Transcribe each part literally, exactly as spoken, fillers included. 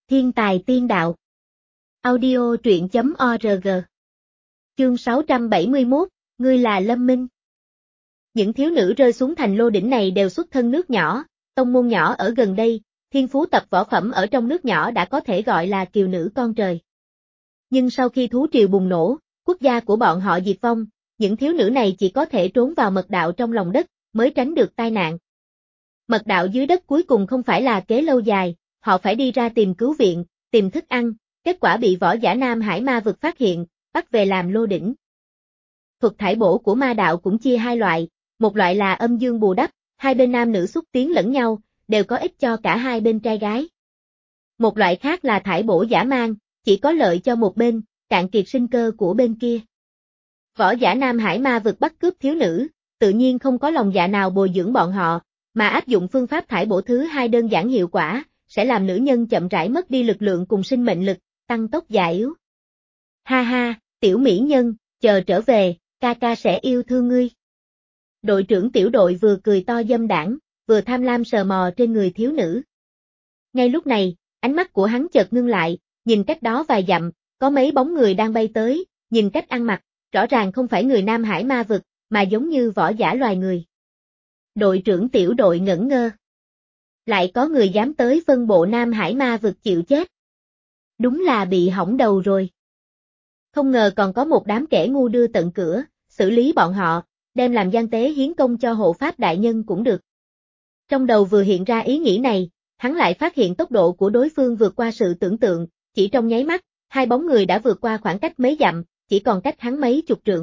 Thiên tài tiên đạo. Audio truyện chấm org. Chương sáu trăm bảy mươi mốt, ngươi là Lâm Minh. Những thiếu nữ rơi xuống thành lô đỉnh này đều xuất thân nước nhỏ, tông môn nhỏ ở gần đây, thiên phú tập võ phẩm ở trong nước nhỏ đã có thể gọi là kiều nữ con trời. Nhưng sau khi thú triều bùng nổ, quốc gia của bọn họ diệt vong, những thiếu nữ này chỉ có thể trốn vào mật đạo trong lòng đất, mới tránh được tai nạn. Mật đạo dưới đất cuối cùng không phải là kế lâu dài, họ phải đi ra tìm cứu viện, tìm thức ăn, kết quả bị võ giả Nam Hải ma vực phát hiện, bắt về làm lô đỉnh. Thuật thải bổ của ma đạo cũng chia hai loại, một loại là âm dương bù đắp, hai bên nam nữ xúc tiến lẫn nhau, đều có ích cho cả hai bên trai gái. Một loại khác là thải bổ giả mang, chỉ có lợi cho một bên, cạn kiệt sinh cơ của bên kia. Võ giả Nam Hải ma vực bắt cướp thiếu nữ, tự nhiên không có lòng dạ nào bồi dưỡng bọn họ, mà áp dụng phương pháp thải bổ thứ hai đơn giản hiệu quả, sẽ làm nữ nhân chậm rãi mất đi lực lượng cùng sinh mệnh lực, tăng tốc già yếu. Ha ha, tiểu mỹ nhân, chờ trở về, ca ca sẽ yêu thương ngươi. Đội trưởng tiểu đội vừa cười to dâm đảng, vừa tham lam sờ mò trên người thiếu nữ. Ngay lúc này, ánh mắt của hắn chợt ngưng lại, nhìn cách đó vài dặm, có mấy bóng người đang bay tới, nhìn cách ăn mặc, rõ ràng không phải người Nam Hải ma vực, mà giống như võ giả loài người. Đội trưởng tiểu đội ngẩn ngơ. Lại có người dám tới phân bộ Nam Hải ma vực chịu chết. Đúng là bị hỏng đầu rồi. Không ngờ còn có một đám kẻ ngu đưa tận cửa, xử lý bọn họ, đem làm gian tế hiến công cho hộ pháp đại nhân cũng được. Trong đầu vừa hiện ra ý nghĩ này, hắn lại phát hiện tốc độ của đối phương vượt qua sự tưởng tượng, chỉ trong nháy mắt, hai bóng người đã vượt qua khoảng cách mấy dặm, chỉ còn cách hắn mấy chục trượng.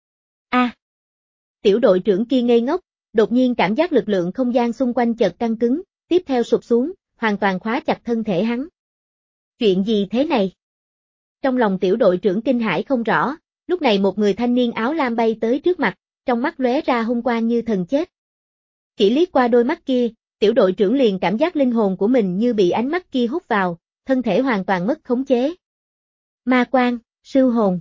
A! À, tiểu đội trưởng kia ngây ngốc, đột nhiên cảm giác lực lượng không gian xung quanh chợt căng cứng, tiếp theo sụp xuống, hoàn toàn khóa chặt thân thể hắn. Chuyện gì thế này? Trong lòng tiểu đội trưởng kinh hãi không rõ, lúc này một người thanh niên áo lam bay tới trước mặt, trong mắt lóe ra hung quang như thần chết. Chỉ liếc qua đôi mắt kia, tiểu đội trưởng liền cảm giác linh hồn của mình như bị ánh mắt kia hút vào, thân thể hoàn toàn mất khống chế. Ma quang, sư hồn.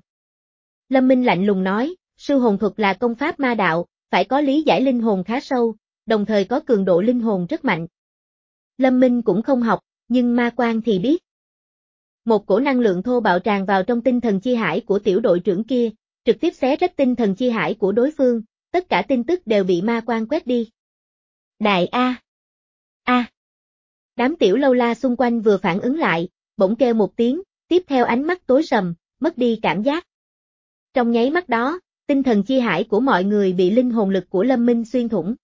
Lâm Minh lạnh lùng nói, sư hồn thuật là công pháp ma đạo, phải có lý giải linh hồn khá sâu, đồng thời có cường độ linh hồn rất mạnh. Lâm Minh cũng không học, nhưng ma quang thì biết. Một cổ năng lượng thô bạo tràn vào trong tinh thần chi hải của tiểu đội trưởng kia, trực tiếp xé rách tinh thần chi hải của đối phương, tất cả tin tức đều bị ma quang quét đi. Đại A! A! Đám tiểu lâu la xung quanh vừa phản ứng lại, bỗng kêu một tiếng, tiếp theo ánh mắt tối sầm, mất đi cảm giác. Trong nháy mắt đó, tinh thần chi hải của mọi người bị linh hồn lực của Lâm Minh xuyên thủng.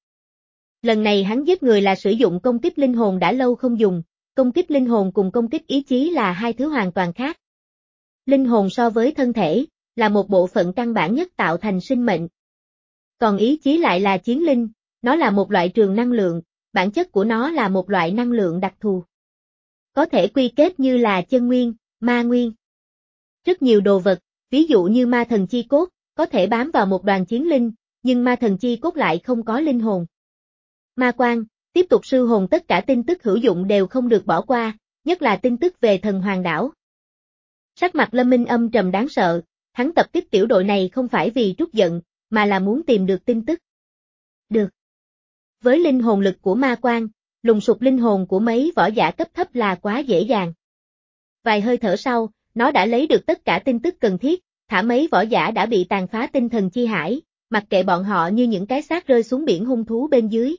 Lần này hắn giết người là sử dụng công kích linh hồn đã lâu không dùng, công kích linh hồn cùng công kích ý chí là hai thứ hoàn toàn khác. Linh hồn so với thân thể, là một bộ phận căn bản nhất tạo thành sinh mệnh. Còn ý chí lại là chiến linh, nó là một loại trường năng lượng, bản chất của nó là một loại năng lượng đặc thù. Có thể quy kết như là chân nguyên, ma nguyên. Rất nhiều đồ vật, ví dụ như ma thần chi cốt, có thể bám vào một đoàn chiến linh, nhưng ma thần chi cốt lại không có linh hồn. Ma quang, tiếp tục sư hồn tất cả tin tức hữu dụng đều không được bỏ qua, nhất là tin tức về thần hoàng đảo. Sắc mặt Lâm Minh âm trầm đáng sợ, hắn tập kích tiểu đội này không phải vì trút giận, mà là muốn tìm được tin tức. Được. Với linh hồn lực của ma quang, lùng sục linh hồn của mấy võ giả cấp thấp là quá dễ dàng. Vài hơi thở sau, nó đã lấy được tất cả tin tức cần thiết, thả mấy võ giả đã bị tàn phá tinh thần chi hải, mặc kệ bọn họ như những cái xác rơi xuống biển hung thú bên dưới.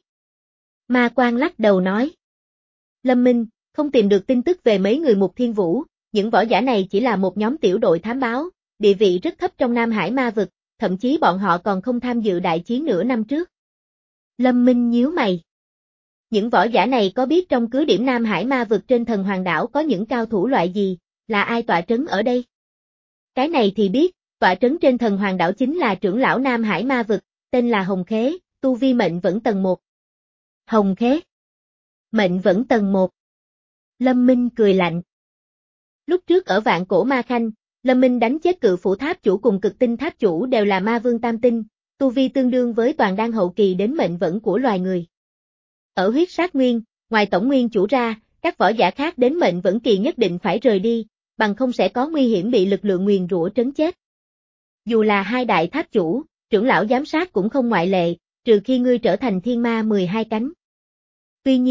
Ma quang lắc đầu nói. Lâm Minh, không tìm được tin tức về mấy người Mục Thiên Vũ, những võ giả này chỉ là một nhóm tiểu đội thám báo, địa vị rất thấp trong Nam Hải ma vực, thậm chí bọn họ còn không tham dự đại chiến nửa năm trước. Lâm Minh nhíu mày. Những võ giả này có biết trong cứ điểm Nam Hải ma vực trên thần hoàng đảo có những cao thủ loại gì, là ai tọa trấn ở đây? Cái này thì biết, tọa trấn trên thần hoàng đảo chính là trưởng lão Nam Hải ma vực, tên là Hồng Khế, tu vi mệnh vẫn tầng một. Hồng Khế. Mệnh vẫn tầng một. Lâm Minh cười lạnh. Lúc trước ở Vạn Cổ Ma Khanh, Lâm Minh đánh chết Cự Phủ Tháp chủ cùng Cực Tinh Tháp chủ đều là ma vương tam tinh, tu vi tương đương với toàn đan hậu kỳ đến mệnh vẫn của loài người. Ở Huyết Sát Nguyên, ngoài tổng nguyên chủ ra, các võ giả khác đến mệnh vẫn kỳ nhất định phải rời đi, bằng không sẽ có nguy hiểm bị lực lượng nguyền rủa trấn chết. Dù là hai đại tháp chủ, trưởng lão giám sát cũng không ngoại lệ, trừ khi ngươi trở thành thiên ma mười hai cánh. Tuy nhiên,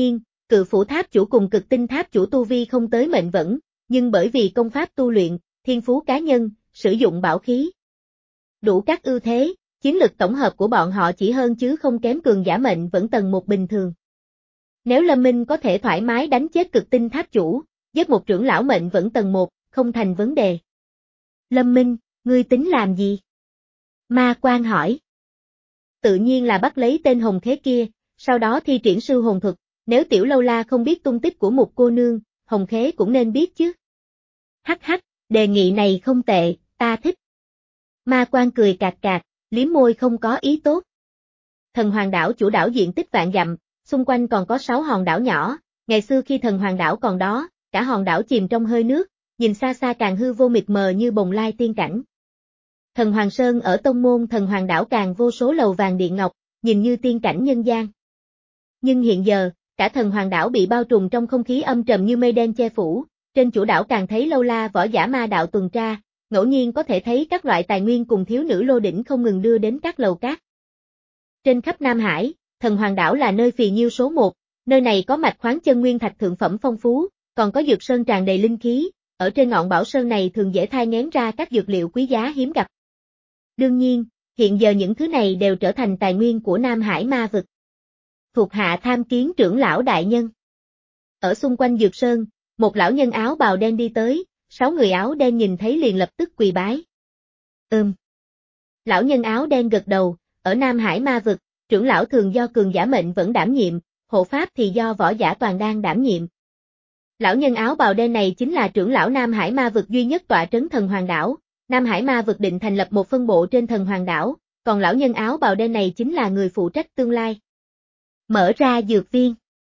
Cự phủ tháp chủ cùng cực tinh tháp chủ tu vi không tới mệnh vẫn, nhưng bởi vì công pháp tu luyện, thiên phú cá nhân, sử dụng bảo khí. Đủ các ưu thế, chiến lực tổng hợp của bọn họ chỉ hơn chứ không kém cường giả mệnh vẫn tầng một bình thường. Nếu Lâm Minh có thể thoải mái đánh chết cực tinh tháp chủ, giết một trưởng lão mệnh vẫn tầng một, không thành vấn đề. Lâm Minh, ngươi tính làm gì? Ma Quan hỏi. Tự nhiên là bắt lấy tên hồng thế kia, sau đó thi triển sư hồn thuật, nếu tiểu lâu la không biết tung tích của một cô nương, hồng khế cũng nên biết chứ. Hắc hắc, đề nghị này không tệ, ta thích. Ma Quan cười cạc cạc, liếm môi không có ý tốt. Thần Hoàng đảo chủ đảo diện tích vạn dặm, xung quanh còn có sáu hòn đảo nhỏ, ngày xưa khi thần Hoàng đảo còn đó, cả hòn đảo chìm trong hơi nước, nhìn xa xa càng hư vô mịt mờ như bồng lai tiên cảnh. Thần Hoàng Sơn ở tông môn thần Hoàng đảo càng vô số lầu vàng điện ngọc, nhìn như tiên cảnh nhân gian. Nhưng hiện giờ, cả thần Hoàng đảo bị bao trùm trong không khí âm trầm như mây đen che phủ, trên chủ đảo càng thấy lâu la võ giả ma đạo tuần tra, ngẫu nhiên có thể thấy các loại tài nguyên cùng thiếu nữ lô đỉnh không ngừng đưa đến các lầu cát. Trên khắp Nam Hải, thần Hoàng đảo là nơi phì nhiêu số một, nơi này có mạch khoáng chân nguyên thạch thượng phẩm phong phú, còn có dược sơn tràn đầy linh khí, ở trên ngọn bảo sơn này thường dễ thai nghén ra các dược liệu quý giá hiếm gặp. Đương nhiên, hiện giờ những thứ này đều trở thành tài nguyên của Nam Hải ma vực. Thuộc hạ tham kiến trưởng lão đại nhân. Ở xung quanh dược sơn, một lão nhân áo bào đen đi tới, sáu người áo đen nhìn thấy liền lập tức quỳ bái. Ừm. Lão nhân áo đen gật đầu, ở Nam Hải ma vực, trưởng lão thường do cường giả mệnh vẫn đảm nhiệm, hộ pháp thì do võ giả toàn đan đảm nhiệm. Lão nhân áo bào đen này chính là trưởng lão Nam Hải ma vực duy nhất tọa trấn thần Hoàng đảo. Nam Hải ma vực định thành lập một phân bộ trên thần Hoàng đảo, còn lão nhân áo bào đen này chính là người phụ trách tương lai. Mở ra dược viên.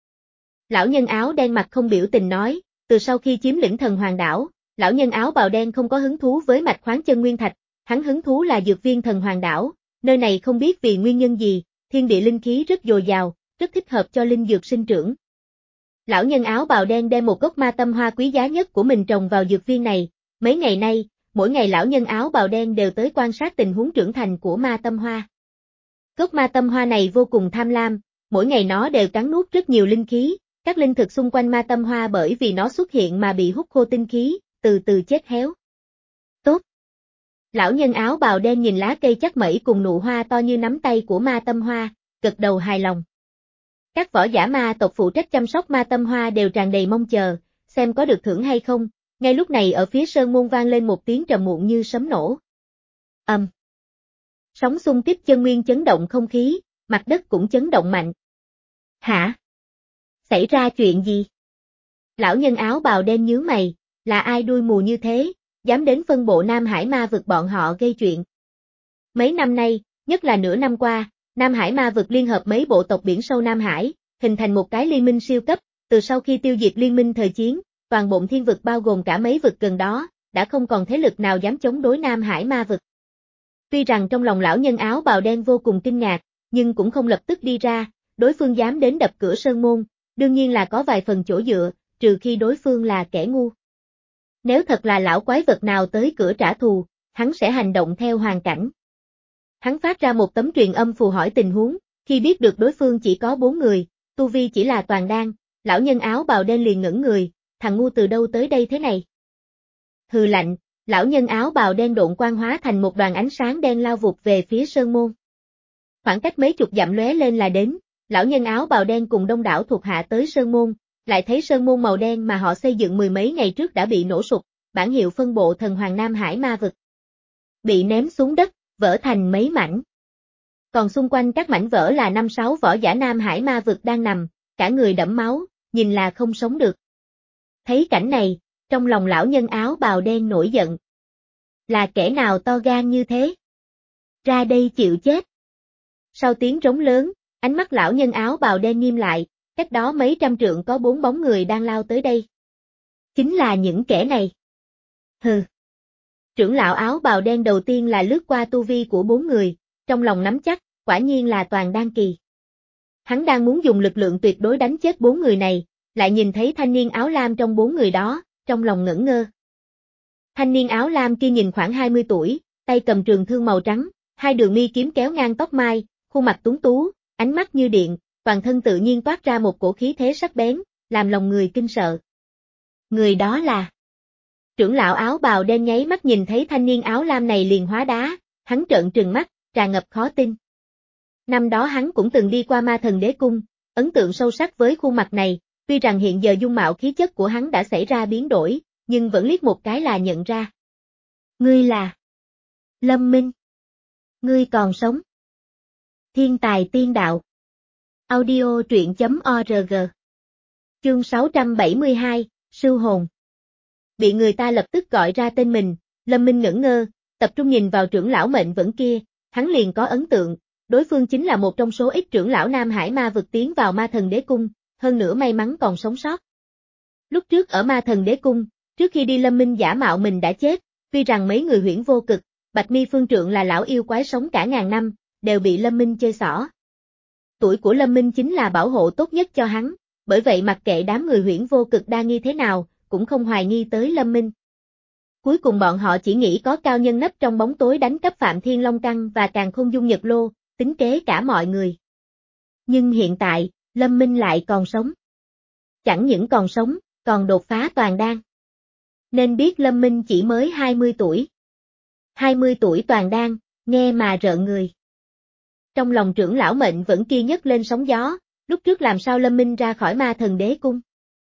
Lão nhân áo đen mặt không biểu tình nói, từ sau khi chiếm lĩnh thần Hoàng đảo, lão nhân áo bào đen không có hứng thú với mạch khoáng chân nguyên thạch, hắn hứng thú là dược viên thần Hoàng đảo, nơi này không biết vì nguyên nhân gì, thiên địa linh khí rất dồi dào, rất thích hợp cho linh dược sinh trưởng. Lão nhân áo bào đen đem một gốc ma tâm hoa quý giá nhất của mình trồng vào dược viên này, mấy ngày nay, mỗi ngày lão nhân áo bào đen đều tới quan sát tình huống trưởng thành của ma tâm hoa. Gốc ma tâm hoa này vô cùng tham lam, mỗi ngày nó đều cắn nuốt rất nhiều linh khí, các linh thực xung quanh ma tâm hoa bởi vì nó xuất hiện mà bị hút khô tinh khí, từ từ chết héo. Tốt. Lão nhân áo bào đen nhìn lá cây chắc mẩy cùng nụ hoa to như nắm tay của ma tâm hoa, gật đầu hài lòng. Các võ giả ma tộc phụ trách chăm sóc ma tâm hoa đều tràn đầy mong chờ, xem có được thưởng hay không. Ngay lúc này ở phía sơn môn vang lên một tiếng trầm muộn như sấm nổ. Ầm. Um. Sóng xung kích chân nguyên chấn động không khí, mặt đất cũng chấn động mạnh. Hả? Xảy ra chuyện gì? Lão nhân áo bào đen nhướng mày, là ai đuôi mù như thế, dám đến phân bộ Nam Hải ma vực bọn họ gây chuyện. Mấy năm nay, nhất là nửa năm qua, Nam Hải ma vực liên hợp mấy bộ tộc biển sâu Nam Hải, hình thành một cái liên minh siêu cấp, từ sau khi tiêu diệt liên minh thời chiến, toàn bộ thiên vực bao gồm cả mấy vực gần đó, đã không còn thế lực nào dám chống đối Nam Hải ma vực. Tuy rằng trong lòng lão nhân áo bào đen vô cùng kinh ngạc, nhưng cũng không lập tức đi ra, đối phương dám đến đập cửa sơn môn, đương nhiên là có vài phần chỗ dựa, trừ khi đối phương là kẻ ngu. Nếu thật là lão quái vật nào tới cửa trả thù, hắn sẽ hành động theo hoàn cảnh. Hắn phát ra một tấm truyền âm phù hỏi tình huống, khi biết được đối phương chỉ có bốn người, tu vi chỉ là toàn đan, lão nhân áo bào đen liền ngẩn người, thằng ngu từ đâu tới đây thế này? Hừ lạnh, lão nhân áo bào đen độn quang hóa thành một đoàn ánh sáng đen lao vụt về phía sơn môn. Khoảng cách mấy chục dặm lóe lên là đến, lão nhân áo bào đen cùng đông đảo thuộc hạ tới sơn môn, lại thấy sơn môn màu đen mà họ xây dựng mười mấy ngày trước đã bị nổ sụp, bản hiệu phân bộ thần Hoàng Nam Hải ma vực. Bị ném xuống đất, vỡ thành mấy mảnh. Còn xung quanh các mảnh vỡ là năm sáu võ giả Nam Hải ma vực đang nằm, cả người đẫm máu, nhìn là không sống được. Thấy cảnh này, trong lòng lão nhân áo bào đen nổi giận. Là kẻ nào to gan như thế? Ra đây chịu chết. Sau tiếng rống lớn, ánh mắt lão nhân áo bào đen nghiêm lại, cách đó mấy trăm trượng có bốn bóng người đang lao tới đây. Chính là những kẻ này. Hừ. Trưởng lão áo bào đen đầu tiên là lướt qua tu vi của bốn người, trong lòng nắm chắc, quả nhiên là toàn đan kỳ. Hắn đang muốn dùng lực lượng tuyệt đối đánh chết bốn người này, lại nhìn thấy thanh niên áo lam trong bốn người đó, trong lòng ngẩn ngơ. Thanh niên áo lam kia nhìn khoảng hai mươi tuổi, tay cầm trường thương màu trắng, hai đường mi kiếm kéo ngang tóc mai, khuôn mặt tuấn tú, ánh mắt như điện, toàn thân tự nhiên toát ra một cổ khí thế sắc bén, làm lòng người kinh sợ. Người đó là... Trưởng lão áo bào đen nháy mắt nhìn thấy thanh niên áo lam này liền hóa đá, hắn trợn trừng mắt, tràn ngập khó tin. Năm đó hắn cũng từng đi qua Ma Thần Đế Cung, ấn tượng sâu sắc với khuôn mặt này, tuy rằng hiện giờ dung mạo khí chất của hắn đã xảy ra biến đổi, nhưng vẫn liếc một cái là nhận ra. Ngươi là... Lâm Minh. Ngươi còn sống. Thiên tài tiên đạo. Audio truyện chấm org. Chương sáu trăm bảy mươi hai, Sưu hồn. Bị người ta lập tức gọi ra tên mình, Lâm Minh ngẩn ngơ, tập trung nhìn vào trưởng lão mệnh vẫn kia, hắn liền có ấn tượng, đối phương chính là một trong số ít trưởng lão Nam Hải ma vực tiến vào Ma Thần Đế Cung, hơn nữa may mắn còn sống sót. Lúc trước ở Ma Thần Đế Cung, trước khi đi Lâm Minh giả mạo mình đã chết, tuy rằng mấy người Huyễn Vô Cực, Bạch Mi Phương Trượng là lão yêu quái sống cả ngàn năm, đều bị Lâm Minh chơi xỏ. Tuổi của Lâm Minh chính là bảo hộ tốt nhất cho hắn, bởi vậy mặc kệ đám người Huyễn Vô Cực đa nghi thế nào, cũng không hoài nghi tới Lâm Minh. Cuối cùng bọn họ chỉ nghĩ có cao nhân nấp trong bóng tối đánh cắp Phạm Thiên Long Căn và Càn Khôn Dung Nhật Lô, tính kế cả mọi người. Nhưng hiện tại, Lâm Minh lại còn sống. Chẳng những còn sống, còn đột phá toàn đan. Nên biết Lâm Minh chỉ mới hai mươi tuổi. hai mươi tuổi toàn đan, nghe mà rợn người. Trong lòng trưởng lão mệnh vẫn kia nhấc lên sóng gió, lúc trước làm sao Lâm Minh ra khỏi Ma Thần Đế Cung.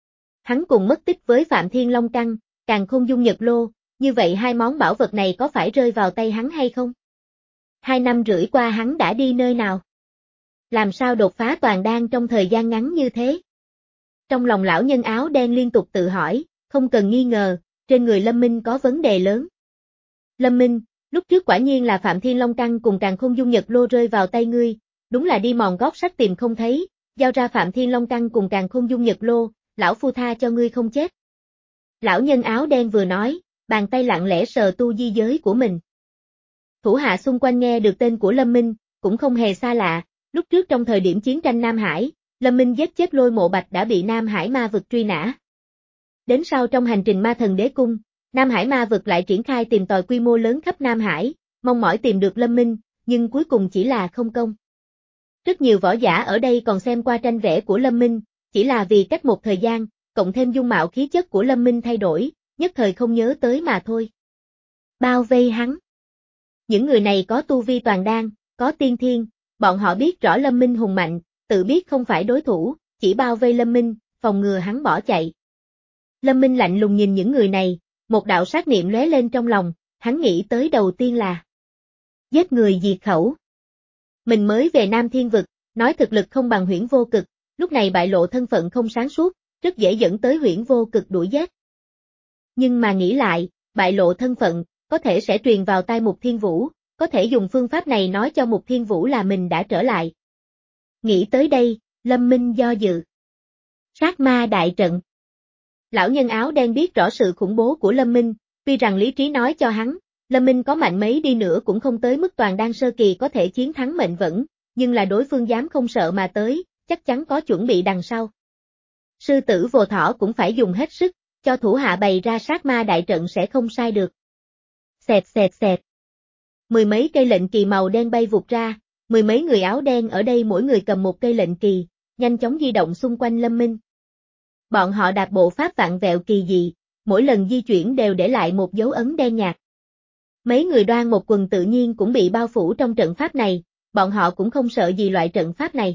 Hắn cùng mất tích với Phạm Thiên Long Căn, Càn Khôn Dung Nhật Lô, như vậy hai món bảo vật này có phải rơi vào tay hắn hay không? Hai năm rưỡi qua hắn đã đi nơi nào? Làm sao đột phá toàn đan trong thời gian ngắn như thế? Trong lòng lão nhân áo đen liên tục tự hỏi, không cần nghi ngờ, trên người Lâm Minh có vấn đề lớn. Lâm Minh, lúc trước quả nhiên là Phạm Thiên Long Căn cùng Càn Khôn Dung Nhật Lô rơi vào tay ngươi, đúng là đi mòn gót sắt tìm không thấy, giao ra Phạm Thiên Long Căn cùng Càn Khôn Dung Nhật Lô, lão phu tha cho ngươi không chết. Lão nhân áo đen vừa nói, bàn tay lặng lẽ sờ tu di giới của mình. Thủ hạ xung quanh nghe được tên của Lâm Minh, cũng không hề xa lạ, lúc trước trong thời điểm chiến tranh Nam Hải, Lâm Minh giết chết Lôi Mộ Bạch đã bị Nam Hải ma vực truy nã. Đến sau trong hành trình Ma Thần Đế Cung, Nam Hải ma vực lại triển khai tìm tòi quy mô lớn khắp Nam Hải, mong mỏi tìm được Lâm Minh, nhưng cuối cùng chỉ là không công. Rất nhiều võ giả ở đây còn xem qua tranh vẽ của Lâm Minh, chỉ là vì cách một thời gian, cộng thêm dung mạo khí chất của Lâm Minh thay đổi, nhất thời không nhớ tới mà thôi. Bao vây hắn. Những người này có tu vi toàn đan, có tiên thiên, bọn họ biết rõ Lâm Minh hùng mạnh, tự biết không phải đối thủ, chỉ bao vây Lâm Minh, phòng ngừa hắn bỏ chạy. Lâm Minh lạnh lùng nhìn những người này, một đạo sát niệm lóe lên trong lòng, hắn nghĩ tới đầu tiên là giết người diệt khẩu. Mình mới về Nam Thiên Vực, nói thực lực không bằng Huyễn Vô Cực, lúc này bại lộ thân phận không sáng suốt, rất dễ dẫn tới Huyễn Vô Cực đuổi giết. Nhưng mà nghĩ lại, bại lộ thân phận, có thể sẽ truyền vào tai Mục Thiên Vũ, có thể dùng phương pháp này nói cho Mục Thiên Vũ là mình đã trở lại. Nghĩ tới đây, Lâm Minh do dự. Sát ma đại trận. Lão nhân áo đen biết rõ sự khủng bố của Lâm Minh, tuy rằng lý trí nói cho hắn, Lâm Minh có mạnh mấy đi nữa cũng không tới mức toàn đan sơ kỳ có thể chiến thắng mệnh vẫn, nhưng là đối phương dám không sợ mà tới, chắc chắn có chuẩn bị đằng sau. Sư tử vô thỏ cũng phải dùng hết sức, cho thủ hạ bày ra sát ma đại trận sẽ không sai được. Xẹt xẹt xẹt. Mười mấy cây lệnh kỳ màu đen bay vụt ra, mười mấy người áo đen ở đây mỗi người cầm một cây lệnh kỳ, nhanh chóng di động xung quanh Lâm Minh. Bọn họ đạp bộ pháp vạn vẹo kỳ dị, mỗi lần di chuyển đều để lại một dấu ấn đen nhạt. Mấy người đoan một quần tự nhiên cũng bị bao phủ trong trận pháp này, bọn họ cũng không sợ gì loại trận pháp này.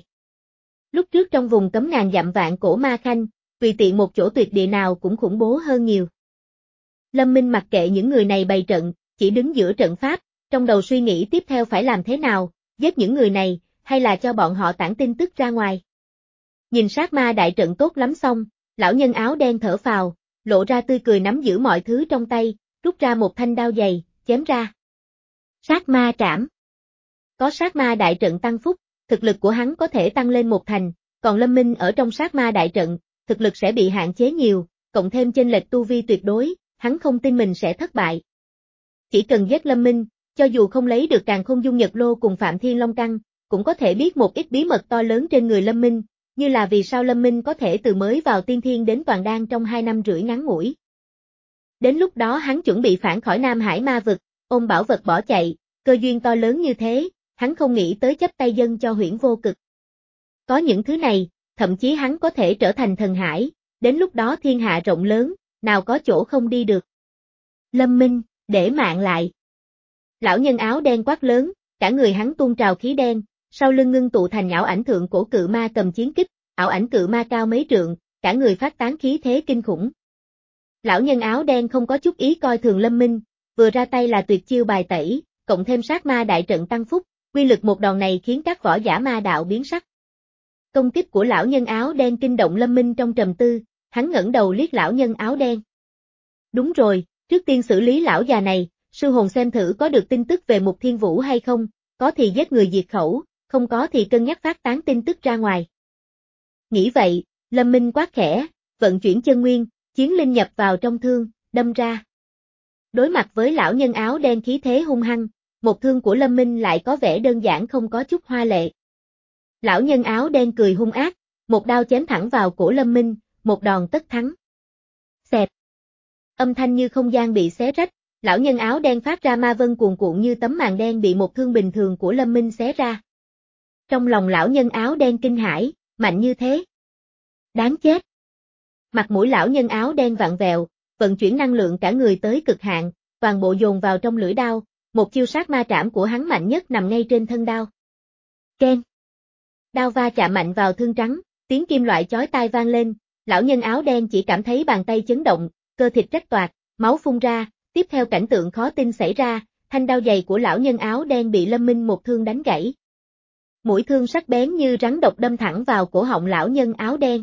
Lúc trước trong vùng cấm ngàn dặm vạn cổ ma khanh, tùy tiện một chỗ tuyệt địa nào cũng khủng bố hơn nhiều. Lâm Minh mặc kệ những người này bày trận, chỉ đứng giữa trận pháp, trong đầu suy nghĩ tiếp theo phải làm thế nào, giết những người này, hay là cho bọn họ tản tin tức ra ngoài. Nhìn sát ma đại trận tốt lắm xong, lão nhân áo đen thở phào, lộ ra tươi cười nắm giữ mọi thứ trong tay, rút ra một thanh đao dày, chém ra. Sát ma trảm. Có sát ma đại trận tăng phúc, thực lực của hắn có thể tăng lên một thành, còn Lâm Minh ở trong sát ma đại trận, thực lực sẽ bị hạn chế nhiều, cộng thêm chênh lệch tu vi tuyệt đối, hắn không tin mình sẽ thất bại. Chỉ cần giết Lâm Minh, cho dù không lấy được Càn Khôn Dung Nhật Lô cùng Phạm Thiên Long Căn, cũng có thể biết một ít bí mật to lớn trên người Lâm Minh, như là vì sao Lâm Minh có thể từ mới vào tiên thiên đến toàn đan trong hai năm rưỡi ngắn ngủi. Đến lúc đó hắn chuẩn bị phản khỏi Nam Hải ma vực, ôm bảo vật bỏ chạy, cơ duyên to lớn như thế, hắn không nghĩ tới chấp tay dân cho Huyễn Vô Cực. Có những thứ này, thậm chí hắn có thể trở thành thần hải, đến lúc đó thiên hạ rộng lớn, nào có chỗ không đi được. Lâm Minh, để mạng lại. Lão nhân áo đen quát lớn, cả người hắn tuôn trào khí đen, sau lưng ngưng tụ thành ảo ảnh thượng cổ cự ma cầm chiến kích, ảo ảnh cự ma cao mấy trượng, cả người phát tán khí thế kinh khủng. Lão nhân áo đen không có chút ý coi thường Lâm Minh, vừa ra tay là tuyệt chiêu bài tẩy, cộng thêm sát ma đại trận tăng phúc, quy lực một đòn này khiến các võ giả ma đạo biến sắc. Công kích của lão nhân áo đen kinh động Lâm Minh trong trầm tư, hắn ngẩng đầu liếc lão nhân áo đen. Đúng rồi, trước tiên xử lý lão già này, sư hồn xem thử có được tin tức về Mục Thiên Vũ hay không, có thì giết người diệt khẩu, không có thì cân nhắc phát tán tin tức ra ngoài. Nghĩ vậy, Lâm Minh quát khẽ, vận chuyển chân nguyên, chiến linh nhập vào trong thương, đâm ra. Đối mặt với lão nhân áo đen khí thế hung hăng, một thương của Lâm Minh lại có vẻ đơn giản không có chút hoa lệ. Lão nhân áo đen cười hung ác, một đao chém thẳng vào cổ Lâm Minh, một đòn tất thắng. Xẹt. Âm thanh như không gian bị xé rách, lão nhân áo đen phát ra ma vân cuồn cuộn như tấm màn đen bị một thương bình thường của Lâm Minh xé ra. Trong lòng lão nhân áo đen kinh hãi, mạnh như thế. Đáng chết. Mặt mũi lão nhân áo đen vặn vẹo, vận chuyển năng lượng cả người tới cực hạn, toàn bộ dồn vào trong lưỡi đao, một chiêu sát ma trảm của hắn mạnh nhất nằm ngay trên thân đao. Keng. Đao va chạm mạnh vào thương trắng, tiếng kim loại chói tai vang lên, lão nhân áo đen chỉ cảm thấy bàn tay chấn động, cơ thịt rách toạc, máu phun ra, tiếp theo cảnh tượng khó tin xảy ra, thanh đao dày của lão nhân áo đen bị Lâm Minh một thương đánh gãy. Mũi thương sắc bén như rắn độc đâm thẳng vào cổ họng lão nhân áo đen.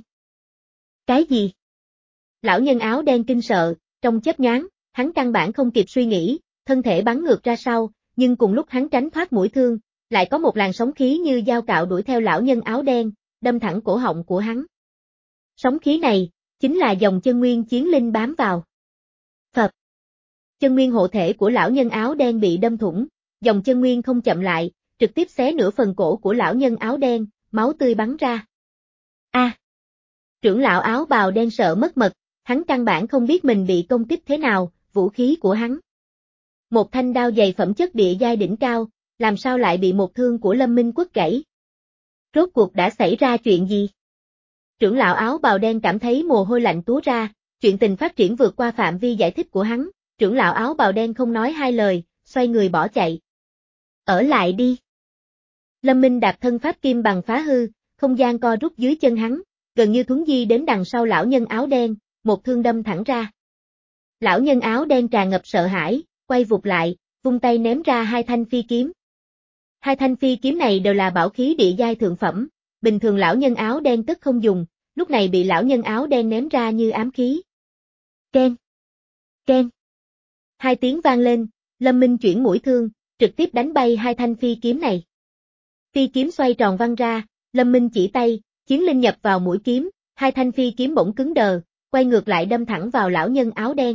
Cái gì? Lão nhân áo đen kinh sợ, trong chớp nhoáng, hắn căn bản không kịp suy nghĩ, thân thể bắn ngược ra sau, nhưng cùng lúc hắn tránh thoát mũi thương, lại có một làn sóng khí như dao cạo đuổi theo lão nhân áo đen, đâm thẳng cổ họng của hắn. Sóng khí này, chính là dòng chân nguyên chiến linh bám vào. Phập. Chân nguyên hộ thể của lão nhân áo đen bị đâm thủng, dòng chân nguyên không chậm lại, trực tiếp xé nửa phần cổ của lão nhân áo đen, máu tươi bắn ra. A. À. Trưởng lão áo bào đen sợ mất mật, hắn căn bản không biết mình bị công kích thế nào, vũ khí của hắn. Một thanh đao dày phẩm chất địa giai đỉnh cao, làm sao lại bị một thương của Lâm Minh quất gãy? Rốt cuộc đã xảy ra chuyện gì? Trưởng lão áo bào đen cảm thấy mồ hôi lạnh túa ra, chuyện tình phát triển vượt qua phạm vi giải thích của hắn, trưởng lão áo bào đen không nói hai lời, xoay người bỏ chạy. Ở lại đi. Lâm Minh đạp thân pháp kim bằng phá hư, không gian co rút dưới chân hắn, gần như thuấn di đến đằng sau lão nhân áo đen, một thương đâm thẳng ra. Lão nhân áo đen tràn ngập sợ hãi, quay vụt lại, vung tay ném ra hai thanh phi kiếm. Hai thanh phi kiếm này đều là bảo khí địa giai thượng phẩm, bình thường lão nhân áo đen tất không dùng, lúc này bị lão nhân áo đen ném ra như ám khí. Keng. Keng. Hai tiếng vang lên, Lâm Minh chuyển mũi thương, trực tiếp đánh bay hai thanh phi kiếm này. Phi kiếm xoay tròn văng ra, Lâm Minh chỉ tay, chiến linh nhập vào mũi kiếm, hai thanh phi kiếm bỗng cứng đờ, quay ngược lại đâm thẳng vào lão nhân áo đen.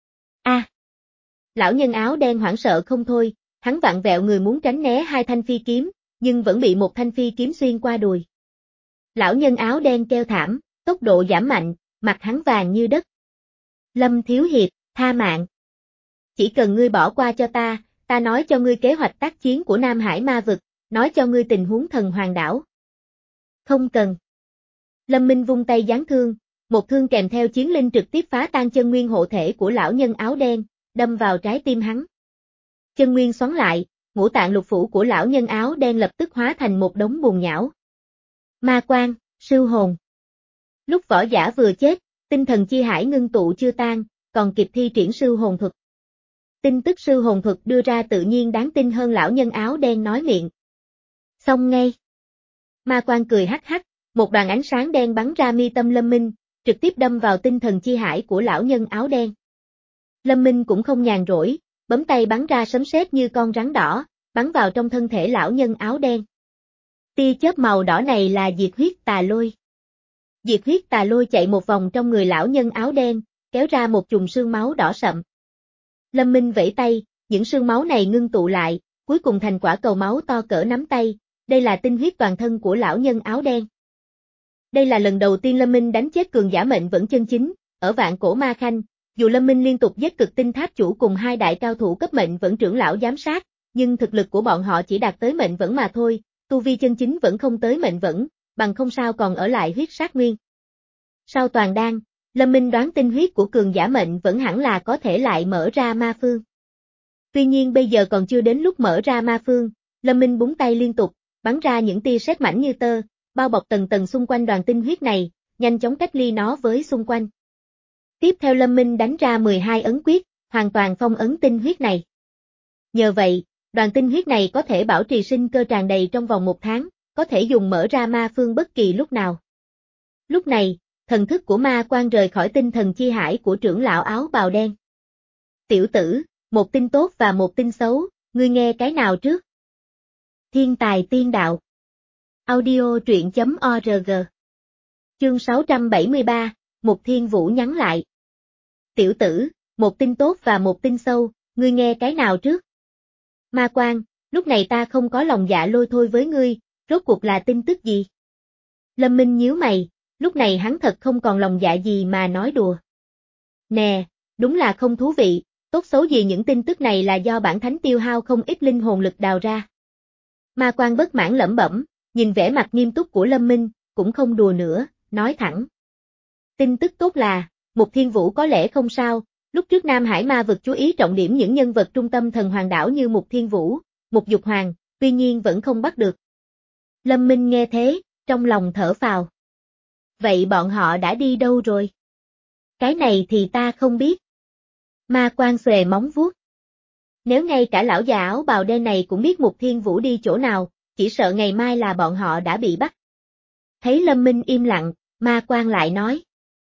A. À. Lão nhân áo đen hoảng sợ không thôi, hắn vặn vẹo người muốn tránh né hai thanh phi kiếm, nhưng vẫn bị một thanh phi kiếm xuyên qua đùi. Lão nhân áo đen kêu thảm, tốc độ giảm mạnh, mặt hắn vàng như đất. Lâm Thiếu Hiệp, tha mạng. Chỉ cần ngươi bỏ qua cho ta, ta nói cho ngươi kế hoạch tác chiến của Nam Hải ma vực, nói cho ngươi tình huống thần hoàng đảo. Không cần. Lâm Minh vung tay giáng thương, một thương kèm theo chiến linh trực tiếp phá tan chân nguyên hộ thể của lão nhân áo đen, đâm vào trái tim hắn. Chân nguyên xoắn lại, ngũ tạng lục phủ của lão nhân áo đen lập tức hóa thành một đống bùn nhão. Ma quang, sưu hồn. Lúc võ giả vừa chết, tinh thần chi hải ngưng tụ chưa tan, còn kịp thi triển sưu hồn thuật. Tin tức sưu hồn thuật đưa ra tự nhiên đáng tin hơn lão nhân áo đen nói miệng. Xong ngay. Ma quang cười hắc hắc, một đoàn ánh sáng đen bắn ra mi tâm Lâm Minh, trực tiếp đâm vào tinh thần chi hải của lão nhân áo đen. Lâm Minh cũng không nhàn rỗi, bấm tay bắn ra sấm sét như con rắn đỏ, bắn vào trong thân thể lão nhân áo đen. Tia chớp màu đỏ này là diệt huyết tà lôi. Diệt huyết tà lôi chạy một vòng trong người lão nhân áo đen, kéo ra một chùm sương máu đỏ sậm. Lâm Minh vẫy tay, những sương máu này ngưng tụ lại, cuối cùng thành quả cầu máu to cỡ nắm tay, đây là tinh huyết toàn thân của lão nhân áo đen. Đây là lần đầu tiên Lâm Minh đánh chết cường giả mệnh vẫn chân chính, ở Vạn Cổ Ma Khanh, dù Lâm Minh liên tục giết cực tinh tháp chủ cùng hai đại cao thủ cấp mệnh vẫn trưởng lão giám sát, nhưng thực lực của bọn họ chỉ đạt tới mệnh vẫn mà thôi, tu vi chân chính vẫn không tới mệnh vẫn, bằng không sao còn ở lại huyết sát nguyên. Sau toàn đan, Lâm Minh đoán tinh huyết của cường giả mệnh vẫn hẳn là có thể lại mở ra ma phương. Tuy nhiên bây giờ còn chưa đến lúc mở ra ma phương, Lâm Minh búng tay liên tục, bắn ra những tia sét mảnh như tơ, bao bọc tầng tầng xung quanh đoàn tinh huyết này, nhanh chóng cách ly nó với xung quanh. Tiếp theo Lâm Minh đánh ra mười hai ấn quyết, hoàn toàn phong ấn tinh huyết này. Nhờ vậy, đoàn tinh huyết này có thể bảo trì sinh cơ tràn đầy trong vòng một tháng, có thể dùng mở ra ma phương bất kỳ lúc nào. Lúc này, thần thức của ma quan rời khỏi tinh thần chi hải của trưởng lão áo bào đen. Tiểu tử, một tin tốt và một tin xấu, ngươi nghe cái nào trước? Thiên tài tiên đạo. Audio truyện chấm org. Chương sáu trăm bảy mươi ba, Mục Thiên Vũ nhắn lại. Tiểu tử, một tin tốt và một tin xấu, ngươi nghe cái nào trước? Ma quan, lúc này ta không có lòng dạ lôi thôi với ngươi, rốt cuộc là tin tức gì? Lâm Minh nhíu mày, lúc này hắn thật không còn lòng dạ gì mà nói đùa. Nè, đúng là không thú vị, tốt xấu gì những tin tức này là do bản thánh tiêu hao không ít linh hồn lực đào ra. Ma quan bất mãn lẩm bẩm, nhìn vẻ mặt nghiêm túc của Lâm Minh, cũng không đùa nữa, nói thẳng. Tin tức tốt là, Mục Thiên Vũ có lẽ không sao, lúc trước Nam Hải Ma vực chú ý trọng điểm những nhân vật trung tâm thần hoàng đảo như Mục Thiên Vũ, Mục Dục Hoàng, tuy nhiên vẫn không bắt được. Lâm Minh nghe thế, trong lòng thở phào. Vậy bọn họ đã đi đâu rồi? Cái này thì ta không biết. Ma quan xòe móng vuốt. Nếu ngay cả lão già áo bào đen này cũng biết Mục Thiên Vũ đi chỗ nào, chỉ sợ ngày mai là bọn họ đã bị bắt. Thấy Lâm Minh im lặng, ma quan lại nói.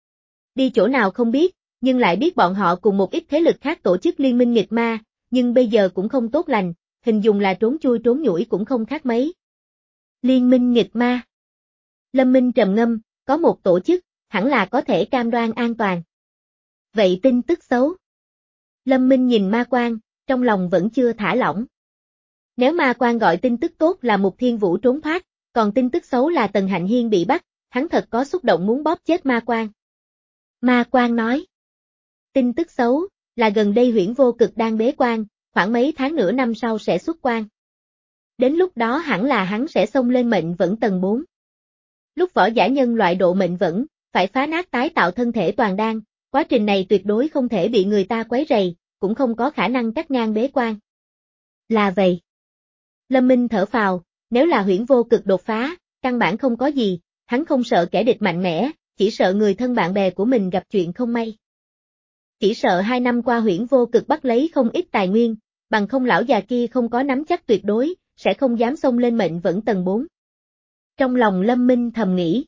Đi chỗ nào không biết, nhưng lại biết bọn họ cùng một ít thế lực khác tổ chức liên minh nghịch ma, nhưng bây giờ cũng không tốt lành, hình dung là trốn chui trốn nhủi cũng không khác mấy. Liên minh nghịch ma. Lâm Minh trầm ngâm, có một tổ chức, hẳn là có thể cam đoan an toàn. Vậy tin tức xấu. Lâm Minh nhìn ma quan, trong lòng vẫn chưa thả lỏng. Nếu ma quan gọi tin tức tốt là Mục Thiên Vũ trốn thoát, còn tin tức xấu là Tần Hạnh Hiên bị bắt, hắn thật có xúc động muốn bóp chết ma quan. Ma quan nói. Tin tức xấu, là gần đây Huyễn Vô Cực đang bế quan, khoảng mấy tháng nửa năm sau sẽ xuất quan. Đến lúc đó hẳn là hắn sẽ xông lên mệnh vẫn tầng bốn. Lúc võ giả nhân loại độ mệnh vẫn, phải phá nát tái tạo thân thể toàn đan, quá trình này tuyệt đối không thể bị người ta quấy rầy, cũng không có khả năng cắt ngang bế quan. Là vậy. Lâm Minh thở phào, nếu là Huyễn Vô Cực đột phá, căn bản không có gì, hắn không sợ kẻ địch mạnh mẽ, chỉ sợ người thân bạn bè của mình gặp chuyện không may. Chỉ sợ hai năm qua Huyễn Vô Cực bắt lấy không ít tài nguyên, bằng không lão già kia không có nắm chắc tuyệt đối, sẽ không dám xông lên mệnh vẫn tầng bốn. Trong lòng Lâm Minh thầm nghĩ.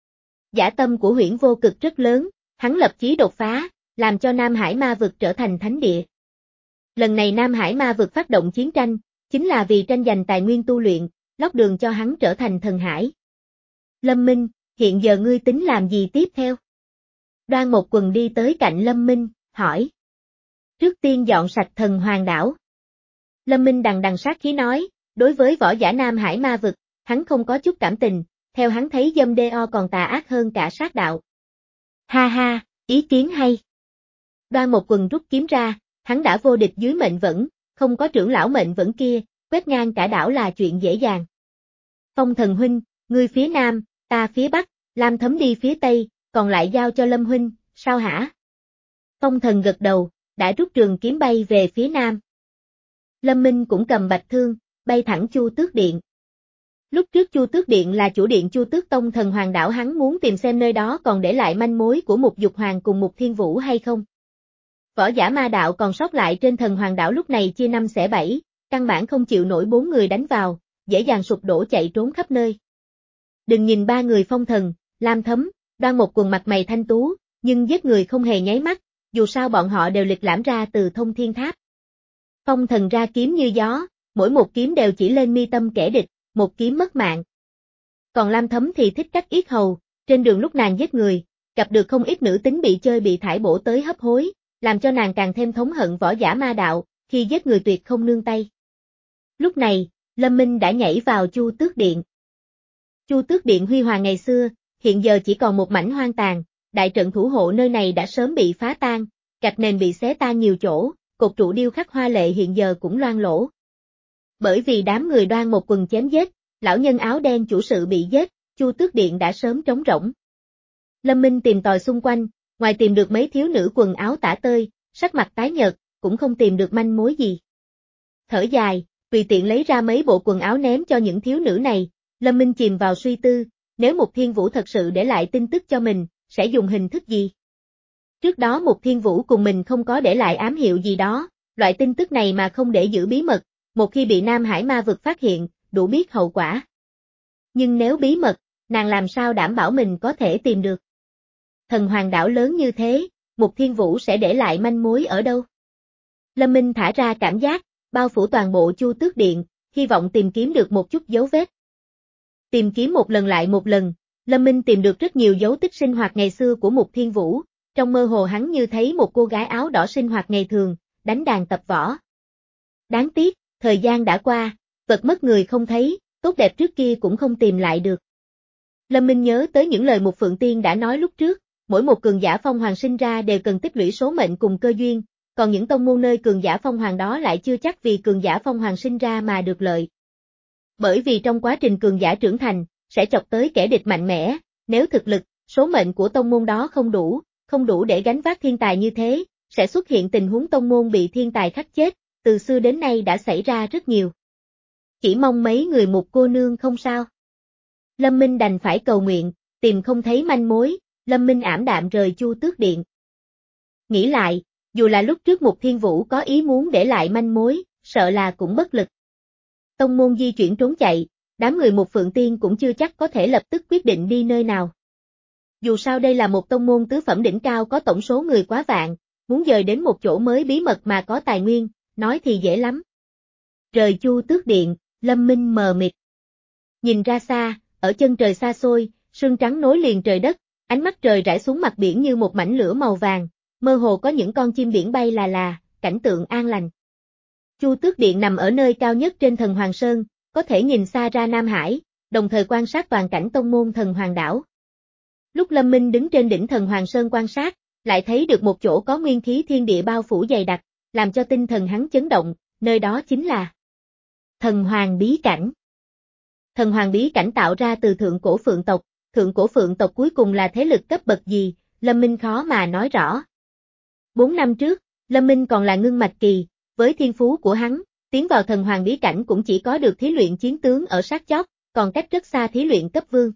Dã tâm của Huyễn Vô Cực rất lớn, hắn lập chí đột phá, làm cho Nam Hải Ma vực trở thành thánh địa. Lần này Nam Hải Ma vực phát động chiến tranh, chính là vì tranh giành tài nguyên tu luyện, lót đường cho hắn trở thành thần hải. Lâm Minh, hiện giờ ngươi tính làm gì tiếp theo? Đoan Một Quần đi tới cạnh Lâm Minh, hỏi. Trước tiên dọn sạch thần hoàng đảo. Lâm Minh đằng đằng sát khí nói, đối với võ giả Nam Hải Ma vực, hắn không có chút cảm tình, theo hắn thấy dâm đê o còn tà ác hơn cả sát đạo. Ha ha, ý kiến hay. Đoan Một Quần rút kiếm ra, hắn đã vô địch dưới mệnh vẫn, không có trưởng lão mệnh vẫn kia, quét ngang cả đảo là chuyện dễ dàng. Phong Thần huynh, ngươi phía nam, ta phía bắc, Lam Thấm đi phía tây, còn lại giao cho Lâm huynh, sao hả? Phong Thần gật đầu, đã rút trường kiếm bay về phía nam. Lâm Minh cũng cầm bạch thương, bay thẳng Chu Tước Điện. Lúc trước Chu Tước Điện là chủ điện Chu Tước Tông thần hoàng đảo, hắn muốn tìm xem nơi đó còn để lại manh mối của Mục Dục Hoàng cùng Mục Thiên Vũ hay không. Võ giả ma đạo còn sót lại trên thần hoàng đảo lúc này chia năm xẻ bảy, căn bản không chịu nổi bốn người đánh vào, dễ dàng sụp đổ chạy trốn khắp nơi. Đừng nhìn ba người Phong Thần, Lam Thấm, Đoan Một Quần mặt mày thanh tú, nhưng giết người không hề nháy mắt, dù sao bọn họ đều lịch lãm ra từ Thông Thiên Tháp. Phong Thần ra kiếm như gió, mỗi một kiếm đều chỉ lên mi tâm kẻ địch, một kiếm mất mạng. Còn Lam Thấm thì thích cắt yết hầu, trên đường lúc nàng giết người, gặp được không ít nữ tính bị chơi bị thải bổ tới hấp hối, làm cho nàng càng thêm thống hận võ giả ma đạo, khi giết người tuyệt không nương tay. Lúc này, Lâm Minh đã nhảy vào Chu Tước Điện. Chu Tước Điện huy hoàng ngày xưa, hiện giờ chỉ còn một mảnh hoang tàn, đại trận thủ hộ nơi này đã sớm bị phá tan, gạch nền bị xé tan nhiều chỗ, cột trụ điêu khắc hoa lệ hiện giờ cũng loang lỗ. Bởi vì đám người Đoan Một Quần chém giết, lão nhân áo đen chủ sự bị giết, Chu Tước Điện đã sớm trống rỗng. Lâm Minh tìm tòi xung quanh, ngoài tìm được mấy thiếu nữ quần áo tả tơi, sắc mặt tái nhợt, cũng không tìm được manh mối gì. Thở dài, tùy tiện lấy ra mấy bộ quần áo ném cho những thiếu nữ này, Lâm Minh chìm vào suy tư, nếu Mục Thiên Vũ thật sự để lại tin tức cho mình, sẽ dùng hình thức gì? Trước đó Mục Thiên Vũ cùng mình không có để lại ám hiệu gì đó, loại tin tức này mà không để giữ bí mật, một khi bị Nam Hải Ma Vực phát hiện, đủ biết hậu quả. Nhưng nếu bí mật, nàng làm sao đảm bảo mình có thể tìm được? Thần Hoàng đảo lớn như thế, Mục Thiên Vũ sẽ để lại manh mối ở đâu? Lâm Minh thả ra cảm giác, bao phủ toàn bộ Chu Tước Điện, hy vọng tìm kiếm được một chút dấu vết. Tìm kiếm một lần lại một lần, Lâm Minh tìm được rất nhiều dấu tích sinh hoạt ngày xưa của Mục Thiên Vũ, trong mơ hồ hắn như thấy một cô gái áo đỏ sinh hoạt ngày thường, đánh đàn tập võ. Đáng tiếc, thời gian đã qua, vật mất người không thấy, tốt đẹp trước kia cũng không tìm lại được. Lâm Minh nhớ tới những lời Mục Phượng Tiên đã nói lúc trước, mỗi một cường giả phong hoàng sinh ra đều cần tích lũy số mệnh cùng cơ duyên, còn những tông môn nơi cường giả phong hoàng đó lại chưa chắc vì cường giả phong hoàng sinh ra mà được lợi. Bởi vì trong quá trình cường giả trưởng thành, sẽ chọc tới kẻ địch mạnh mẽ, nếu thực lực, số mệnh của tông môn đó không đủ, không đủ để gánh vác thiên tài như thế, sẽ xuất hiện tình huống tông môn bị thiên tài khắc chết, từ xưa đến nay đã xảy ra rất nhiều. Chỉ mong mấy người Mục cô nương không sao. Lâm Minh đành phải cầu nguyện, tìm không thấy manh mối, Lâm Minh ảm đạm rời Chu Tước Điện. Nghĩ lại, dù là lúc trước Mục Thiên Vũ có ý muốn để lại manh mối, sợ là cũng bất lực. Tông môn di chuyển trốn chạy, đám người Mục Phượng Tiên cũng chưa chắc có thể lập tức quyết định đi nơi nào. Dù sao đây là một tông môn tứ phẩm đỉnh cao có tổng số người quá vạn, muốn dời đến một chỗ mới bí mật mà có tài nguyên, nói thì dễ lắm. Rời Chu Tước Điện, Lâm Minh mờ mịt. Nhìn ra xa, ở chân trời xa xôi, sương trắng nối liền trời đất, ánh mắt trời rải xuống mặt biển như một mảnh lửa màu vàng, mơ hồ có những con chim biển bay là là, cảnh tượng an lành. Chu Tước Điện nằm ở nơi cao nhất trên Thần Hoàng Sơn, có thể nhìn xa ra Nam Hải, đồng thời quan sát toàn cảnh tông môn Thần Hoàng đảo. Lúc Lâm Minh đứng trên đỉnh Thần Hoàng Sơn quan sát, lại thấy được một chỗ có nguyên khí thiên địa bao phủ dày đặc, làm cho tinh thần hắn chấn động, nơi đó chính là Thần Hoàng Bí Cảnh. Thần Hoàng Bí Cảnh tạo ra từ thượng cổ phượng tộc, thượng cổ phượng tộc cuối cùng là thế lực cấp bậc gì, Lâm Minh khó mà nói rõ. Bốn năm trước, Lâm Minh còn là ngưng mạch kỳ, với thiên phú của hắn, tiến vào Thần Hoàng Bí Cảnh cũng chỉ có được thí luyện chiến tướng ở sát chót, còn cách rất xa thí luyện cấp vương.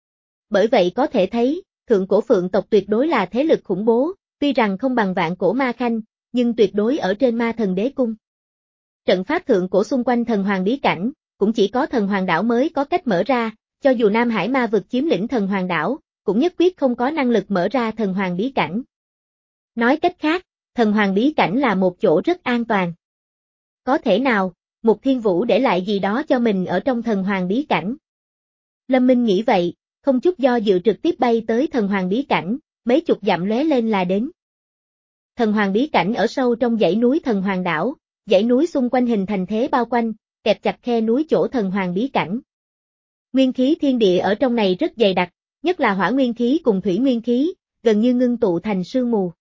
Bởi vậy có thể thấy, thượng cổ phượng tộc tuyệt đối là thế lực khủng bố, tuy rằng không bằng vạn cổ ma khanh, nhưng tuyệt đối ở trên ma thần đế cung. Trận pháp thượng cổ xung quanh Thần Hoàng Bí Cảnh, cũng chỉ có Thần Hoàng đảo mới có cách mở ra, cho dù Nam Hải Ma Vực chiếm lĩnh Thần Hoàng đảo, cũng nhất quyết không có năng lực mở ra Thần Hoàng Bí Cảnh. Nói cách khác, Thần Hoàng Bí Cảnh là một chỗ rất an toàn. Có thể nào, Mục Thiên Vũ để lại gì đó cho mình ở trong Thần Hoàng Bí Cảnh? Lâm Minh nghĩ vậy, không chút do dự trực tiếp bay tới Thần Hoàng Bí Cảnh, mấy chục dặm lóe lên là đến. Thần Hoàng Bí Cảnh ở sâu trong dãy núi Thần Hoàng đảo, dãy núi xung quanh hình thành thế bao quanh, kẹp chặt khe núi chỗ Thần Hoàng Bí Cảnh. Nguyên khí thiên địa ở trong này rất dày đặc, nhất là hỏa nguyên khí cùng thủy nguyên khí, gần như ngưng tụ thành sương mù.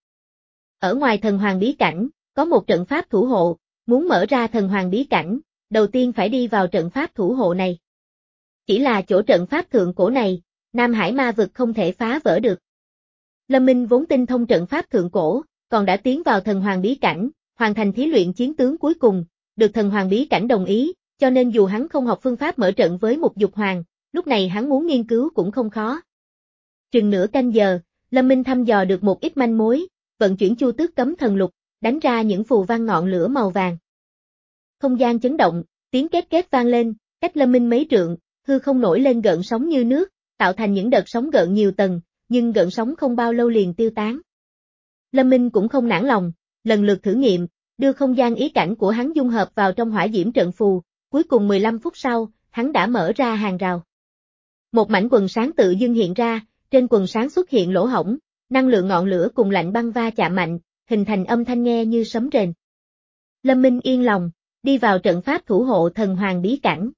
Ở ngoài Thần Hoàng Bí Cảnh, có một trận pháp thủ hộ, muốn mở ra Thần Hoàng Bí Cảnh, đầu tiên phải đi vào trận pháp thủ hộ này. Chỉ là chỗ trận pháp thượng cổ này, Nam Hải Ma Vực không thể phá vỡ được. Lâm Minh vốn tinh thông trận pháp thượng cổ, còn đã tiến vào Thần Hoàng Bí Cảnh, hoàn thành thí luyện chiến tướng cuối cùng, được Thần Hoàng Bí Cảnh đồng ý, cho nên dù hắn không học phương pháp mở trận với Mục Dục Hoàng, lúc này hắn muốn nghiên cứu cũng không khó. Chừng nửa canh giờ, Lâm Minh thăm dò được một ít manh mối, vận chuyển Chu Tước Cấm Thần Lục, đánh ra những phù văn ngọn lửa màu vàng. Không gian chấn động, tiếng két két vang lên, cách Lâm Minh mấy trượng, hư không nổi lên gợn sóng như nước, tạo thành những đợt sóng gợn nhiều tầng, nhưng gợn sóng không bao lâu liền tiêu tán. Lâm Minh cũng không nản lòng, lần lượt thử nghiệm, đưa không gian ý cảnh của hắn dung hợp vào trong hỏa diễm trận phù, cuối cùng mười lăm phút sau, hắn đã mở ra hàng rào. Một mảnh quần sáng tự dưng hiện ra, trên quần sáng xuất hiện lỗ hổng, năng lượng ngọn lửa cùng lạnh băng va chạm mạnh, hình thành âm thanh nghe như sấm rền. Lâm Minh yên lòng, đi vào trận pháp thủ hộ Thần Hoàng Bí Cảnh.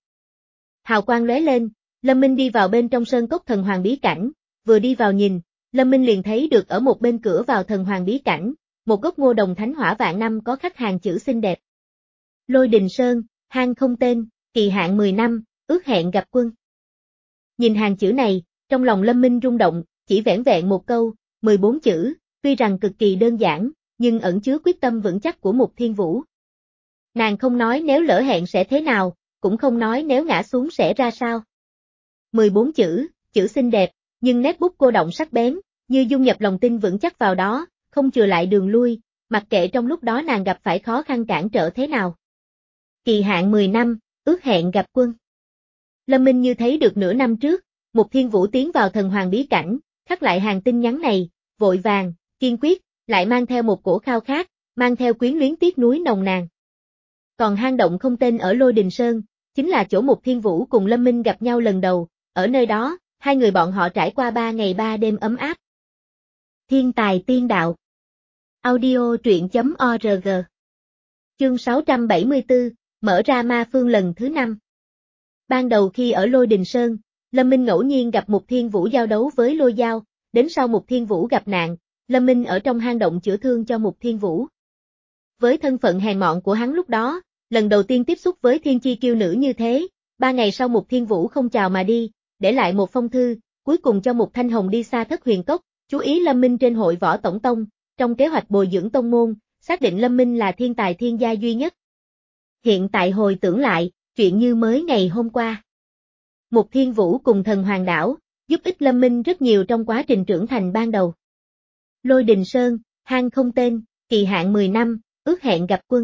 Hào quang lóe lên, Lâm Minh đi vào bên trong sơn cốc Thần Hoàng Bí Cảnh, vừa đi vào nhìn, Lâm Minh liền thấy được ở một bên cửa vào Thần Hoàng Bí Cảnh, một gốc ngô đồng thánh hỏa vạn năm có khắc hàng chữ xinh đẹp. Lôi Đình Sơn, hang không tên, kỳ hạn mười năm, ước hẹn gặp quân. Nhìn hàng chữ này, trong lòng Lâm Minh rung động, chỉ vẻn vẹn một câu, mười bốn chữ, tuy rằng cực kỳ đơn giản, nhưng ẩn chứa quyết tâm vững chắc của Mục Thiên Vũ. Nàng không nói nếu lỡ hẹn sẽ thế nào, cũng không nói nếu ngã xuống sẽ ra sao. mười bốn chữ, chữ xinh đẹp, nhưng nét bút cô đọng sắc bén, như dung nhập lòng tin vững chắc vào đó, không chừa lại đường lui, mặc kệ trong lúc đó nàng gặp phải khó khăn cản trở thế nào. Kỳ hạn mười năm, ước hẹn gặp quân. Lâm Minh như thấy được nửa năm trước, Mục Thiên Vũ tiến vào thần hoàng bí cảnh, khắc lại hàng tin nhắn này, vội vàng, kiên quyết, lại mang theo một cổ khao khát, mang theo quyến luyến tiếc nuối nồng nàn. Còn hang động không tên ở Lôi Đình Sơn, chính là chỗ Mục Thiên Vũ cùng Lâm Minh gặp nhau lần đầu, ở nơi đó, hai người bọn họ trải qua ba ngày ba đêm ấm áp. Thiên tài tiên đạo. Audio truyện.org. Chương sáu trăm bảy mươi tư, mở ra ma phương lần thứ năm. Ban đầu khi ở Lôi Đình Sơn, Lâm Minh ngẫu nhiên gặp Mục Thiên Vũ giao đấu với Lôi Dao, đến sau Mục Thiên Vũ gặp nạn, Lâm Minh ở trong hang động chữa thương cho Mục Thiên Vũ. Với thân phận hèn mọn của hắn lúc đó, lần đầu tiên tiếp xúc với thiên chi kiêu nữ như thế, ba ngày sau Mục Thiên Vũ không chào mà đi, để lại một phong thư, cuối cùng cho Mục Thanh Hồng đi xa Thất Huyền Cốc, chú ý Lâm Minh trên hội võ tổng tông, trong kế hoạch bồi dưỡng tông môn, xác định Lâm Minh là thiên tài thiên gia duy nhất. Hiện tại hồi tưởng lại, chuyện như mới ngày hôm qua. Mục Thiên Vũ cùng thần hoàng đảo, giúp ích Lâm Minh rất nhiều trong quá trình trưởng thành ban đầu. Lôi Đình Sơn, hang không tên, kỳ hạn mười năm, ước hẹn gặp quân.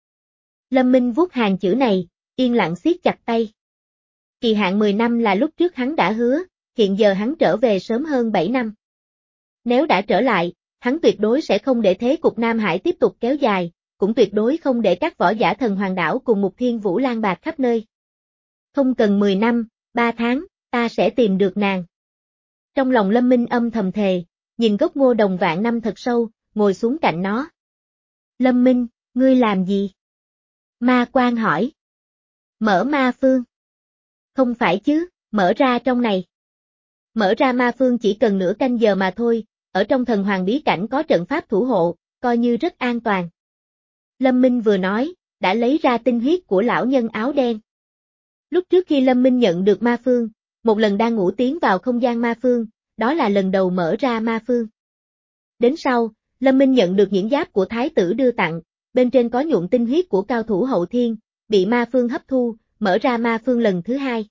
Lâm Minh vuốt hàng chữ này, yên lặng siết chặt tay. Kỳ hạn mười năm là lúc trước hắn đã hứa, hiện giờ hắn trở về sớm hơn bảy năm. Nếu đã trở lại, hắn tuyệt đối sẽ không để thế cục Nam Hải tiếp tục kéo dài, cũng tuyệt đối không để các võ giả thần hoàng đảo cùng Mục Thiên Vũ lang bạc khắp nơi. Không cần mười năm, ba tháng, ta sẽ tìm được nàng. Trong lòng Lâm Minh âm thầm thề, nhìn gốc ngô đồng vạn năm thật sâu, ngồi xuống cạnh nó. Lâm Minh, ngươi làm gì? Ma Quan hỏi. Mở ma phương. Không phải chứ, mở ra trong này. Mở ra ma phương chỉ cần nửa canh giờ mà thôi, ở trong thần hoàng bí cảnh có trận pháp thủ hộ, coi như rất an toàn. Lâm Minh vừa nói, đã lấy ra tinh huyết của lão nhân áo đen. Lúc trước khi Lâm Minh nhận được ma phương, một lần đang ngủ tiến vào không gian ma phương, đó là lần đầu mở ra ma phương. Đến sau, Lâm Minh nhận được nhẫn giáp của Thái tử đưa tặng, bên trên có nhuộm tinh huyết của cao thủ hậu thiên, bị ma phương hấp thu, mở ra ma phương lần thứ hai.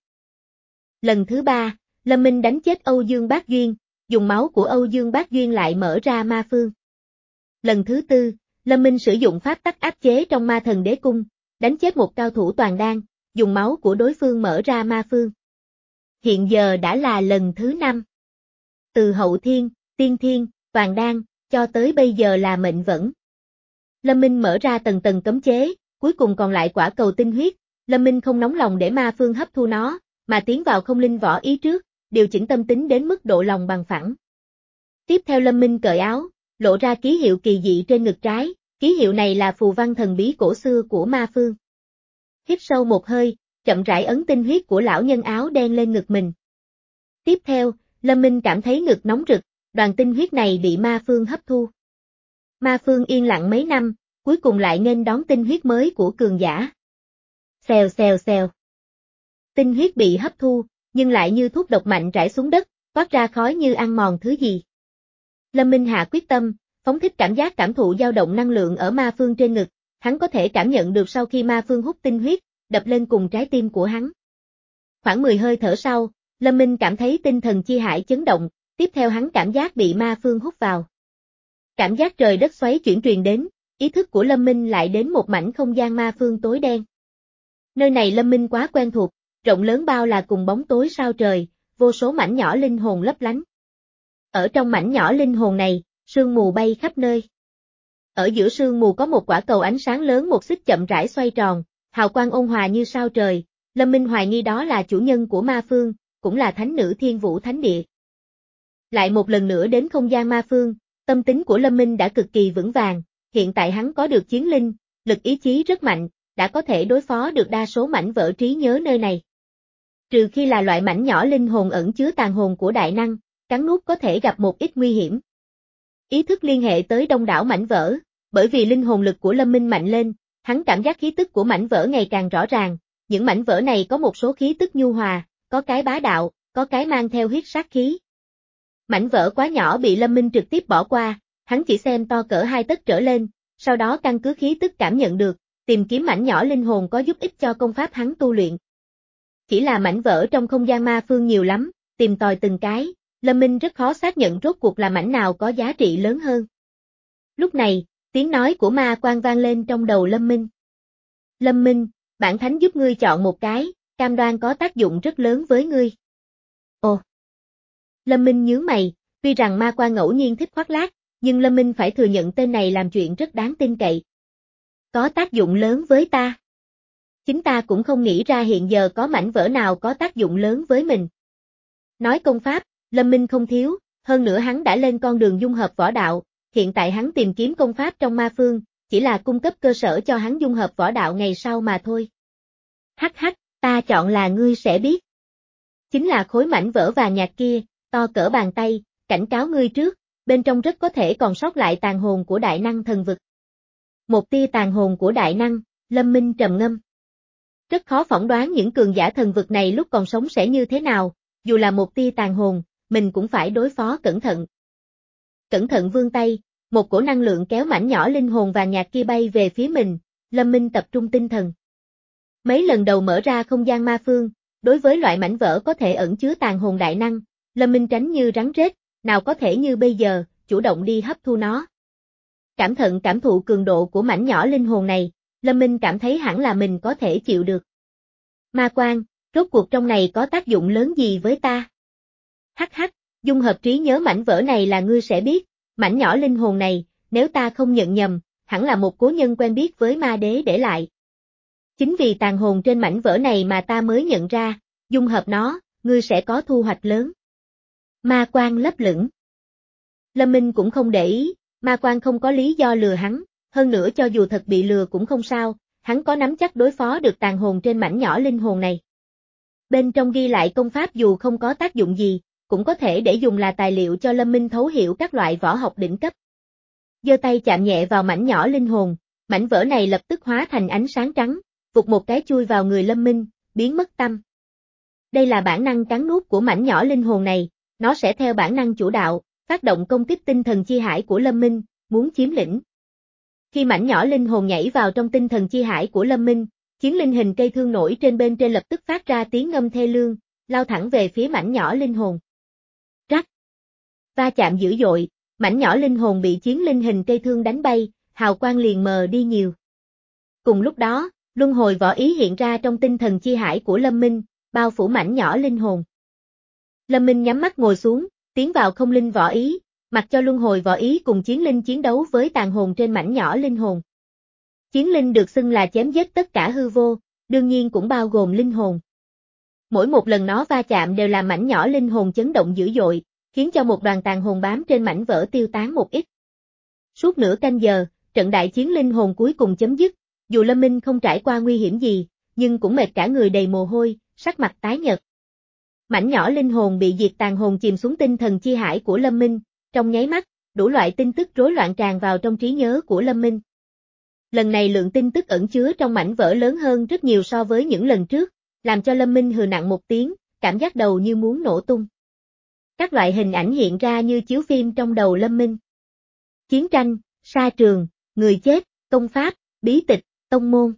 Lần thứ ba, Lâm Minh đánh chết Âu Dương Bác Duyên, dùng máu của Âu Dương Bác Duyên lại mở ra ma phương. Lần thứ tư, Lâm Minh sử dụng pháp tắc áp chế trong ma thần đế cung, đánh chết một cao thủ toàn đan, dùng máu của đối phương mở ra ma phương. Hiện giờ đã là lần thứ năm. Từ hậu thiên, tiên thiên, toàn đan, cho tới bây giờ là mệnh vẫn. Lâm Minh mở ra tầng tầng cấm chế, cuối cùng còn lại quả cầu tinh huyết, Lâm Minh không nóng lòng để ma phương hấp thu nó, mà tiến vào không linh võ ý trước, điều chỉnh tâm tính đến mức độ lòng bằng phẳng. Tiếp theo Lâm Minh cởi áo, lộ ra ký hiệu kỳ dị trên ngực trái, ký hiệu này là phù văn thần bí cổ xưa của ma phương. Hít sâu một hơi, chậm rãi ấn tinh huyết của lão nhân áo đen lên ngực mình. Tiếp theo, Lâm Minh cảm thấy ngực nóng rực, đoàn tinh huyết này bị ma phương hấp thu. Ma phương yên lặng mấy năm, cuối cùng lại nghênh đón tinh huyết mới của cường giả. Xèo xèo xèo. Tinh huyết bị hấp thu, nhưng lại như thuốc độc mạnh rải xuống đất, toát ra khói như ăn mòn thứ gì. Lâm Minh hạ quyết tâm, phóng thích cảm giác cảm thụ dao động năng lượng ở ma phương trên ngực, hắn có thể cảm nhận được sau khi ma phương hút tinh huyết, đập lên cùng trái tim của hắn. Khoảng mười hơi thở sau, Lâm Minh cảm thấy tinh thần chi hải chấn động, tiếp theo hắn cảm giác bị ma phương hút vào. Cảm giác trời đất xoáy chuyển truyền đến, ý thức của Lâm Minh lại đến một mảnh không gian ma phương tối đen. Nơi này Lâm Minh quá quen thuộc, rộng lớn bao là cùng bóng tối sao trời, vô số mảnh nhỏ linh hồn lấp lánh. Ở trong mảnh nhỏ linh hồn này, sương mù bay khắp nơi. Ở giữa sương mù có một quả cầu ánh sáng lớn một xích chậm rãi xoay tròn, hào quang ôn hòa như sao trời, Lâm Minh hoài nghi đó là chủ nhân của ma phương, cũng là thánh nữ Thiên Vũ Thánh Địa. Lại một lần nữa đến không gian ma phương, tâm tính của Lâm Minh đã cực kỳ vững vàng, hiện tại hắn có được chiến linh, lực ý chí rất mạnh, đã có thể đối phó được đa số mảnh vỡ trí nhớ nơi này. Trừ khi là loại mảnh nhỏ linh hồn ẩn chứa tàn hồn của đại năng, cắn nuốt có thể gặp một ít nguy hiểm. Ý thức liên hệ tới đông đảo mảnh vỡ, bởi vì linh hồn lực của Lâm Minh mạnh lên, hắn cảm giác khí tức của mảnh vỡ ngày càng rõ ràng, những mảnh vỡ này có một số khí tức nhu hòa, có cái bá đạo, có cái mang theo huyết sát khí. Mảnh vỡ quá nhỏ bị Lâm Minh trực tiếp bỏ qua, hắn chỉ xem to cỡ hai tấc trở lên, sau đó căn cứ khí tức cảm nhận được, tìm kiếm mảnh nhỏ linh hồn có giúp ích cho công pháp hắn tu luyện. Chỉ là mảnh vỡ trong không gian ma phương nhiều lắm, tìm tòi từng cái, Lâm Minh rất khó xác nhận rốt cuộc là mảnh nào có giá trị lớn hơn. Lúc này, tiếng nói của ma quan vang lên trong đầu Lâm Minh. Lâm Minh, bản thánh giúp ngươi chọn một cái, cam đoan có tác dụng rất lớn với ngươi. Ồ! Lâm Minh nhướng mày, tuy rằng ma quan ngẫu nhiên thích khoác lác, nhưng Lâm Minh phải thừa nhận tên này làm chuyện rất đáng tin cậy. Có tác dụng lớn với ta. Chính ta cũng không nghĩ ra hiện giờ có mảnh vỡ nào có tác dụng lớn với mình. Nói công pháp, Lâm Minh không thiếu, hơn nữa hắn đã lên con đường dung hợp võ đạo, hiện tại hắn tìm kiếm công pháp trong ma phương, chỉ là cung cấp cơ sở cho hắn dung hợp võ đạo ngày sau mà thôi. Hắc hắc, ta chọn là ngươi sẽ biết. Chính là khối mảnh vỡ vàng nhạt kia, to cỡ bàn tay, cảnh cáo ngươi trước, bên trong rất có thể còn sót lại tàn hồn của đại năng thần vực. Một tia tàn hồn của đại năng, Lâm Minh trầm ngâm. Rất khó phỏng đoán những cường giả thần vực này lúc còn sống sẽ như thế nào, dù là một tia tàn hồn, mình cũng phải đối phó cẩn thận. Cẩn thận vươn tay, một cổ năng lượng kéo mảnh nhỏ linh hồn vàng nhạt kia bay về phía mình, Lâm Minh tập trung tinh thần. Mấy lần đầu mở ra không gian ma phương, đối với loại mảnh vỡ có thể ẩn chứa tàn hồn đại năng, Lâm Minh tránh như rắn rết, nào có thể như bây giờ, chủ động đi hấp thu nó. Cảm thận cảm thụ cường độ của mảnh nhỏ linh hồn này, Lâm Minh cảm thấy hẳn là mình có thể chịu được. Ma quan, rốt cuộc trong này có tác dụng lớn gì với ta? Hắc hắc, dung hợp trí nhớ mảnh vỡ này là ngươi sẽ biết, mảnh nhỏ linh hồn này, nếu ta không nhận nhầm, hẳn là một cố nhân quen biết với ma đế để lại. Chính vì tàn hồn trên mảnh vỡ này mà ta mới nhận ra, dung hợp nó, ngươi sẽ có thu hoạch lớn. Ma quan lấp lửng. Lâm Minh cũng không để ý, ma quan không có lý do lừa hắn, hơn nữa cho dù thật bị lừa cũng không sao, hắn có nắm chắc đối phó được tàn hồn trên mảnh nhỏ linh hồn này. Bên trong ghi lại công pháp dù không có tác dụng gì, cũng có thể để dùng là tài liệu cho Lâm Minh thấu hiểu các loại võ học đỉnh cấp. Giơ tay chạm nhẹ vào mảnh nhỏ linh hồn, mảnh vỡ này lập tức hóa thành ánh sáng trắng, vụt một cái chui vào người Lâm Minh, biến mất tâm. Đây là bản năng cắn nuốt của mảnh nhỏ linh hồn này, nó sẽ theo bản năng chủ đạo, phát động công kích tinh thần chi hải của Lâm Minh, muốn chiếm lĩnh. Khi mảnh nhỏ linh hồn nhảy vào trong tinh thần chi hải của Lâm Minh, chiến linh hình cây thương nổi trên bên trên lập tức phát ra tiếng ngâm thê lương, lao thẳng về phía mảnh nhỏ linh hồn. Rắc! Va chạm dữ dội, mảnh nhỏ linh hồn bị chiến linh hình cây thương đánh bay, hào quang liền mờ đi nhiều. Cùng lúc đó, luân hồi võ ý hiện ra trong tinh thần chi hải của Lâm Minh, bao phủ mảnh nhỏ linh hồn. Lâm Minh nhắm mắt ngồi xuống, tiến vào không linh võ ý, mặc cho luân hồi võ ý cùng chiến linh chiến đấu với tàn hồn trên mảnh nhỏ linh hồn. Chiến linh được xưng là chém giết tất cả hư vô, đương nhiên cũng bao gồm linh hồn. Mỗi một lần nó va chạm đều làm mảnh nhỏ linh hồn chấn động dữ dội, khiến cho một đoàn tàn hồn bám trên mảnh vỡ tiêu tán một ít. Suốt nửa canh giờ, trận đại chiến linh hồn cuối cùng chấm dứt, dù Lâm Minh không trải qua nguy hiểm gì, nhưng cũng mệt cả người đầy mồ hôi, sắc mặt tái nhợt. Mảnh nhỏ linh hồn bị diệt tàn hồn chìm xuống tinh thần chi hải của Lâm Minh, trong nháy mắt, đủ loại tin tức rối loạn tràn vào trong trí nhớ của Lâm Minh. Lần này lượng tin tức ẩn chứa trong mảnh vỡ lớn hơn rất nhiều so với những lần trước, làm cho Lâm Minh hừ nặng một tiếng, cảm giác đầu như muốn nổ tung. Các loại hình ảnh hiện ra như chiếu phim trong đầu Lâm Minh. Chiến tranh, sa trường, người chết, công pháp, bí tịch, tông môn.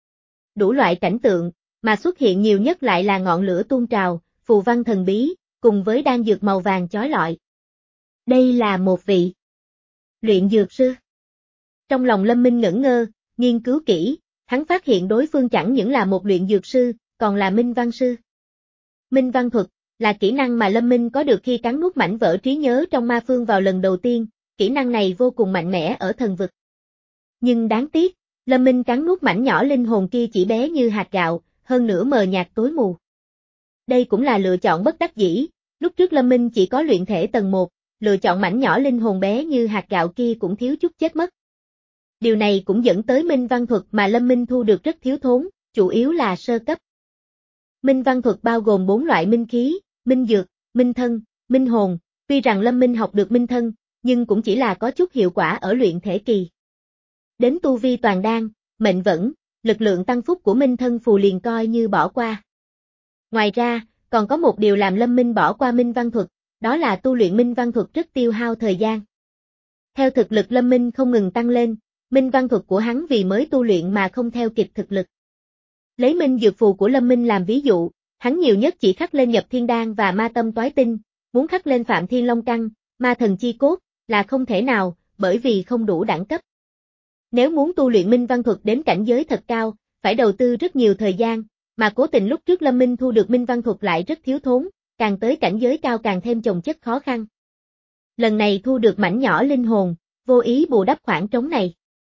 Đủ loại cảnh tượng, mà xuất hiện nhiều nhất lại là ngọn lửa tuôn trào, phù văn thần bí, cùng với đan dược màu vàng chói lọi. Đây là một vị luyện dược sư. Trong lòng Lâm Minh ngẩn ngơ, nghiên cứu kỹ, hắn phát hiện đối phương chẳng những là một luyện dược sư, còn là minh văn sư. Minh văn thuật là kỹ năng mà Lâm Minh có được khi cắn nuốt mảnh vỡ trí nhớ trong ma phương vào lần đầu tiên, kỹ năng này vô cùng mạnh mẽ ở thần vực. Nhưng đáng tiếc, Lâm Minh cắn nuốt mảnh nhỏ linh hồn kia chỉ bé như hạt gạo, hơn nữa mờ nhạt tối mù. Đây cũng là lựa chọn bất đắc dĩ, lúc trước Lâm Minh chỉ có luyện thể tầng một, lựa chọn mảnh nhỏ linh hồn bé như hạt gạo kia cũng thiếu chút chết mất. Điều này cũng dẫn tới minh văn thuật mà Lâm Minh thu được rất thiếu thốn, chủ yếu là sơ cấp. Minh văn thuật bao gồm bốn loại minh khí, minh dược, minh thân, minh hồn, tuy rằng Lâm Minh học được minh thân, nhưng cũng chỉ là có chút hiệu quả ở luyện thể kỳ. Đến tu vi toàn đan, mệnh vẫn, lực lượng tăng phúc của minh thân phù liền coi như bỏ qua. Ngoài ra, còn có một điều làm Lâm Minh bỏ qua minh văn thuật, đó là tu luyện minh văn thuật rất tiêu hao thời gian. Theo thực lực Lâm Minh không ngừng tăng lên, minh văn thuật của hắn vì mới tu luyện mà không theo kịp thực lực. Lấy minh dược phù của Lâm Minh làm ví dụ, hắn nhiều nhất chỉ khắc lên nhập thiên đan và ma tâm toái tinh, muốn khắc lên phạm thiên long căn, ma thần chi cốt, là không thể nào, bởi vì không đủ đẳng cấp. Nếu muốn tu luyện minh văn thuật đến cảnh giới thật cao, phải đầu tư rất nhiều thời gian, mà cố tình lúc trước Lâm Minh thu được minh văn thuật lại rất thiếu thốn, càng tới cảnh giới cao càng thêm chồng chất khó khăn. Lần này thu được mảnh nhỏ linh hồn, vô ý bù đắp khoảng trống này.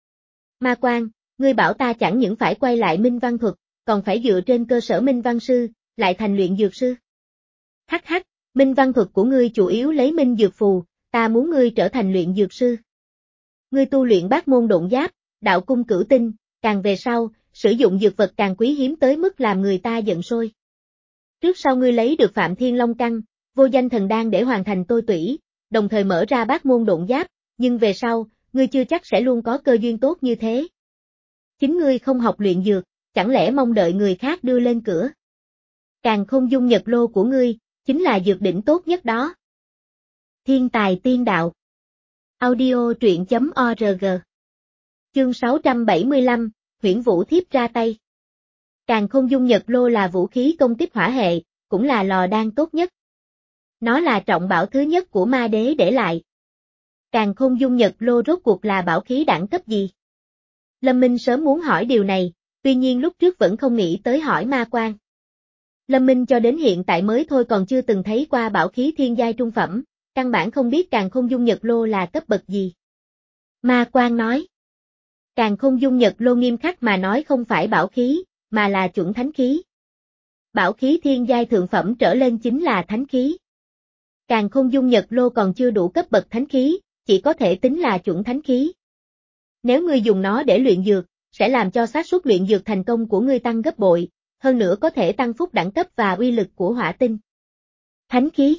Ma Quan, ngươi bảo ta chẳng những phải quay lại minh văn thuật, còn phải dựa trên cơ sở minh văn sư, lại thành luyện dược sư. Hắc hắc, minh văn thuật của ngươi chủ yếu lấy minh dược phù, ta muốn ngươi trở thành luyện dược sư. Ngươi tu luyện bát môn độn giáp, đạo cung cửu tinh, càng về sau, sử dụng dược vật càng quý hiếm tới mức làm người ta giận sôi. Trước sau ngươi lấy được Phạm Thiên Long căn, vô danh thần đan để hoàn thành tôi tủy, đồng thời mở ra bát môn độn giáp, nhưng về sau, ngươi chưa chắc sẽ luôn có cơ duyên tốt như thế. Chính ngươi không học luyện dược, chẳng lẽ mong đợi người khác đưa lên cửa. Càng không dung nhật lô của ngươi, chính là dược đỉnh tốt nhất đó. Thiên tài tiên đạo. Audio truyện chấm org. Chương sáu trăm bảy mươi lăm, Huyễn Vũ Thiếp ra tay. Càng không dung nhật lô là vũ khí công kích hỏa hệ, cũng là lò đan tốt nhất. Nó là trọng bảo thứ nhất của ma đế để lại. Càng không dung nhật lô rốt cuộc là bảo khí đẳng cấp gì? Lâm Minh sớm muốn hỏi điều này, tuy nhiên lúc trước vẫn không nghĩ tới hỏi Ma Quan. Lâm Minh cho đến hiện tại mới thôi còn chưa từng thấy qua bảo khí thiên giai trung phẩm, căn bản không biết càng không dung nhật lô là cấp bậc gì. Ma Quan nói. Càng không dung nhật lô nghiêm khắc mà nói không phải bảo khí, mà là chuẩn thánh khí. Bảo khí thiên giai thượng phẩm trở lên chính là thánh khí. Càng không dung nhật lô còn chưa đủ cấp bậc thánh khí, chỉ có thể tính là chuẩn thánh khí. Nếu ngươi dùng nó để luyện dược, sẽ làm cho xác suất luyện dược thành công của ngươi tăng gấp bội, hơn nữa có thể tăng phúc đẳng cấp và uy lực của hỏa tinh. Thánh khí.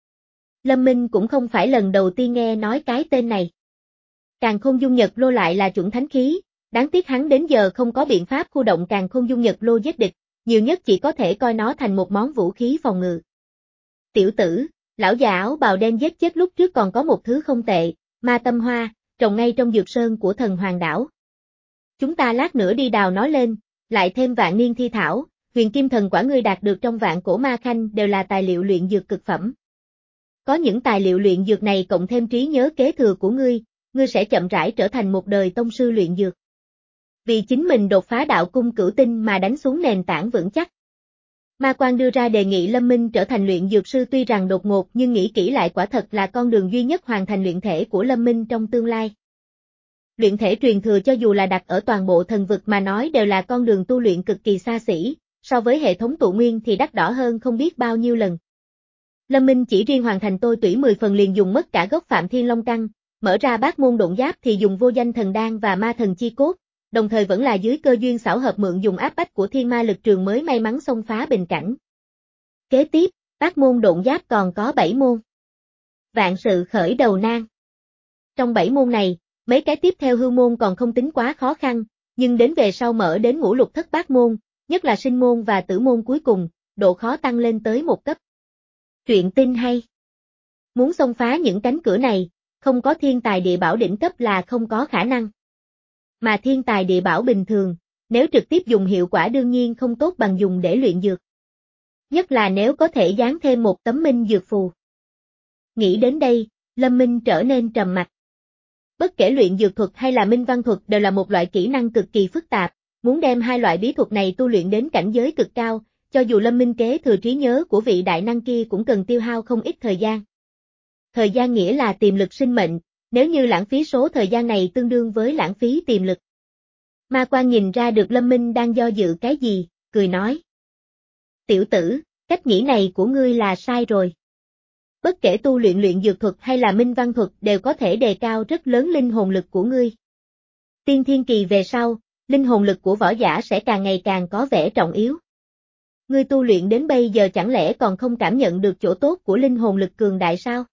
Lâm Minh cũng không phải lần đầu tiên nghe nói cái tên này. Càng không dung nhật lô lại là chuẩn thánh khí, đáng tiếc hắn đến giờ không có biện pháp khu động càng không dung nhật lô giết địch, nhiều nhất chỉ có thể coi nó thành một món vũ khí phòng ngự. Tiểu tử, lão già áo bào đen giết chết lúc trước còn có một thứ không tệ, ma tâm hoa, trồng ngay trong dược sơn của thần hoàng đảo. Chúng ta lát nữa đi đào nó lên, lại thêm vạn niên thi thảo, huyền kim thần quả ngươi đạt được trong vạn cổ ma khanh đều là tài liệu luyện dược cực phẩm. Có những tài liệu luyện dược này cộng thêm trí nhớ kế thừa của ngươi, ngươi sẽ chậm rãi trở thành một đời tông sư luyện dược. Vì chính mình đột phá đạo cung cửu tinh mà đánh xuống nền tảng vững chắc. Ma Quan đưa ra đề nghị Lâm Minh trở thành luyện dược sư tuy rằng đột ngột nhưng nghĩ kỹ lại quả thật là con đường duy nhất hoàn thành luyện thể của Lâm Minh trong tương lai. Luyện thể truyền thừa cho dù là đặt ở toàn bộ thần vực mà nói đều là con đường tu luyện cực kỳ xa xỉ, so với hệ thống tụ nguyên thì đắt đỏ hơn không biết bao nhiêu lần. Lâm Minh chỉ riêng hoàn thành tôi tủy mười phần liền dùng mất cả gốc Phạm Thiên Long căn, mở ra bát môn độn giáp thì dùng vô danh thần đan và ma thần chi cốt, đồng thời vẫn là dưới cơ duyên xảo hợp mượn dùng áp bách của thiên ma lực trường mới may mắn xông phá bình cảnh. Kế tiếp, bát môn độn giáp còn có bảy môn. Vạn sự khởi đầu nan. Trong bảy môn này, mấy cái tiếp theo hư môn còn không tính quá khó khăn, nhưng đến về sau mở đến ngũ lục thất bát môn, nhất là sinh môn và tử môn cuối cùng, độ khó tăng lên tới một cấp. Truyện tin hay. Muốn xông phá những cánh cửa này, không có thiên tài địa bảo đỉnh cấp là không có khả năng. Mà thiên tài địa bảo bình thường, nếu trực tiếp dùng hiệu quả đương nhiên không tốt bằng dùng để luyện dược. Nhất là nếu có thể dán thêm một tấm minh dược phù. Nghĩ đến đây, Lâm Minh trở nên trầm mặc. Bất kể luyện dược thuật hay là minh văn thuật đều là một loại kỹ năng cực kỳ phức tạp, muốn đem hai loại bí thuật này tu luyện đến cảnh giới cực cao, cho dù Lâm Minh kế thừa trí nhớ của vị đại năng kia cũng cần tiêu hao không ít thời gian. Thời gian nghĩa là tiềm lực sinh mệnh, nếu như lãng phí số thời gian này tương đương với lãng phí tiềm lực. Ma Quan nhìn ra được Lâm Minh đang do dự cái gì, cười nói. Tiểu tử, cách nghĩ này của ngươi là sai rồi. Bất kể tu luyện luyện dược thuật hay là minh văn thuật đều có thể đề cao rất lớn linh hồn lực của ngươi. Tiên thiên kỳ về sau, linh hồn lực của võ giả sẽ càng ngày càng có vẻ trọng yếu. Ngươi tu luyện đến bây giờ chẳng lẽ còn không cảm nhận được chỗ tốt của linh hồn lực cường đại sao?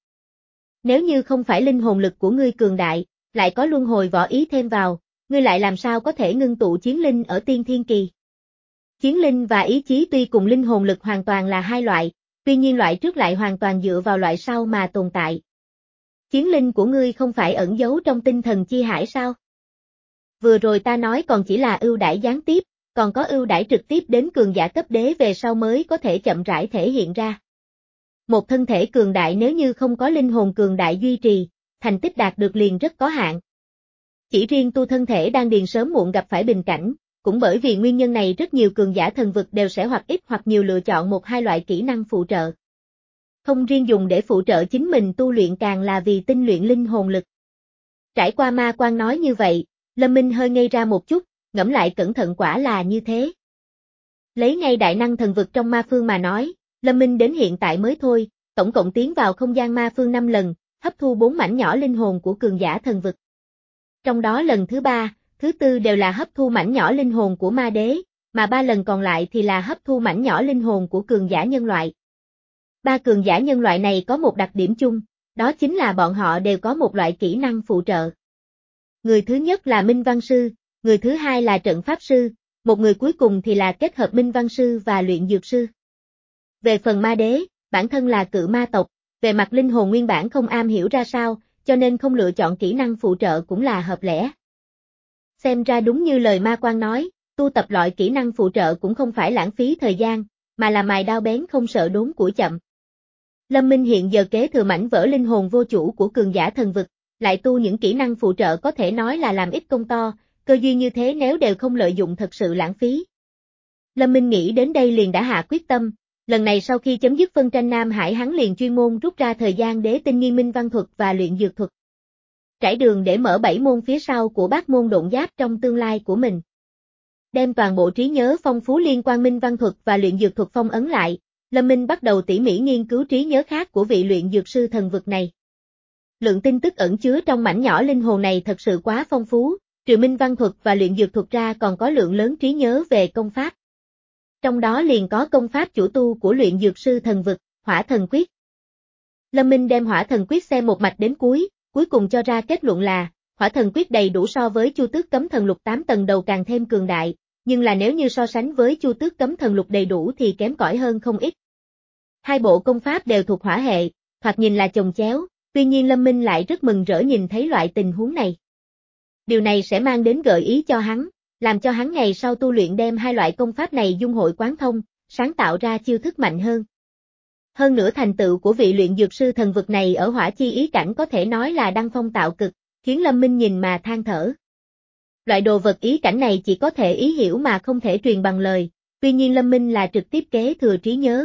Nếu như không phải linh hồn lực của ngươi cường đại, lại có luân hồi võ ý thêm vào, ngươi lại làm sao có thể ngưng tụ chiến linh ở tiên thiên kỳ? Chiến linh và ý chí tuy cùng linh hồn lực hoàn toàn là hai loại, tuy nhiên loại trước lại hoàn toàn dựa vào loại sau mà tồn tại. Chiến linh của ngươi không phải ẩn giấu trong tinh thần chi hải sao? Vừa rồi ta nói còn chỉ là ưu đãi gián tiếp, còn có ưu đãi trực tiếp đến cường giả cấp đế về sau mới có thể chậm rãi thể hiện ra. Một thân thể cường đại nếu như không có linh hồn cường đại duy trì, thành tích đạt được liền rất có hạn. Chỉ riêng tu thân thể đan điền sớm muộn gặp phải bình cảnh, cũng bởi vì nguyên nhân này rất nhiều cường giả thần vực đều sẽ hoặc ít hoặc nhiều lựa chọn một hai loại kỹ năng phụ trợ. Không riêng dùng để phụ trợ chính mình tu luyện càng là vì tinh luyện linh hồn lực. Trải qua ma quan nói như vậy, Lâm Minh hơi ngây ra một chút, ngẫm lại cẩn thận quả là như thế. Lấy ngay đại năng thần vực trong ma phương mà nói, Lâm Minh đến hiện tại mới thôi, tổng cộng tiến vào không gian ma phương năm lần, hấp thu bốn mảnh nhỏ linh hồn của cường giả thần vực. Trong đó lần thứ ba, thứ tư đều là hấp thu mảnh nhỏ linh hồn của ma đế, mà ba lần còn lại thì là hấp thu mảnh nhỏ linh hồn của cường giả nhân loại. Ba cường giả nhân loại này có một đặc điểm chung, đó chính là bọn họ đều có một loại kỹ năng phụ trợ. Người thứ nhất là Minh Văn Sư, người thứ hai là Trận Pháp Sư, một người cuối cùng thì là kết hợp Minh Văn Sư và Luyện Dược Sư. Về phần ma đế, bản thân là cự ma tộc, về mặt linh hồn nguyên bản không am hiểu ra sao, cho nên không lựa chọn kỹ năng phụ trợ cũng là hợp lẽ. Xem ra đúng như lời ma quan nói, tu tập loại kỹ năng phụ trợ cũng không phải lãng phí thời gian, mà là mài đao bén không sợ đốn củi chậm. Lâm Minh hiện giờ kế thừa mảnh vỡ linh hồn vô chủ của cường giả thần vực, lại tu những kỹ năng phụ trợ có thể nói là làm ít công to, cơ duyên như thế nếu đều không lợi dụng thật sự lãng phí. Lâm Minh nghĩ đến đây liền đã hạ quyết tâm, lần này sau khi chấm dứt phân tranh Nam Hải hắn liền chuyên môn rút ra thời gian để tinh nghiên minh văn thuật và luyện dược thuật. Trải đường để mở bảy môn phía sau của bát môn độn giáp trong tương lai của mình. Đem toàn bộ trí nhớ phong phú liên quan minh văn thuật và luyện dược thuật phong ấn lại, Lâm Minh bắt đầu tỉ mỉ nghiên cứu trí nhớ khác của vị luyện dược sư thần vực này. Lượng tin tức ẩn chứa trong mảnh nhỏ linh hồn này thật sự quá phong phú, trừ minh văn thuật và luyện dược thuật ra còn có lượng lớn trí nhớ về công pháp. Trong đó liền có công pháp chủ tu của luyện dược sư thần vực, Hỏa Thần Quyết. Lâm Minh đem Hỏa Thần Quyết xem một mạch đến cuối, cuối cùng cho ra kết luận là, Hỏa Thần Quyết đầy đủ so với Chu Tước Cấm Thần Lục tám tầng đầu càng thêm cường đại, nhưng là nếu như so sánh với Chu Tước Cấm Thần Lục đầy đủ thì kém cỏi hơn không ít. Hai bộ công pháp đều thuộc hỏa hệ, thoạt nhìn là chồng chéo, tuy nhiên Lâm Minh lại rất mừng rỡ nhìn thấy loại tình huống này. Điều này sẽ mang đến gợi ý cho hắn, làm cho hắn ngày sau tu luyện đem hai loại công pháp này dung hội quán thông, sáng tạo ra chiêu thức mạnh hơn. Hơn nữa thành tựu của vị luyện dược sư thần vực này ở hỏa chi ý cảnh có thể nói là đăng phong tạo cực, khiến Lâm Minh nhìn mà than thở. Loại đồ vật ý cảnh này chỉ có thể ý hiểu mà không thể truyền bằng lời, tuy nhiên Lâm Minh là trực tiếp kế thừa trí nhớ.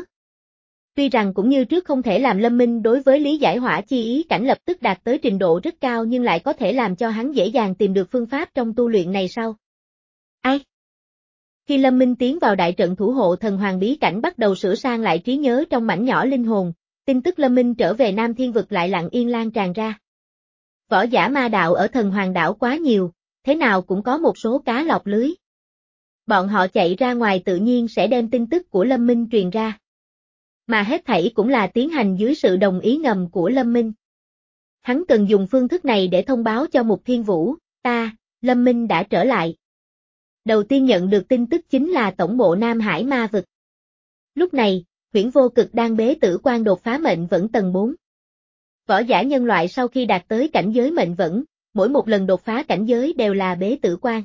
Tuy rằng cũng như trước không thể làm Lâm Minh đối với lý giải hỏa chi ý cảnh lập tức đạt tới trình độ rất cao nhưng lại có thể làm cho hắn dễ dàng tìm được phương pháp trong tu luyện này sau. Ai? Khi Lâm Minh tiến vào đại trận thủ hộ thần hoàng bí cảnh bắt đầu sửa sang lại trí nhớ trong mảnh nhỏ linh hồn, tin tức Lâm Minh trở về Nam Thiên Vực lại lặng yên lan tràn ra. Võ giả ma đạo ở thần hoàng đảo quá nhiều, thế nào cũng có một số cá lọt lưới. Bọn họ chạy ra ngoài tự nhiên sẽ đem tin tức của Lâm Minh truyền ra. Mà hết thảy cũng là tiến hành dưới sự đồng ý ngầm của Lâm Minh. Hắn cần dùng phương thức này để thông báo cho Mục Thiên Vũ, ta, Lâm Minh đã trở lại. Đầu tiên nhận được tin tức chính là tổng bộ Nam Hải ma vực. Lúc này, Huyễn Vô Cực đang bế tử quan đột phá mệnh vẫn tầng bốn. Võ giả nhân loại sau khi đạt tới cảnh giới mệnh vẫn, mỗi một lần đột phá cảnh giới đều là bế tử quan.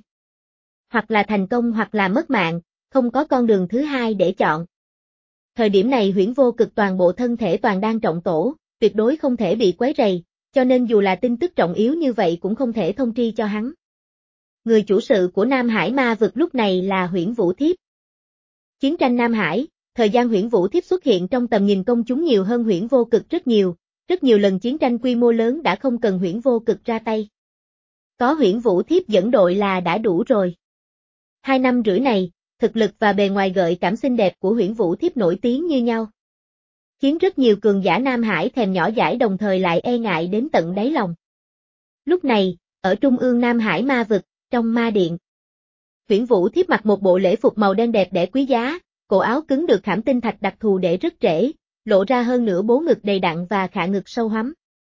Hoặc là thành công hoặc là mất mạng, không có con đường thứ hai để chọn. Thời điểm này Huyễn Vô Cực toàn bộ thân thể toàn đang trọng tổ, tuyệt đối không thể bị quấy rầy, cho nên dù là tin tức trọng yếu như vậy cũng không thể thông tri cho hắn. Người chủ sự của Nam Hải ma vực lúc này là Huyễn Vũ Thiếp. Chiến tranh Nam Hải, thời gian Huyễn Vũ Thiếp xuất hiện trong tầm nhìn công chúng nhiều hơn Huyễn Vô Cực rất nhiều, rất nhiều lần chiến tranh quy mô lớn đã không cần Huyễn Vô Cực ra tay. Có Huyễn Vũ Thiếp dẫn đội là đã đủ rồi. Hai năm rưỡi này, thực lực và bề ngoài gợi cảm xinh đẹp của Huyễn Vũ Thiếp nổi tiếng như nhau. Khiến rất nhiều cường giả Nam Hải thèm nhỏ dãi đồng thời lại e ngại đến tận đáy lòng. Lúc này, ở trung ương Nam Hải ma vực, trong ma điện. Huyễn Vũ Thiếp mặc một bộ lễ phục màu đen đẹp đẽ quý giá, cổ áo cứng được khảm tinh thạch đặc thù để rất trễ, lộ ra hơn nửa bố ngực đầy đặn và khả ngực sâu hắm.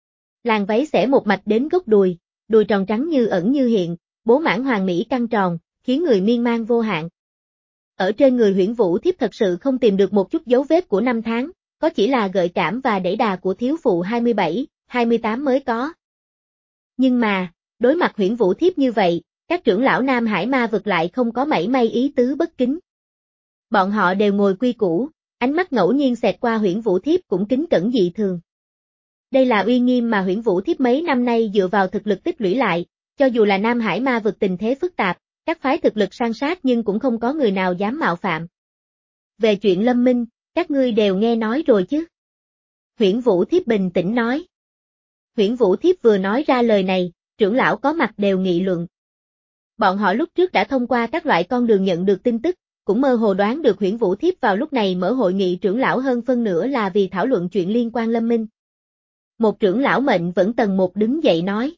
Làn váy xẻ một mạch đến gốc đùi, đùi tròn trắng như ẩn như hiện, bố mãn hoàng mỹ căng tròn, khiến người miên man vô hạn. Ở trên người Huyễn Vũ Thiếp thật sự không tìm được một chút dấu vết của năm tháng, có chỉ là gợi cảm và đẩy đà của thiếu phụ hai mươi bảy, hai mươi tám mới có. Nhưng mà, đối mặt Huyễn Vũ Thiếp như vậy, các trưởng lão Nam Hải Ma vực lại không có mảy may ý tứ bất kính. Bọn họ đều ngồi quy củ, ánh mắt ngẫu nhiên xẹt qua Huyễn Vũ Thiếp cũng kính cẩn dị thường. Đây là uy nghiêm mà Huyễn Vũ Thiếp mấy năm nay dựa vào thực lực tích lũy lại, cho dù là Nam Hải Ma vực tình thế phức tạp, các phái thực lực san sát nhưng cũng không có người nào dám mạo phạm. Về chuyện Lâm Minh, các ngươi đều nghe nói rồi chứ? Huyễn Vũ Thiếp bình tĩnh nói. Huyễn Vũ Thiếp vừa nói ra lời này, trưởng lão có mặt đều nghị luận. Bọn họ lúc trước đã thông qua các loại con đường nhận được tin tức, cũng mơ hồ đoán được Huyễn Vũ Thiếp vào lúc này mở hội nghị trưởng lão hơn phân nửa là vì thảo luận chuyện liên quan Lâm Minh. Một trưởng lão mệnh vẫn tầng một đứng dậy nói.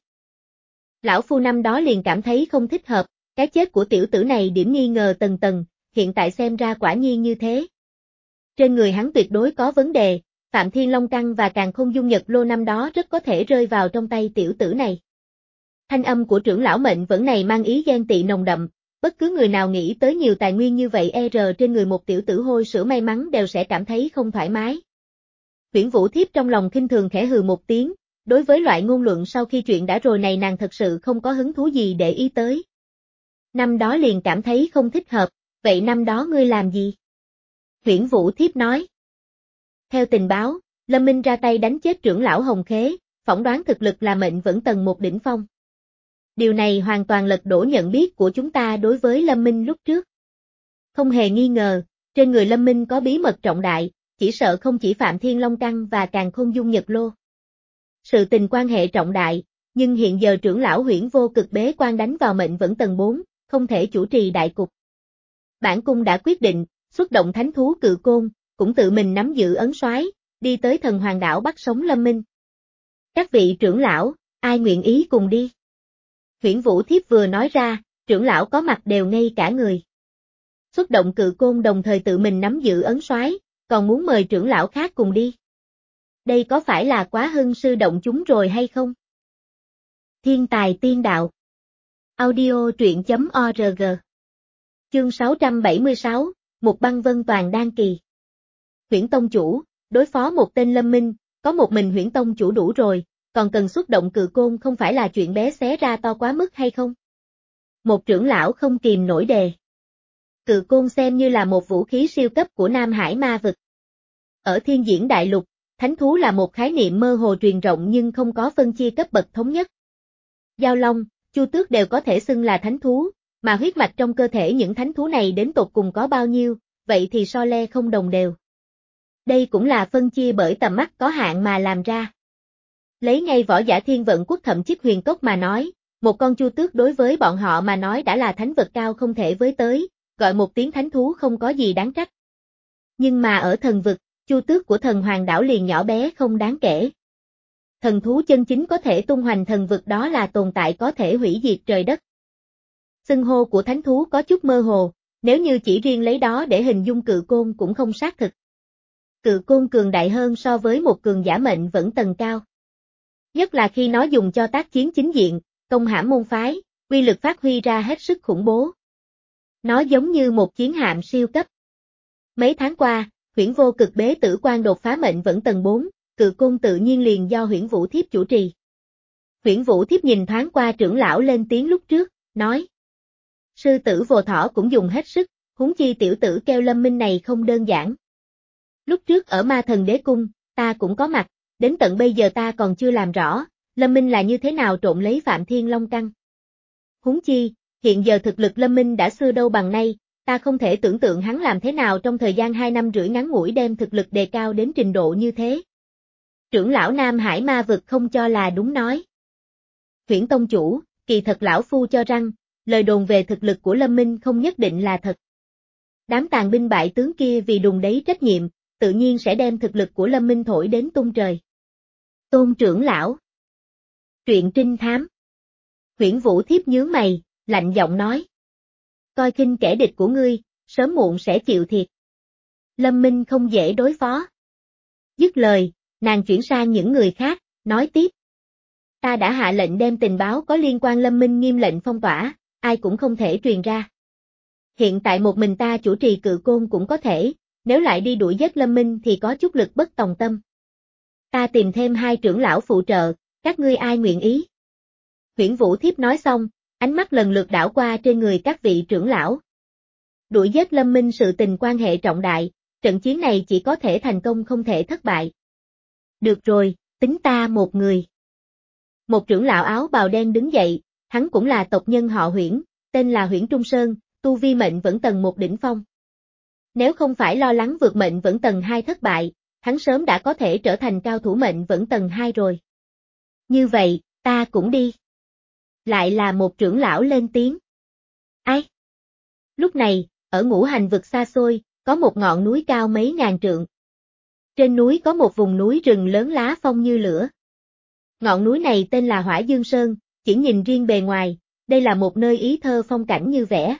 Lão phu năm đó liền cảm thấy không thích hợp, cái chết của tiểu tử này điểm nghi ngờ tầng tầng, hiện tại xem ra quả nhiên như thế. Trên người hắn tuyệt đối có vấn đề, Phạm Thiên Long Căn và Càn Khôn Dung Nhật Lô năm đó rất có thể rơi vào trong tay tiểu tử này. Thanh âm của trưởng lão mệnh vẫn này mang ý ghen tị nồng đậm, bất cứ người nào nghĩ tới nhiều tài nguyên như vậy e rờ trên người một tiểu tử hôi sữa may mắn đều sẽ cảm thấy không thoải mái. Huyễn Vũ Thiếp trong lòng khinh thường khẽ hừ một tiếng, đối với loại ngôn luận sau khi chuyện đã rồi này nàng thật sự không có hứng thú gì để ý tới. Năm đó liền cảm thấy không thích hợp, vậy năm đó ngươi làm gì? Huyễn Vũ Thiếp nói. Theo tình báo, Lâm Minh ra tay đánh chết trưởng lão Hồng Khế, phỏng đoán thực lực là mệnh vẫn tầng một đỉnh phong. Điều này hoàn toàn lật đổ nhận biết của chúng ta đối với Lâm Minh lúc trước. Không hề nghi ngờ, trên người Lâm Minh có bí mật trọng đại, chỉ sợ không chỉ Phạm Thiên Long Căn và Càn Khôn Dung Nhật Lô. Sự tình quan hệ trọng đại, nhưng hiện giờ trưởng lão Huyễn Vô Cực bế quan đánh vào mệnh vẫn tầng bốn, không thể chủ trì đại cục. Bản cung đã quyết định, xuất động thánh thú Cự Côn, cũng tự mình nắm giữ ấn soái, đi tới Thần Hoàng đảo bắt sống Lâm Minh. Các vị trưởng lão, ai nguyện ý cùng đi? Huyễn Vũ Thiếp vừa nói ra, trưởng lão có mặt đều ngây cả người. Xuất động Cự Côn đồng thời tự mình nắm giữ ấn soái, còn muốn mời trưởng lão khác cùng đi. Đây có phải là quá hưng sư động chúng rồi hay không? Thiên tài tiên đạo. Audio truyện chấm org. Chương sáu trăm bảy mươi sáu, một băng vân toàn đan kỳ. Huyễn Tông chủ, đối phó một tên Lâm Minh, có một mình Huyễn Tông chủ đủ rồi, còn cần xuất động Cự Côn không phải là chuyện bé xé ra to quá mức hay không? Một trưởng lão không kìm nổi đề. Cự Côn xem như là một vũ khí siêu cấp của Nam Hải Ma vực. Ở Thiên Diễn Đại Lục, thánh thú là một khái niệm mơ hồ truyền rộng nhưng không có phân chia cấp bậc thống nhất. Giao Long, Chu Tước đều có thể xưng là thánh thú, mà huyết mạch trong cơ thể những thánh thú này đến tột cùng có bao nhiêu, vậy thì so le không đồng đều. Đây cũng là phân chia bởi tầm mắt có hạn mà làm ra. Lấy ngay Võ Giả Thiên Vận Quốc thậm chí Huyền Cốc mà nói, một con Chu Tước đối với bọn họ mà nói đã là thánh vật cao không thể với tới, gọi một tiếng thánh thú không có gì đáng trách. Nhưng mà ở thần vực, Chu Tước của Thần Hoàng đảo liền nhỏ bé không đáng kể. Thần thú chân chính có thể tung hoành thần vực đó là tồn tại có thể hủy diệt trời đất. Xưng hô của thánh thú có chút mơ hồ, nếu như chỉ riêng lấy đó để hình dung Cự Côn cũng không xác thực. Cự Côn cường đại hơn so với một cường giả mệnh vẫn tầng cao. Nhất là khi nó dùng cho tác chiến chính diện, công hãm môn phái, uy lực phát huy ra hết sức khủng bố. Nó giống như một chiến hạm siêu cấp. Mấy tháng qua, Huyễn Vô Cực bế tử quan đột phá mệnh vẫn tầng bốn, Cự Côn tự nhiên liền do Huyễn Vũ Thiếp chủ trì. Huyễn Vũ Thiếp nhìn thoáng qua trưởng lão lên tiếng lúc trước, nói. Sư tử Vô Thỏ cũng dùng hết sức, huống chi tiểu tử kêu Lâm Minh này không đơn giản. Lúc trước ở Ma Thần Đế Cung, ta cũng có mặt, đến tận bây giờ ta còn chưa làm rõ, Lâm Minh là như thế nào trộn lấy Phạm Thiên Long Căn. Huống chi, hiện giờ thực lực Lâm Minh đã xưa đâu bằng nay, ta không thể tưởng tượng hắn làm thế nào trong thời gian hai năm rưỡi ngắn ngủi đem thực lực đề cao đến trình độ như thế. Trưởng lão Nam Hải Ma vực không cho là đúng nói. Huyễn Tông chủ, kỳ thật lão phu cho rằng, lời đồn về thực lực của Lâm Minh không nhất định là thật. Đám tàn binh bại tướng kia vì đùng đấy trách nhiệm, tự nhiên sẽ đem thực lực của Lâm Minh thổi đến tung trời. Tôn trưởng lão. Truyện trinh thám. Huyễn Vũ Thiếp nhướng mày, lạnh giọng nói. Coi khinh kẻ địch của ngươi, sớm muộn sẽ chịu thiệt. Lâm Minh không dễ đối phó. Dứt lời, nàng chuyển sang những người khác, nói tiếp. Ta đã hạ lệnh đem tình báo có liên quan Lâm Minh nghiêm lệnh phong tỏa, ai cũng không thể truyền ra. Hiện tại một mình ta chủ trì Cự Côn cũng có thể, nếu lại đi đuổi giết Lâm Minh thì có chút lực bất tòng tâm. Ta tìm thêm hai trưởng lão phụ trợ, các ngươi ai nguyện ý? Huyễn Vũ Thiếp nói xong, ánh mắt lần lượt đảo qua trên người các vị trưởng lão. Đuổi giết Lâm Minh sự tình quan hệ trọng đại, trận chiến này chỉ có thể thành công không thể thất bại. Được rồi, tính ta một người. Một trưởng lão áo bào đen đứng dậy, hắn cũng là tộc nhân họ Huyễn, tên là Huyễn Trung Sơn, tu vi mệnh vẫn tầng một đỉnh phong. Nếu không phải lo lắng vượt mệnh vẫn tầng hai thất bại, hắn sớm đã có thể trở thành cao thủ mệnh vẫn tầng hai rồi. Như vậy, ta cũng đi. Lại là một trưởng lão lên tiếng. Ai? Lúc này, ở ngũ hành vực xa xôi, có một ngọn núi cao mấy ngàn trượng. Trên núi có một vùng núi rừng lớn lá phong như lửa. Ngọn núi này tên là Hỏa Dương Sơn, chỉ nhìn riêng bề ngoài, đây là một nơi ý thơ phong cảnh như vẽ.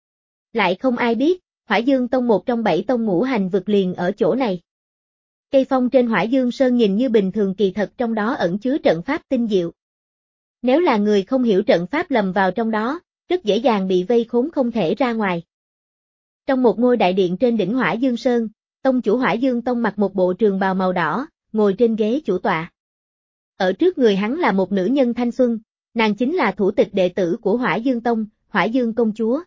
Lại không ai biết, Hỏa Dương Tông một trong bảy tông ngũ hành vực liền ở chỗ này. Cây phong trên Hỏa Dương Sơn nhìn như bình thường kỳ thật trong đó ẩn chứa trận pháp tinh diệu. Nếu là người không hiểu trận pháp lầm vào trong đó, rất dễ dàng bị vây khốn không thể ra ngoài. Trong một ngôi đại điện trên đỉnh Hỏa Dương Sơn, tông chủ Hỏa Dương Tông mặc một bộ trường bào màu đỏ, ngồi trên ghế chủ tọa. Ở trước người hắn là một nữ nhân thanh xuân, nàng chính là thủ tịch đệ tử của Hỏa Dương Tông, Hỏa Dương Công Chúa.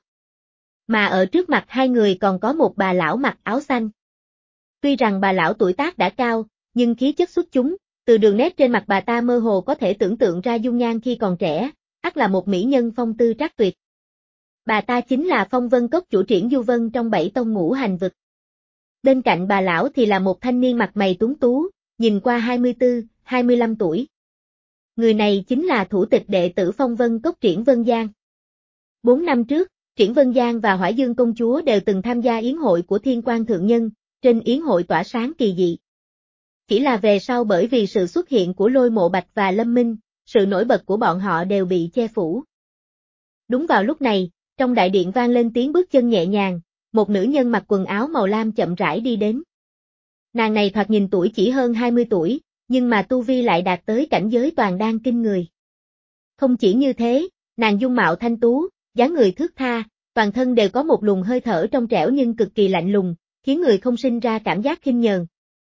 Mà ở trước mặt hai người còn có một bà lão mặc áo xanh. Tuy rằng bà lão tuổi tác đã cao, nhưng khí chất xuất chúng, từ đường nét trên mặt bà ta mơ hồ có thể tưởng tượng ra dung nhan khi còn trẻ, ắt là một mỹ nhân phong tư trác tuyệt. Bà ta chính là Phong Vân Cốc chủ Triển Du Vân trong bảy tông ngũ hành vực. Bên cạnh bà lão thì là một thanh niên mặt mày tuấn tú, nhìn qua hai mươi tư, hai mươi lăm tuổi. Người này chính là thủ tịch đệ tử Phong Vân Cốc Triển Vân Giang. Bốn năm trước, Triển Vân Giang và Hỏa Dương Công Chúa đều từng tham gia yến hội của Thiên Quan Thượng Nhân, trên yến hội tỏa sáng kỳ dị. Chỉ là về sau bởi vì sự xuất hiện của Lôi Mộ Bạch và Lâm Minh, sự nổi bật của bọn họ đều bị che phủ. Đúng vào lúc này, trong đại điện vang lên tiếng bước chân nhẹ nhàng, một nữ nhân mặc quần áo màu lam chậm rãi đi đến. Nàng này thoạt nhìn tuổi chỉ hơn hai mươi tuổi, nhưng mà tu vi lại đạt tới cảnh giới toàn đan kinh người. Không chỉ như thế, nàng dung mạo thanh tú, dáng người thướt tha, toàn thân đều có một luồng hơi thở trong trẻo nhưng cực kỳ lạnh lùng, khiến người không sinh ra cảm giác khinh nhờn.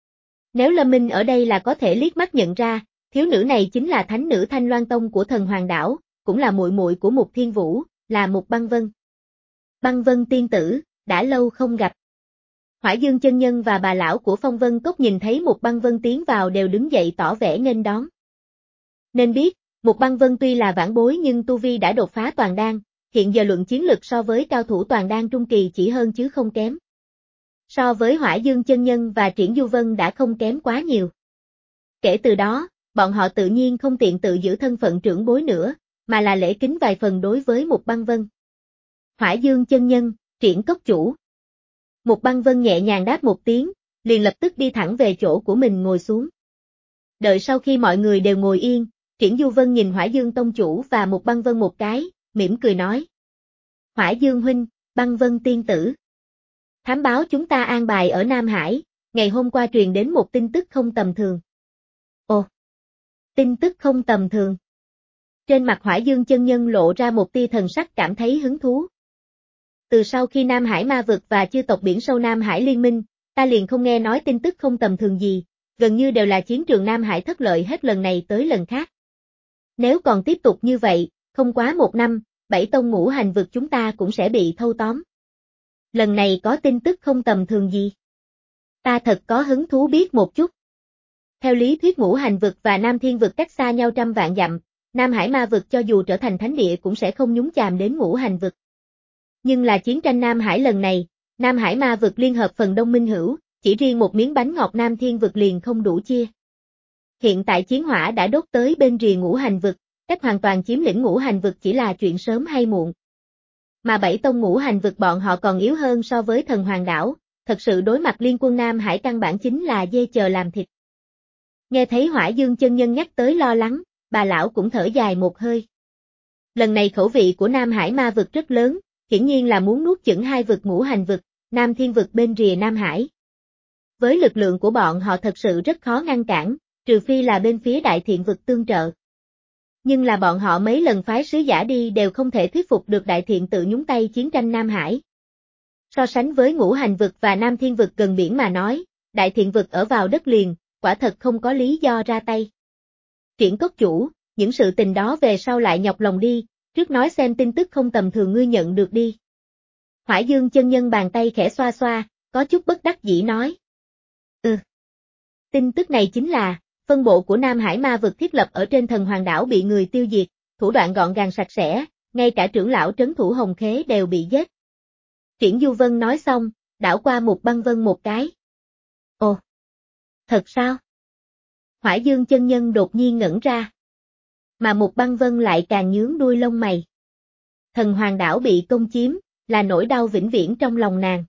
Nếu Lâm Minh ở đây là có thể liếc mắt nhận ra, thiếu nữ này chính là thánh nữ Thanh Loan Tông của Thần Hoàng Đảo, cũng là muội muội của Mục Thiên Vũ, là Mục Băng Vân. Băng Vân tiên tử, đã lâu không gặp. Hỏa Dương chân nhân và bà lão của Phong Vân Cốc nhìn thấy Mục Băng Vân tiến vào đều đứng dậy tỏ vẻ nghênh đón. Nên biết, Mục Băng Vân tuy là vãn bối nhưng tu vi đã đột phá toàn đan, hiện giờ luận chiến lực so với cao thủ toàn đan trung kỳ chỉ hơn chứ không kém. So với Hỏa Dương chân nhân và Triển Du Vân đã không kém quá nhiều. Kể từ đó, bọn họ tự nhiên không tiện tự giữ thân phận trưởng bối nữa, mà là lễ kính vài phần đối với Mục Băng Vân. Hỏa Dương chân nhân, Triển cốc chủ. Mục Băng Vân nhẹ nhàng đáp một tiếng, liền lập tức đi thẳng về chỗ của mình ngồi xuống. Đợi sau khi mọi người đều ngồi yên, Triển Du Vân nhìn Hỏa Dương tông chủ và Mục Băng Vân một cái, mỉm cười nói. Hỏa Dương huynh, Băng Vân tiên tử. Thám báo chúng ta an bài ở Nam Hải, ngày hôm qua truyền đến một tin tức không tầm thường. Ồ, tin tức không tầm thường. Trên mặt Hỏa Dương chân nhân lộ ra một tia thần sắc cảm thấy hứng thú. Từ sau khi Nam Hải ma vực và chư tộc biển sâu Nam Hải liên minh, ta liền không nghe nói tin tức không tầm thường gì, gần như đều là chiến trường Nam Hải thất lợi hết lần này tới lần khác. Nếu còn tiếp tục như vậy, không quá một năm, bảy tông ngũ hành vực chúng ta cũng sẽ bị thâu tóm. Lần này có tin tức không tầm thường gì? Ta thật có hứng thú biết một chút. Theo lý thuyết ngũ hành vực và Nam Thiên vực cách xa nhau trăm vạn dặm, Nam Hải ma vực cho dù trở thành thánh địa cũng sẽ không nhúng chàm đến ngũ hành vực. Nhưng là chiến tranh Nam Hải lần này, Nam Hải ma vực liên hợp phần đông minh hữu, chỉ riêng một miếng bánh ngọt Nam Thiên vực liền không đủ chia. Hiện tại chiến hỏa đã đốt tới bên rìa ngũ hành vực, cách hoàn toàn chiếm lĩnh ngũ hành vực chỉ là chuyện sớm hay muộn. Mà bảy tông ngũ hành vực bọn họ còn yếu hơn so với Thần Hoàng Đảo, thật sự đối mặt liên quân Nam Hải căn bản chính là dê chờ làm thịt. Nghe thấy Hỏa Dương chân nhân nhắc tới lo lắng, bà lão cũng thở dài một hơi. Lần này khẩu vị của Nam Hải ma vực rất lớn, hiển nhiên là muốn nuốt chửng hai vực ngũ hành vực, Nam Thiên vực bên rìa Nam Hải. Với lực lượng của bọn họ thật sự rất khó ngăn cản, trừ phi là bên phía Đại Thiện vực tương trợ. Nhưng là bọn họ mấy lần phái sứ giả đi đều không thể thuyết phục được Đại Thiện tự nhúng tay chiến tranh Nam Hải. So sánh với ngũ hành vực và nam thiên vực gần biển mà nói, đại thiện vực ở vào đất liền, quả thật không có lý do ra tay. Triển cốc chủ, những sự tình đó về sau lại nhọc lòng đi, trước nói xem tin tức không tầm thường ngươi nhận được đi. Hỏa Dương chân nhân bàn tay khẽ xoa xoa, có chút bất đắc dĩ nói. Ừ. Tin tức này chính là, phân bộ của Nam Hải Ma vực thiết lập ở trên thần hoàng đảo bị người tiêu diệt, thủ đoạn gọn gàng sạch sẽ, ngay cả trưởng lão trấn thủ Hồng Khế đều bị giết. Triển Du Vân nói xong, đảo qua Mục Băng Vân một cái. Ồ! Thật sao? Hỏa Dương chân nhân đột nhiên ngẩn ra. Mà Mục Băng Vân lại càng nhướng đuôi lông mày. Thần hoàng đảo bị công chiếm, là nỗi đau vĩnh viễn trong lòng nàng.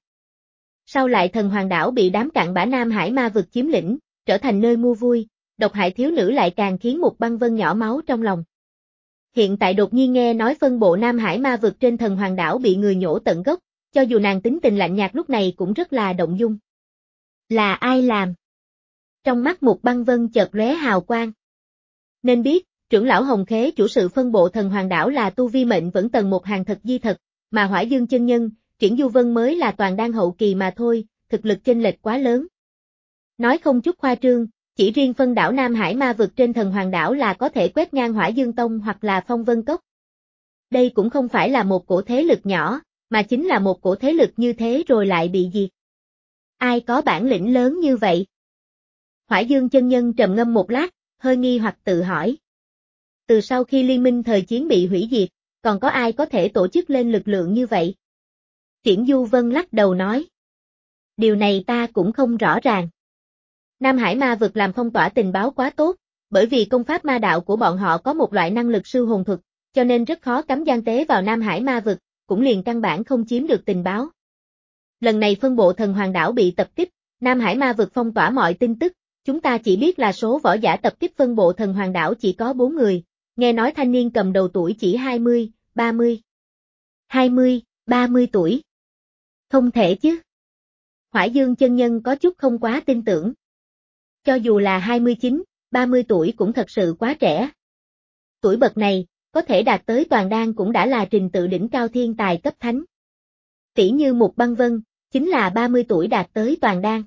Sau lại thần hoàng đảo bị đám cặn bã Nam Hải Ma vực chiếm lĩnh, trở thành nơi mua vui, độc hại thiếu nữ lại càng khiến Mục Băng Vân nhỏ máu trong lòng. Hiện tại đột nhiên nghe nói phân bộ Nam Hải Ma vực trên thần hoàng đảo bị người nhổ tận gốc, cho dù nàng tính tình lạnh nhạt lúc này cũng rất là động dung. Là ai làm? Trong mắt Mục Băng Vân chợt lóe hào quang. Nên biết, trưởng lão Hồng Khế chủ sự phân bộ thần hoàng đảo là tu vi mệnh vẫn tầng một hàng thật di thật, mà Hỏa Dương chân nhân, Triển Du Vân mới là toàn đan hậu kỳ mà thôi, thực lực chênh lệch quá lớn. Nói không chút khoa trương, chỉ riêng phân đảo Nam Hải Ma vực trên thần hoàng đảo là có thể quét ngang Hỏa Dương Tông hoặc là Phong Vân Cốc. Đây cũng không phải là một cổ thế lực nhỏ, mà chính là một cổ thế lực như thế rồi lại bị diệt. Ai có bản lĩnh lớn như vậy? Hỏa Dương chân nhân trầm ngâm một lát, hơi nghi hoặc tự hỏi. Từ sau khi liên minh thời chiến bị hủy diệt, còn có ai có thể tổ chức lên lực lượng như vậy? Triển Du Vân lắc đầu nói. Điều này ta cũng không rõ ràng. Nam Hải Ma vực làm phong tỏa tình báo quá tốt, bởi vì công pháp ma đạo của bọn họ có một loại năng lực sư hồn thuật, cho nên rất khó cắm gian tế vào Nam Hải Ma vực, cũng liền căn bản không chiếm được tình báo. Lần này phân bộ thần hoàng đảo bị tập kích, Nam Hải Ma vực phong tỏa mọi tin tức, chúng ta chỉ biết là số võ giả tập kích phân bộ thần hoàng đảo chỉ có bốn người, nghe nói thanh niên cầm đầu tuổi chỉ hai mươi, ba mươi. hai mươi, ba mươi tuổi. Không thể chứ. Hỏa Dương chân nhân có chút không quá tin tưởng. Cho dù là hai mươi chín, ba mươi tuổi cũng thật sự quá trẻ. Tuổi bậc này, có thể đạt tới toàn đan cũng đã là trình tự đỉnh cao thiên tài cấp thánh. Tỷ như Mục Băng Vân, chính là ba mươi tuổi đạt tới toàn đan.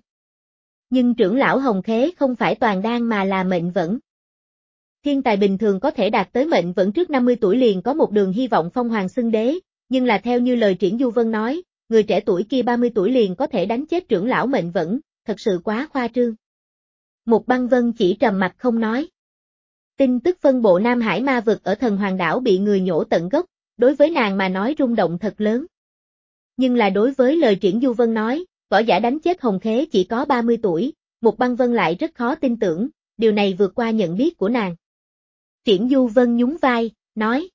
Nhưng trưởng lão Hồng Khế không phải toàn đan mà là mệnh vẫn. Thiên tài bình thường có thể đạt tới mệnh vẫn trước năm mươi tuổi liền có một đường hy vọng phong hoàng xưng đế, nhưng là theo như lời Triển Du Vân nói, người trẻ tuổi kia ba mươi tuổi liền có thể đánh chết trưởng lão mệnh vẫn, thật sự quá khoa trương. Mục Băng Vân chỉ trầm mặt không nói. Tin tức phân bộ Nam Hải Ma vực ở thần hoàng đảo bị người nhổ tận gốc, đối với nàng mà nói rung động thật lớn. Nhưng là đối với lời Triển Du Vân nói, võ giả đánh chết Hồng Khế chỉ có ba mươi tuổi, Mục Băng Vân lại rất khó tin tưởng, điều này vượt qua nhận biết của nàng. Triển Du Vân nhún vai, nói.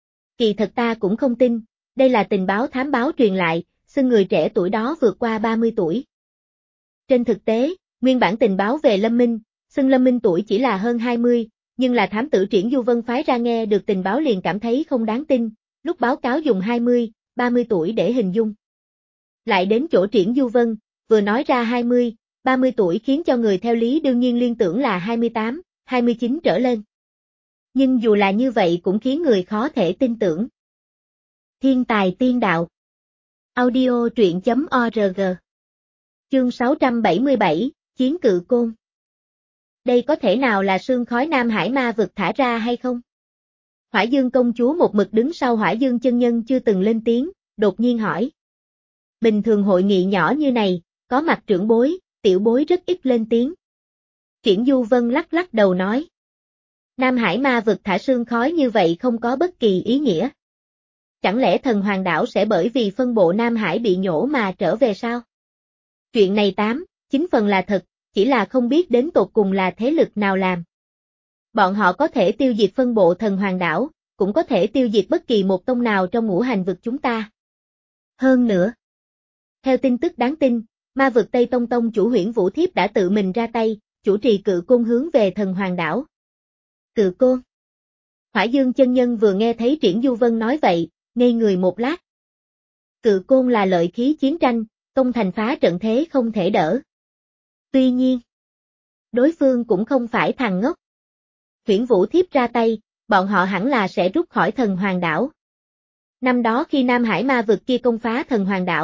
Kỳ thật ta cũng không tin, đây là tình báo thám báo truyền lại, xưng người trẻ tuổi đó vượt qua ba mươi tuổi. Trên thực tế, nguyên bản tình báo về Lâm Minh, xưng Lâm Minh tuổi chỉ là hơn hai mươi, nhưng là thám tử Triển Du Vân phái ra nghe được tình báo liền cảm thấy không đáng tin, lúc báo cáo dùng hai mươi, ba mươi tuổi để hình dung. Lại đến chỗ Triển Du Vân, vừa nói ra hai mươi, ba mươi tuổi khiến cho người theo lý đương nhiên liên tưởng là hai mươi tám, hai mươi chín trở lên. Nhưng dù là như vậy cũng khiến người khó thể tin tưởng. Thiên tài tiên đạo. Audio truyện chấm org. Chương sáu trăm bảy mươi bảy, Chiến Cự Côn. Đây có thể nào là sương khói Nam Hải Ma vực thả ra hay không? Hỏa Dương công chúa một mực đứng sau Hỏa Dương chân nhân chưa từng lên tiếng, đột nhiên hỏi. Bình thường hội nghị nhỏ như này, có mặt trưởng bối, tiểu bối rất ít lên tiếng. Triển Du Vân lắc lắc đầu nói. Nam Hải Ma vực thả sương khói như vậy không có bất kỳ ý nghĩa. Chẳng lẽ thần hoàng đảo sẽ bởi vì phân bộ Nam Hải bị nhổ mà trở về sao? Chuyện này tám, chín phần là thật, chỉ là không biết đến tột cùng là thế lực nào làm. Bọn họ có thể tiêu diệt phân bộ thần hoàng đảo, cũng có thể tiêu diệt bất kỳ một tông nào trong ngũ hành vực chúng ta. Hơn nữa, theo tin tức đáng tin, ma vực Tây Tông Tông chủ Huyễn Vũ Thiếp đã tự mình ra tay, chủ trì cự côn hướng về thần hoàng đảo. Cự côn. Hỏa Dương chân nhân vừa nghe thấy Triển Du Vân nói vậy, ngây người một lát. Cự côn là lợi khí chiến tranh, công thành phá trận thế không thể đỡ. Tuy nhiên, đối phương cũng không phải thằng ngốc. Huyễn Vũ Thiếp ra tay, bọn họ hẳn là sẽ rút khỏi thần hoàng đảo. Năm đó khi Nam Hải Ma vực kia công phá thần hoàng đảo,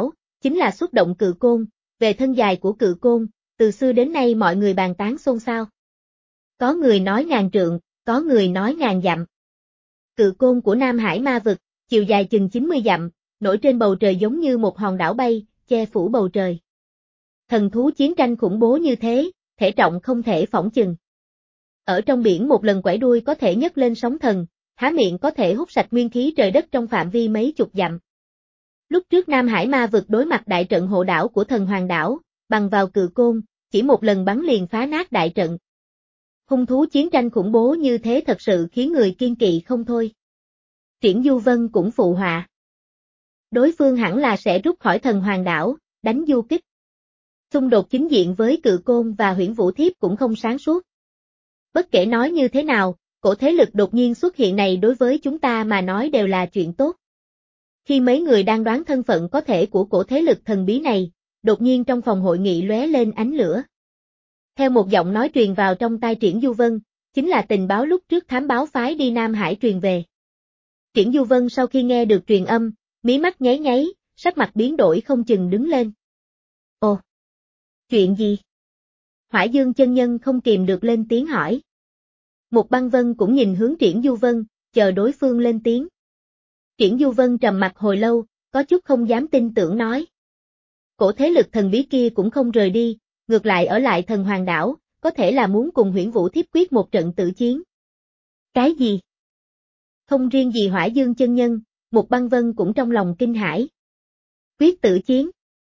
chính là xuất động cự côn. Về thân dài của cự côn, từ xưa đến nay mọi người bàn tán xôn xao. Có người nói ngàn trượng, có người nói ngàn dặm. Cự côn của Nam Hải Ma Vực, chiều dài chừng chín mươi dặm, nổi trên bầu trời giống như một hòn đảo bay, che phủ bầu trời. Thần thú chiến tranh khủng bố như thế, thể trọng không thể phỏng chừng. Ở trong biển một lần quẩy đuôi có thể nhấc lên sóng thần, há miệng có thể hút sạch nguyên khí trời đất trong phạm vi mấy chục dặm. Lúc trước Nam Hải Ma Vực đối mặt đại trận hộ đảo của thần Hoàng đảo, bằng vào cự côn, chỉ một lần bắn liền phá nát đại trận. Hung thú chiến tranh khủng bố như thế thật sự khiến người kiên kỵ không thôi. Triển Du Vân cũng phụ họa. Đối phương hẳn là sẽ rút khỏi thần Hoàng đảo, đánh du kích. Xung đột chính diện với cự côn và huyễn vũ thiếp cũng không sáng suốt. Bất kể nói như thế nào, cổ thế lực đột nhiên xuất hiện này đối với chúng ta mà nói đều là chuyện tốt. Khi mấy người đang đoán thân phận có thể của cổ thế lực thần bí này, đột nhiên trong phòng hội nghị lóe lên ánh lửa. Theo một giọng nói truyền vào trong tai Triển Du Vân, chính là tình báo lúc trước thám báo phái đi Nam Hải truyền về. Triển Du Vân sau khi nghe được truyền âm, mí mắt nháy nháy, sắc mặt biến đổi không chừng đứng lên. Ồ! Chuyện gì? Hỏa Dương chân nhân không kìm được lên tiếng hỏi. Một Băng Vân cũng nhìn hướng Triển Du Vân, chờ đối phương lên tiếng. Triển Du Vân trầm mặt hồi lâu, có chút không dám tin tưởng nói. Cổ thế lực thần bí kia cũng không rời đi, ngược lại ở lại thần Hoàng đảo, có thể là muốn cùng huyễn vũ thiếp quyết một trận tử chiến. Cái gì? Không riêng gì Hỏa Dương chân nhân, một Băng Vân cũng trong lòng kinh hãi. Quyết tử chiến?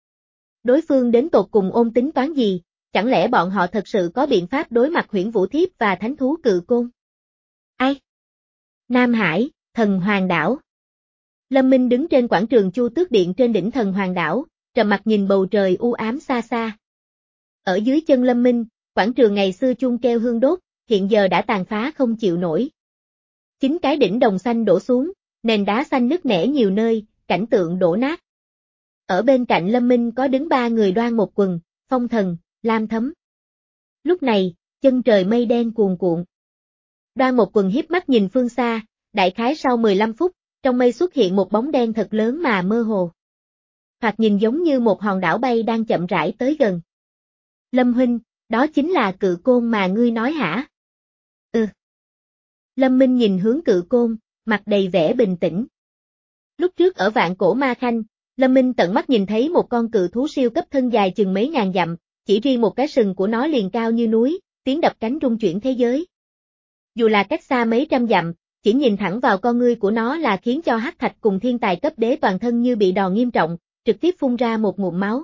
Đối phương đến tột cùng ôm tính toán gì, chẳng lẽ bọn họ thật sự có biện pháp đối mặt huyễn vũ thiếp và thánh thú cự côn? Ai? Nam Hải, thần Hoàng đảo. Lâm Minh đứng trên quảng trường Chu Tước Điện trên đỉnh thần Hoàng đảo, trầm mặt nhìn bầu trời u ám xa xa. Ở dưới chân Lâm Minh, quảng trường ngày xưa chuông keo hương đốt, hiện giờ đã tàn phá không chịu nổi. Chính cái đỉnh đồng xanh đổ xuống, nền đá xanh nứt nẻ nhiều nơi, cảnh tượng đổ nát. Ở bên cạnh Lâm Minh có đứng ba người Đoan Một Quần, Phong Thần, Lam Thấm. Lúc này, chân trời mây đen cuồn cuộn. Đoan Một Quần hiếp mắt nhìn phương xa, đại khái sau mười lăm phút, trong mây xuất hiện một bóng đen thật lớn mà mơ hồ. Hoặc nhìn giống như một hòn đảo bay đang chậm rãi tới gần. Lâm huynh, đó chính là cự côn mà ngươi nói hả? Ừ. Lâm Minh nhìn hướng cự côn, mặt đầy vẻ bình tĩnh. Lúc trước ở Vạn Cổ Ma Khanh, Lâm Minh tận mắt nhìn thấy một con cự thú siêu cấp thân dài chừng mấy ngàn dặm, chỉ riêng một cái sừng của nó liền cao như núi, tiếng đập cánh rung chuyển thế giới. Dù là cách xa mấy trăm dặm, chỉ nhìn thẳng vào con ngươi của nó là khiến cho Hắc Thạch cùng thiên tài cấp đế toàn thân như bị đòn nghiêm trọng, trực tiếp phun ra một ngụm máu.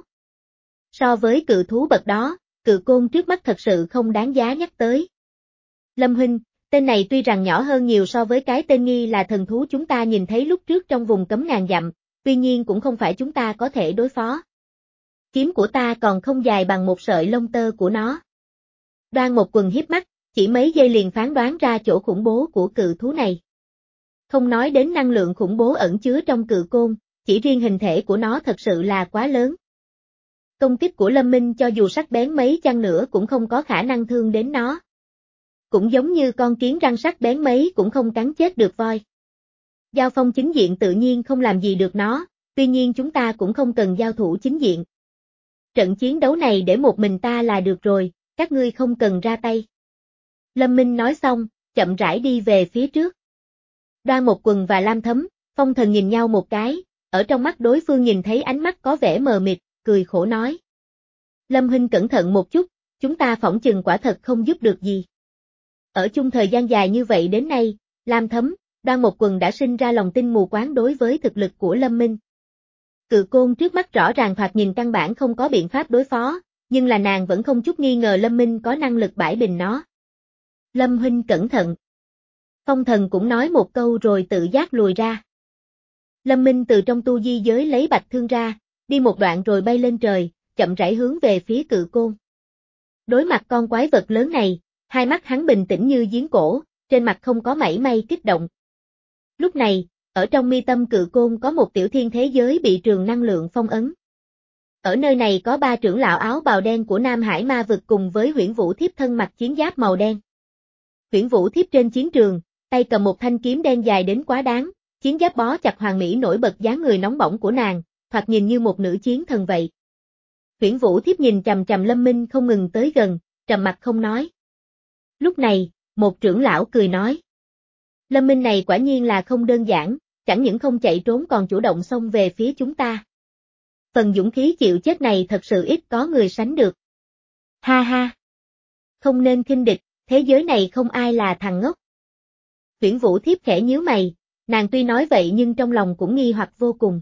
So với cự thú bậc đó, cự côn trước mắt thật sự không đáng giá nhắc tới. Lâm huynh, tên này tuy rằng nhỏ hơn nhiều so với cái tên nghi là thần thú chúng ta nhìn thấy lúc trước trong vùng cấm ngàn dặm, tuy nhiên cũng không phải chúng ta có thể đối phó. Kiếm của ta còn không dài bằng một sợi lông tơ của nó. Đoan Một Quần hiếp mắt, chỉ mấy giây liền phán đoán ra chỗ khủng bố của cự thú này. Không nói đến năng lượng khủng bố ẩn chứa trong cự côn, chỉ riêng hình thể của nó thật sự là quá lớn. Công kích của Lâm Minh cho dù sắc bén mấy chăng nữa cũng không có khả năng thương đến nó. Cũng giống như con kiến răng sắc bén mấy cũng không cắn chết được voi. Giao phong chính diện tự nhiên không làm gì được nó, tuy nhiên chúng ta cũng không cần giao thủ chính diện. Trận chiến đấu này để một mình ta là được rồi, các ngươi không cần ra tay. Lâm Minh nói xong, chậm rãi đi về phía trước. Đoan Một Quần và Lam Thấm, Phong Thần nhìn nhau một cái, ở trong mắt đối phương nhìn thấy ánh mắt có vẻ mờ mịt, cười khổ nói. Lâm huynh cẩn thận một chút, chúng ta phỏng chừng quả thật không giúp được gì. Ở chung thời gian dài như vậy đến nay, Lam Thấm, Đoan Một Quần đã sinh ra lòng tin mù quáng đối với thực lực của Lâm Minh. Cự côn trước mắt rõ ràng thoạt nhìn căn bản không có biện pháp đối phó, nhưng là nàng vẫn không chút nghi ngờ Lâm Minh có năng lực bãi bình nó. Lâm huynh cẩn thận. Phong Thần cũng nói một câu rồi tự giác lùi ra. Lâm Minh từ trong tu di giới lấy bạch thương ra, đi một đoạn rồi bay lên trời, chậm rãi hướng về phía cự côn. Đối mặt con quái vật lớn này, hai mắt hắn bình tĩnh như giếng cổ, trên mặt không có mảy may kích động. Lúc này, ở trong mi tâm cự côn có một tiểu thiên thế giới bị trường năng lượng phong ấn. Ở nơi này có ba trưởng lão áo bào đen của Nam Hải Ma Vực cùng với Huyễn Vũ Thiếp thân mặc chiến giáp màu đen. Huyễn Vũ Thiếp trên chiến trường, tay cầm một thanh kiếm đen dài đến quá đáng, chiến giáp bó chặt hoàn mỹ nổi bật dáng người nóng bỏng của nàng, thoạt nhìn như một nữ chiến thần vậy. Huyễn Vũ Thiếp nhìn chằm chằm Lâm Minh không ngừng tới gần, trầm mặt không nói. Lúc này, một trưởng lão cười nói. Lâm Minh này quả nhiên là không đơn giản, chẳng những không chạy trốn còn chủ động xông về phía chúng ta. Phần dũng khí chịu chết này thật sự ít có người sánh được. Ha ha! Không nên khinh địch, thế giới này không ai là thằng ngốc. Huyễn Vũ Thiếp khẽ nhíu mày, nàng tuy nói vậy nhưng trong lòng cũng nghi hoặc vô cùng.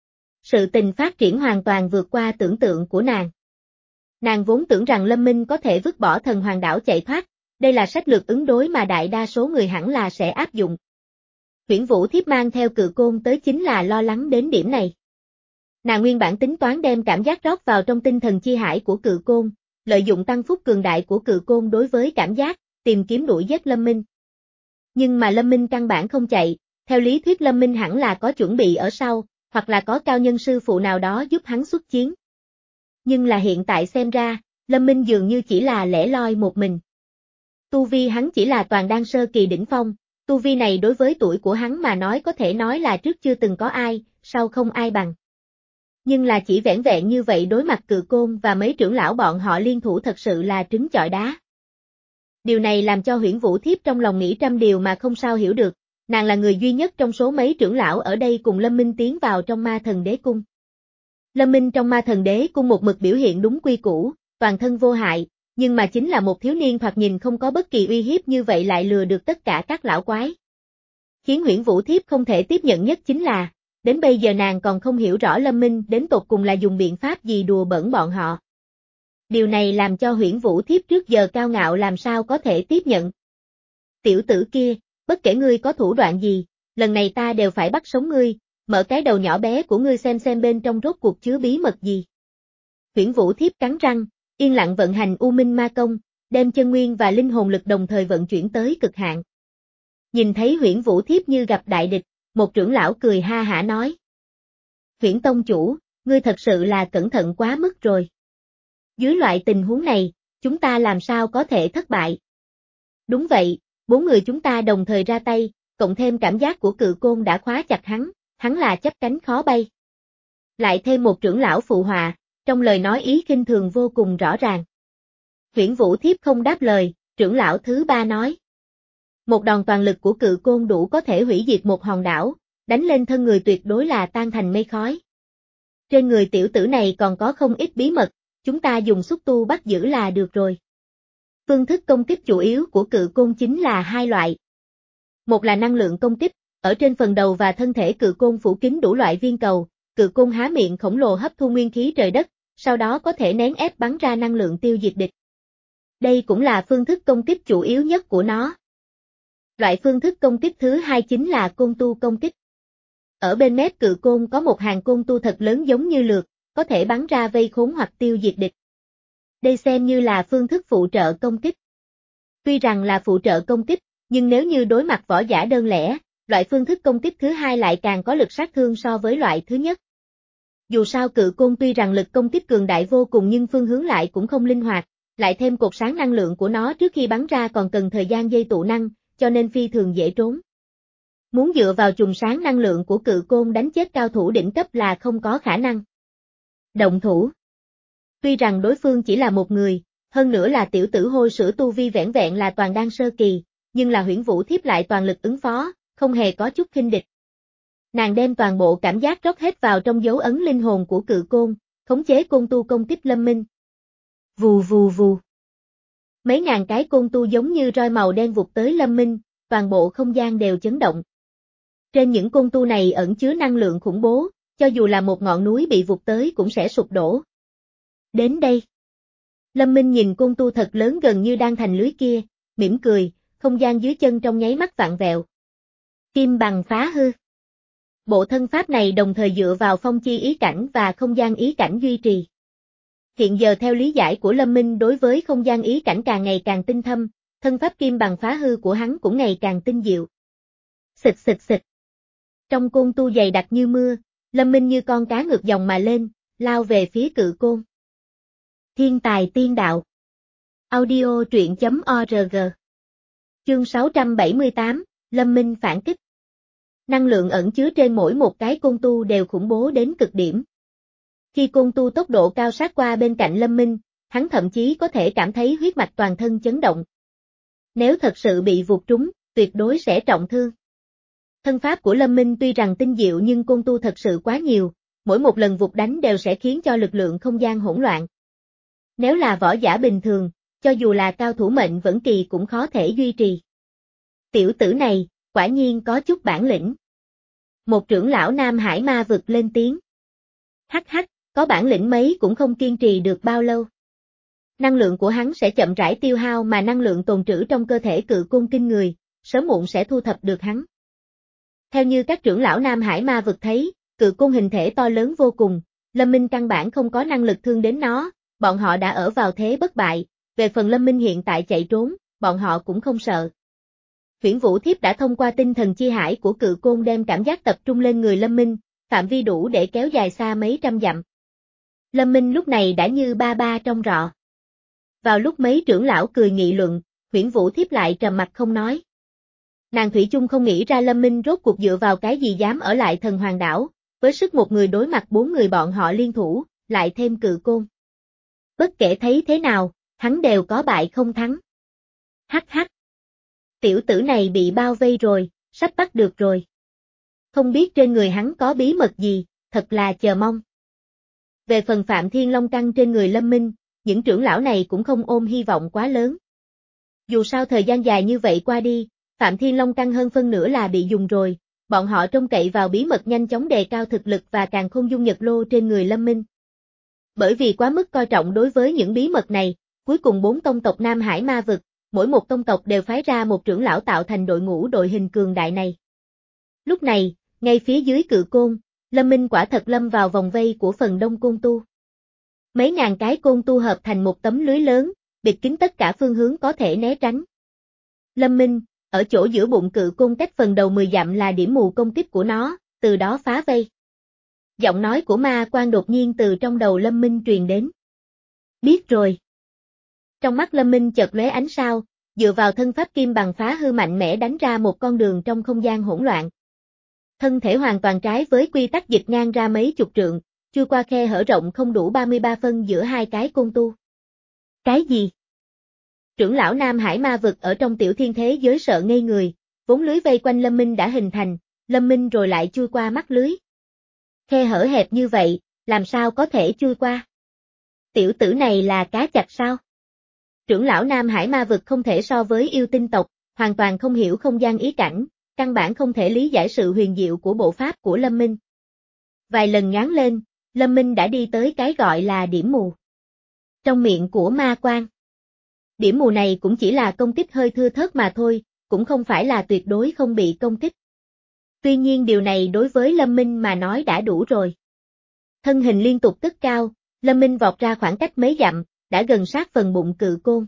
Sự tình phát triển hoàn toàn vượt qua tưởng tượng của nàng. Nàng vốn tưởng rằng Lâm Minh có thể vứt bỏ thần hoàng đảo chạy thoát, đây là sách lược ứng đối mà đại đa số người hẳn là sẽ áp dụng. Huyễn Vũ Thiếp mang theo cự côn tới chính là lo lắng đến điểm này. Nàng nguyên bản tính toán đem cảm giác rót vào trong tinh thần chi hải của cự côn, lợi dụng tăng phúc cường đại của cự côn đối với cảm giác, tìm kiếm đuổi giết Lâm Minh. Nhưng mà Lâm Minh căn bản không chạy, theo lý thuyết Lâm Minh hẳn là có chuẩn bị ở sau, hoặc là có cao nhân sư phụ nào đó giúp hắn xuất chiến. Nhưng là hiện tại xem ra, Lâm Minh dường như chỉ là lẻ loi một mình. Tu vi hắn chỉ là toàn đan sơ kỳ đỉnh phong, tu vi này đối với tuổi của hắn mà nói có thể nói là trước chưa từng có ai, sau không ai bằng. Nhưng là chỉ vẻn vẹn như vậy đối mặt cự côn và mấy trưởng lão bọn họ liên thủ thật sự là trứng chọi đá. Điều này làm cho Huyễn Vũ Thiếp trong lòng nghĩ trăm điều mà không sao hiểu được, nàng là người duy nhất trong số mấy trưởng lão ở đây cùng Lâm Minh tiến vào trong Ma Thần Đế Cung. Lâm Minh trong Ma Thần Đế Cung một mực biểu hiện đúng quy củ, toàn thân vô hại, nhưng mà chính là một thiếu niên thoạt nhìn không có bất kỳ uy hiếp như vậy lại lừa được tất cả các lão quái. Khiến Huyễn Vũ Thiếp không thể tiếp nhận nhất chính là, đến bây giờ nàng còn không hiểu rõ Lâm Minh đến tột cùng là dùng biện pháp gì đùa bỡn bọn họ. Điều này làm cho Huyễn Vũ Thiếp trước giờ cao ngạo làm sao có thể tiếp nhận. Tiểu tử kia, bất kể ngươi có thủ đoạn gì, lần này ta đều phải bắt sống ngươi, mở cái đầu nhỏ bé của ngươi xem xem bên trong rốt cuộc chứa bí mật gì. Huyễn Vũ Thiếp cắn răng, yên lặng vận hành U Minh Ma Công, đem chân nguyên và linh hồn lực đồng thời vận chuyển tới cực hạn. Nhìn thấy Huyễn Vũ Thiếp như gặp đại địch, một trưởng lão cười ha hả nói. Huyễn Tông chủ, ngươi thật sự là cẩn thận quá mức rồi. Dưới loại tình huống này, chúng ta làm sao có thể thất bại? Đúng vậy, bốn người chúng ta đồng thời ra tay, cộng thêm cảm giác của cự côn đã khóa chặt hắn, hắn là chấp cánh khó bay. Lại thêm một trưởng lão phụ họa, trong lời nói ý khinh thường vô cùng rõ ràng. Huyễn Vũ Thiếp không đáp lời, trưởng lão thứ ba nói. Một đòn toàn lực của cự côn đủ có thể hủy diệt một hòn đảo, đánh lên thân người tuyệt đối là tan thành mây khói. Trên người tiểu tử này còn có không ít bí mật, chúng ta dùng xúc tu bắt giữ là được rồi. Phương thức công kích chủ yếu của cự côn chính là hai loại. Một là năng lượng công kích, ở trên phần đầu và thân thể cự côn phủ kín đủ loại viên cầu, cự côn há miệng khổng lồ hấp thu nguyên khí trời đất, sau đó có thể nén ép bắn ra năng lượng tiêu diệt địch. Đây cũng là phương thức công kích chủ yếu nhất của nó. Loại phương thức công kích thứ hai chính là côn tu công kích. Ở bên mép cự côn có một hàng côn tu thật lớn giống như lược, có thể bắn ra vây khốn hoặc tiêu diệt địch. Đây xem như là phương thức phụ trợ công kích. Tuy rằng là phụ trợ công kích, nhưng nếu như đối mặt võ giả đơn lẻ, loại phương thức công kích thứ hai lại càng có lực sát thương so với loại thứ nhất. Dù sao cự côn tuy rằng lực công kích cường đại vô cùng nhưng phương hướng lại cũng không linh hoạt, lại thêm cột sáng năng lượng của nó trước khi bắn ra còn cần thời gian dây tụ năng, cho nên phi thường dễ trốn. Muốn dựa vào chùm sáng năng lượng của cự côn đánh chết cao thủ đỉnh cấp là không có khả năng. Động thủ. Tuy rằng đối phương chỉ là một người, hơn nữa là tiểu tử hôi sữa tu vi vẻn vẹn là toàn đan sơ kỳ, nhưng là Huyễn Vũ Thiếp lại toàn lực ứng phó, không hề có chút khinh địch. Nàng đem toàn bộ cảm giác rót hết vào trong dấu ấn linh hồn của cự côn, khống chế côn tu công kích Lâm Minh. Vù vù vù. Mấy ngàn cái côn tu giống như roi màu đen vụt tới Lâm Minh, toàn bộ không gian đều chấn động. Trên những côn tu này ẩn chứa năng lượng khủng bố, cho dù là một ngọn núi bị vụt tới cũng sẽ sụp đổ. Đến đây. Lâm Minh nhìn côn tu thật lớn gần như đang thành lưới kia, mỉm cười, không gian dưới chân trong nháy mắt vạn vẹo. Kim bằng phá hư. Bộ thân pháp này đồng thời dựa vào phong chi ý cảnh và không gian ý cảnh duy trì. Hiện giờ theo lý giải của Lâm Minh đối với không gian ý cảnh càng ngày càng tinh thâm, thân pháp kim bằng phá hư của hắn cũng ngày càng tinh diệu. Xịt xịt xịt. Trong côn tu dày đặc như mưa, Lâm Minh như con cá ngược dòng mà lên, lao về phía cự côn. Thiên tài tiên đạo. Audio truyện chấm org. Chương sáu trăm bảy mươi tám, Lâm Minh phản kích. Năng lượng ẩn chứa trên mỗi một cái côn tu đều khủng bố đến cực điểm. Khi côn tu tốc độ cao sát qua bên cạnh Lâm Minh, hắn thậm chí có thể cảm thấy huyết mạch toàn thân chấn động. Nếu thật sự bị vụt trúng, tuyệt đối sẽ trọng thương. Thân pháp của Lâm Minh tuy rằng tinh diệu nhưng côn tu thật sự quá nhiều, mỗi một lần vụt đánh đều sẽ khiến cho lực lượng không gian hỗn loạn. Nếu là võ giả bình thường, cho dù là cao thủ mệnh vẫn kỳ cũng khó thể duy trì. Tiểu tử này, quả nhiên có chút bản lĩnh. Một trưởng lão Nam Hải ma vực lên tiếng. Hắc hắc, có bản lĩnh mấy cũng không kiên trì được bao lâu. Năng lượng của hắn sẽ chậm rãi tiêu hao mà năng lượng tồn trữ trong cơ thể cự côn kinh người, sớm muộn sẽ thu thập được hắn. Theo như các trưởng lão Nam Hải ma vực thấy, cự côn hình thể to lớn vô cùng, Lâm Minh căn bản không có năng lực thương đến nó, bọn họ đã ở vào thế bất bại, về phần Lâm Minh hiện tại chạy trốn, bọn họ cũng không sợ. Huyễn Vũ Thiếp đã thông qua tinh thần chi hải của cự côn đem cảm giác tập trung lên người Lâm Minh, phạm vi đủ để kéo dài xa mấy trăm dặm. Lâm Minh lúc này đã như ba ba trong rọ. Vào lúc mấy trưởng lão cười nghị luận, Huyễn Vũ Thiếp lại trầm mặt không nói. Nàng thủy chung không nghĩ ra Lâm Minh rốt cuộc dựa vào cái gì dám ở lại Thần Hoàng đảo, với sức một người đối mặt bốn người bọn họ liên thủ, lại thêm cự côn. Bất kể thấy thế nào, hắn đều có bại không thắng. Hắc hắc. Tiểu tử này bị bao vây rồi, sắp bắt được rồi. Không biết trên người hắn có bí mật gì, thật là chờ mong. Về phần Phạm Thiên Long Căn trên người Lâm Minh, những trưởng lão này cũng không ôm hy vọng quá lớn. Dù sao thời gian dài như vậy qua đi, Phạm Thiên Long Căn hơn phân nửa là bị dùng rồi, bọn họ trông cậy vào bí mật nhanh chóng đề cao thực lực và càng không dung nhật lô trên người Lâm Minh. Bởi vì quá mức coi trọng đối với những bí mật này, cuối cùng bốn tông tộc Nam Hải ma vực, mỗi một tông tộc đều phái ra một trưởng lão tạo thành đội ngũ đội hình cường đại này. Lúc này, ngay phía dưới cự côn, Lâm Minh quả thật lâm vào vòng vây của phần đông côn tu. Mấy ngàn cái côn tu hợp thành một tấm lưới lớn, bịt kín tất cả phương hướng có thể né tránh. Lâm Minh, ở chỗ giữa bụng cự côn cách phần đầu mười dặm là điểm mù công kích của nó, từ đó phá vây. Giọng nói của ma quan đột nhiên từ trong đầu Lâm Minh truyền đến. Biết rồi. Trong mắt Lâm Minh chợt lóe ánh sao, dựa vào thân pháp kim bằng phá hư mạnh mẽ đánh ra một con đường trong không gian hỗn loạn. Thân thể hoàn toàn trái với quy tắc dịch ngang ra mấy chục trượng, chui qua khe hở rộng không đủ ba mươi ba phân giữa hai cái côn tu. Cái gì? Trưởng lão Nam Hải ma vực ở trong tiểu thiên thế giới sợ ngây người, vốn lưới vây quanh Lâm Minh đã hình thành, Lâm Minh rồi lại chui qua mắt lưới. Khe hở hẹp như vậy, làm sao có thể chui qua? Tiểu tử này là cá chạch sao? Trưởng lão Nam Hải ma vực không thể so với yêu tinh tộc, hoàn toàn không hiểu không gian ý cảnh, căn bản không thể lý giải sự huyền diệu của bộ pháp của Lâm Minh. Vài lần ngáng lên, Lâm Minh đã đi tới cái gọi là điểm mù. Trong miệng của ma quan. Điểm mù này cũng chỉ là công kích hơi thưa thớt mà thôi, cũng không phải là tuyệt đối không bị công kích. Tuy nhiên điều này đối với Lâm Minh mà nói đã đủ rồi. Thân hình liên tục tức cao, Lâm Minh vọt ra khoảng cách mấy dặm, đã gần sát phần bụng cự côn.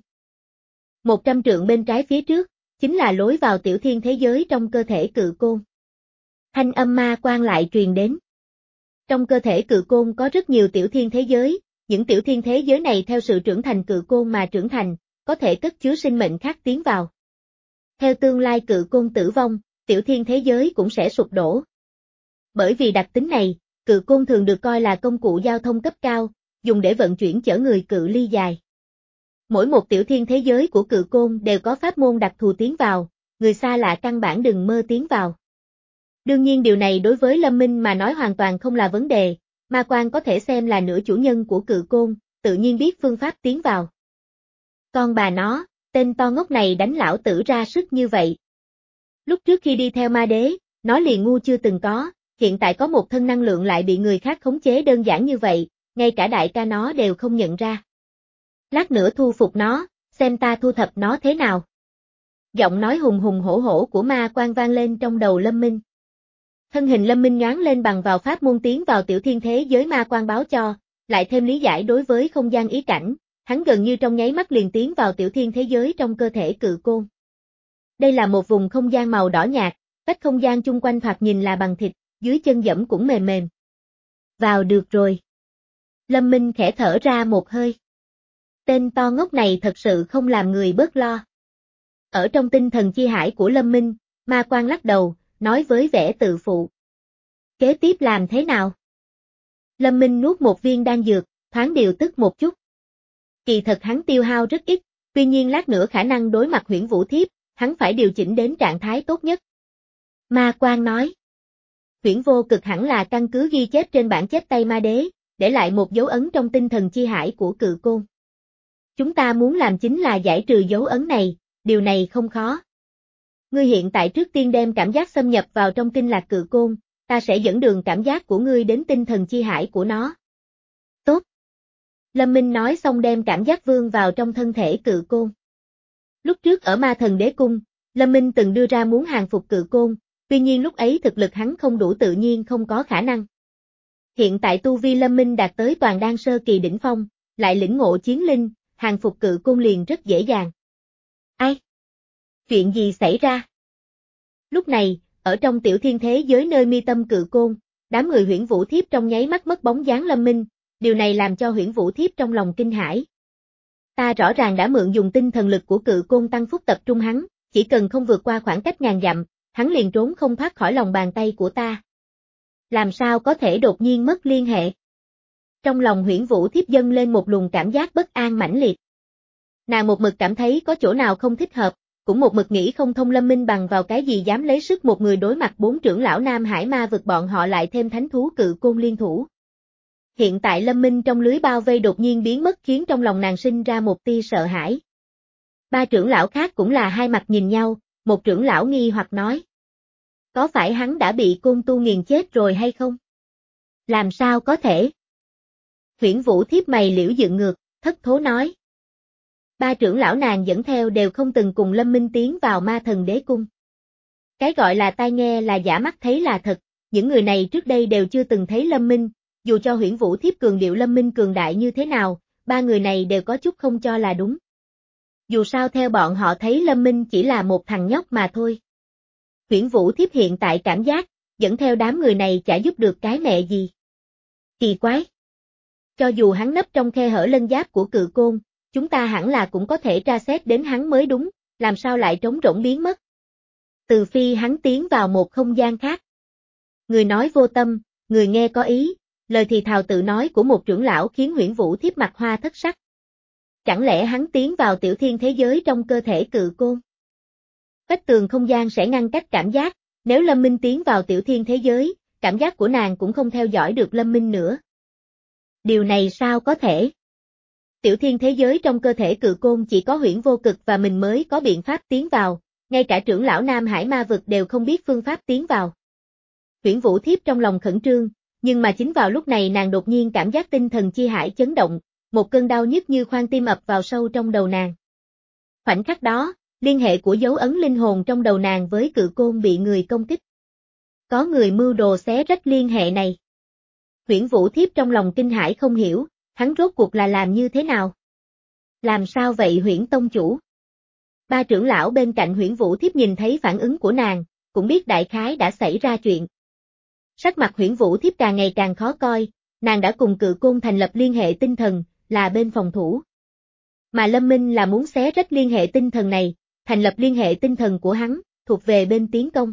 Một trăm trượng bên trái phía trước, chính là lối vào tiểu thiên thế giới trong cơ thể cự côn. Thanh âm ma quan lại truyền đến. Trong cơ thể cự côn có rất nhiều tiểu thiên thế giới, những tiểu thiên thế giới này theo sự trưởng thành cự côn mà trưởng thành, có thể cất chứa sinh mệnh khác tiến vào. Theo tương lai cự côn tử vong, tiểu thiên thế giới cũng sẽ sụp đổ. Bởi vì đặc tính này, cự côn thường được coi là công cụ giao thông cấp cao, dùng để vận chuyển chở người cự ly dài. Mỗi một tiểu thiên thế giới của cự côn đều có pháp môn đặc thù tiến vào, người xa lạ căn bản đừng mơ tiến vào. Đương nhiên điều này đối với Lâm Minh mà nói hoàn toàn không là vấn đề, ma quan có thể xem là nửa chủ nhân của cự côn, tự nhiên biết phương pháp tiến vào. Con bà nó, tên to ngốc này đánh lão tử ra sức như vậy. Lúc trước khi đi theo ma đế, nó liền ngu chưa từng có, hiện tại có một thân năng lượng lại bị người khác khống chế đơn giản như vậy, ngay cả đại ca nó đều không nhận ra. Lát nữa thu phục nó, xem ta thu thập nó thế nào. Giọng nói hùng hùng hổ hổ của ma quan vang lên trong đầu Lâm Minh. Thân hình Lâm Minh nhoáng lên bằng vào pháp môn tiến vào tiểu thiên thế giới ma quan báo cho, lại thêm lý giải đối với không gian ý cảnh, hắn gần như trong nháy mắt liền tiến vào tiểu thiên thế giới trong cơ thể cự côn. Đây là một vùng không gian màu đỏ nhạt, cách không gian chung quanh thoạt nhìn là bằng thịt, dưới chân dẫm cũng mềm mềm. Vào được rồi. Lâm Minh khẽ thở ra một hơi. Tên to ngốc này thật sự không làm người bớt lo. Ở trong tinh thần chi hải của Lâm Minh, ma quan lắc đầu, nói với vẻ tự phụ. Kế tiếp làm thế nào? Lâm Minh nuốt một viên đan dược, thoáng điều tức một chút. Kỳ thật hắn tiêu hao rất ít, tuy nhiên lát nữa khả năng đối mặt Huyễn Vũ Thiếp, hắn phải điều chỉnh đến trạng thái tốt nhất. Ma Quang nói. Huyễn vô cực hẳn là căn cứ ghi chép trên bản chép tay ma đế, để lại một dấu ấn trong tinh thần chi hải của Cự Côn. Chúng ta muốn làm chính là giải trừ dấu ấn này, điều này không khó. Ngươi hiện tại trước tiên đem cảm giác xâm nhập vào trong kinh lạc Cự Côn, ta sẽ dẫn đường cảm giác của ngươi đến tinh thần chi hải của nó. Tốt. Lâm Minh nói xong đem cảm giác vương vào trong thân thể Cự Côn. Lúc trước ở Ma Thần Đế Cung, Lâm Minh từng đưa ra muốn hàng phục Cự Côn, tuy nhiên lúc ấy thực lực hắn không đủ tự nhiên không có khả năng. Hiện tại tu vi Lâm Minh đạt tới toàn đan sơ kỳ đỉnh phong, lại lĩnh ngộ chiến linh, hàng phục Cự Côn liền rất dễ dàng. Ai? Chuyện gì xảy ra? Lúc này, ở trong tiểu thiên thế giới nơi mi tâm Cự Côn, đám người Huyễn Vũ Thiếp trong nháy mắt mất bóng dáng Lâm Minh, điều này làm cho Huyễn Vũ Thiếp trong lòng kinh hãi. Ta rõ ràng đã mượn dùng tinh thần lực của Cự Côn tăng phúc tập trung hắn, chỉ cần không vượt qua khoảng cách ngàn dặm, hắn liền trốn không thoát khỏi lòng bàn tay của ta. Làm sao có thể đột nhiên mất liên hệ? Trong lòng Huyễn Vũ Thiếp dâng lên một luồng cảm giác bất an mãnh liệt. Nàng một mực cảm thấy có chỗ nào không thích hợp, cũng một mực nghĩ không thông Lâm Minh bằng vào cái gì dám lấy sức một người đối mặt bốn trưởng lão Nam Hải ma vực bọn họ lại thêm thánh thú Cự Côn liên thủ. Hiện tại Lâm Minh trong lưới bao vây đột nhiên biến mất khiến trong lòng nàng sinh ra một tia sợ hãi. Ba trưởng lão khác cũng là hai mặt nhìn nhau, một trưởng lão nghi hoặc nói. Có phải hắn đã bị Côn Tu nghiền chết rồi hay không? Làm sao có thể? Huyễn Vũ Thiếp mày liễu dựng ngược, thất thố nói. Ba trưởng lão nàng dẫn theo đều không từng cùng Lâm Minh tiến vào Ma Thần Đế Cung. Cái gọi là tai nghe là giả, mắt thấy là thật, những người này trước đây đều chưa từng thấy Lâm Minh, dù cho Huyễn Vũ Thiếp cường điệu Lâm Minh cường đại như thế nào, ba người này đều có chút không cho là đúng. Dù sao theo bọn họ thấy Lâm Minh chỉ là một thằng nhóc mà thôi. Huyễn Vũ Thiếp hiện tại cảm giác, dẫn theo đám người này chả giúp được cái mẹ gì. Kỳ quái. Cho dù hắn nấp trong khe hở lân giáp của Cự Côn, chúng ta hẳn là cũng có thể tra xét đến hắn mới đúng, làm sao lại trống rỗng biến mất. Từ phi hắn tiến vào một không gian khác. Người nói vô tâm, người nghe có ý, lời thì thào tự nói của một trưởng lão khiến Huyễn Vũ Thiếp mặt hoa thất sắc. Chẳng lẽ hắn tiến vào tiểu thiên thế giới trong cơ thể Cự Côn? Vách tường không gian sẽ ngăn cách cảm giác, nếu Lâm Minh tiến vào tiểu thiên thế giới, cảm giác của nàng cũng không theo dõi được Lâm Minh nữa. Điều này sao có thể? Tiểu thiên thế giới trong cơ thể Cự Côn chỉ có Huyễn Vô Cực và mình mới có biện pháp tiến vào, ngay cả trưởng lão Nam Hải ma vực đều không biết phương pháp tiến vào. Huyễn Vũ Thiếp trong lòng khẩn trương, nhưng mà chính vào lúc này nàng đột nhiên cảm giác tinh thần chi hải chấn động, một cơn đau nhức như khoan tim ập vào sâu trong đầu nàng. Khoảnh khắc đó, liên hệ của dấu ấn linh hồn trong đầu nàng với Cự Côn bị người công kích. Có người mưu đồ xé rách liên hệ này. Huyễn Vũ Thiếp trong lòng kinh hãi không hiểu, hắn rốt cuộc là làm như thế nào? Làm sao vậy Huyễn Tông Chủ? Ba trưởng lão bên cạnh Huyễn Vũ Thiếp nhìn thấy phản ứng của nàng, cũng biết đại khái đã xảy ra chuyện. Sắc mặt Huyễn Vũ Thiếp càng ngày càng khó coi, nàng đã cùng Cự Côn thành lập liên hệ tinh thần, là bên phòng thủ. Mà Lâm Minh là muốn xé rách liên hệ tinh thần này, thành lập liên hệ tinh thần của hắn, thuộc về bên tiến công.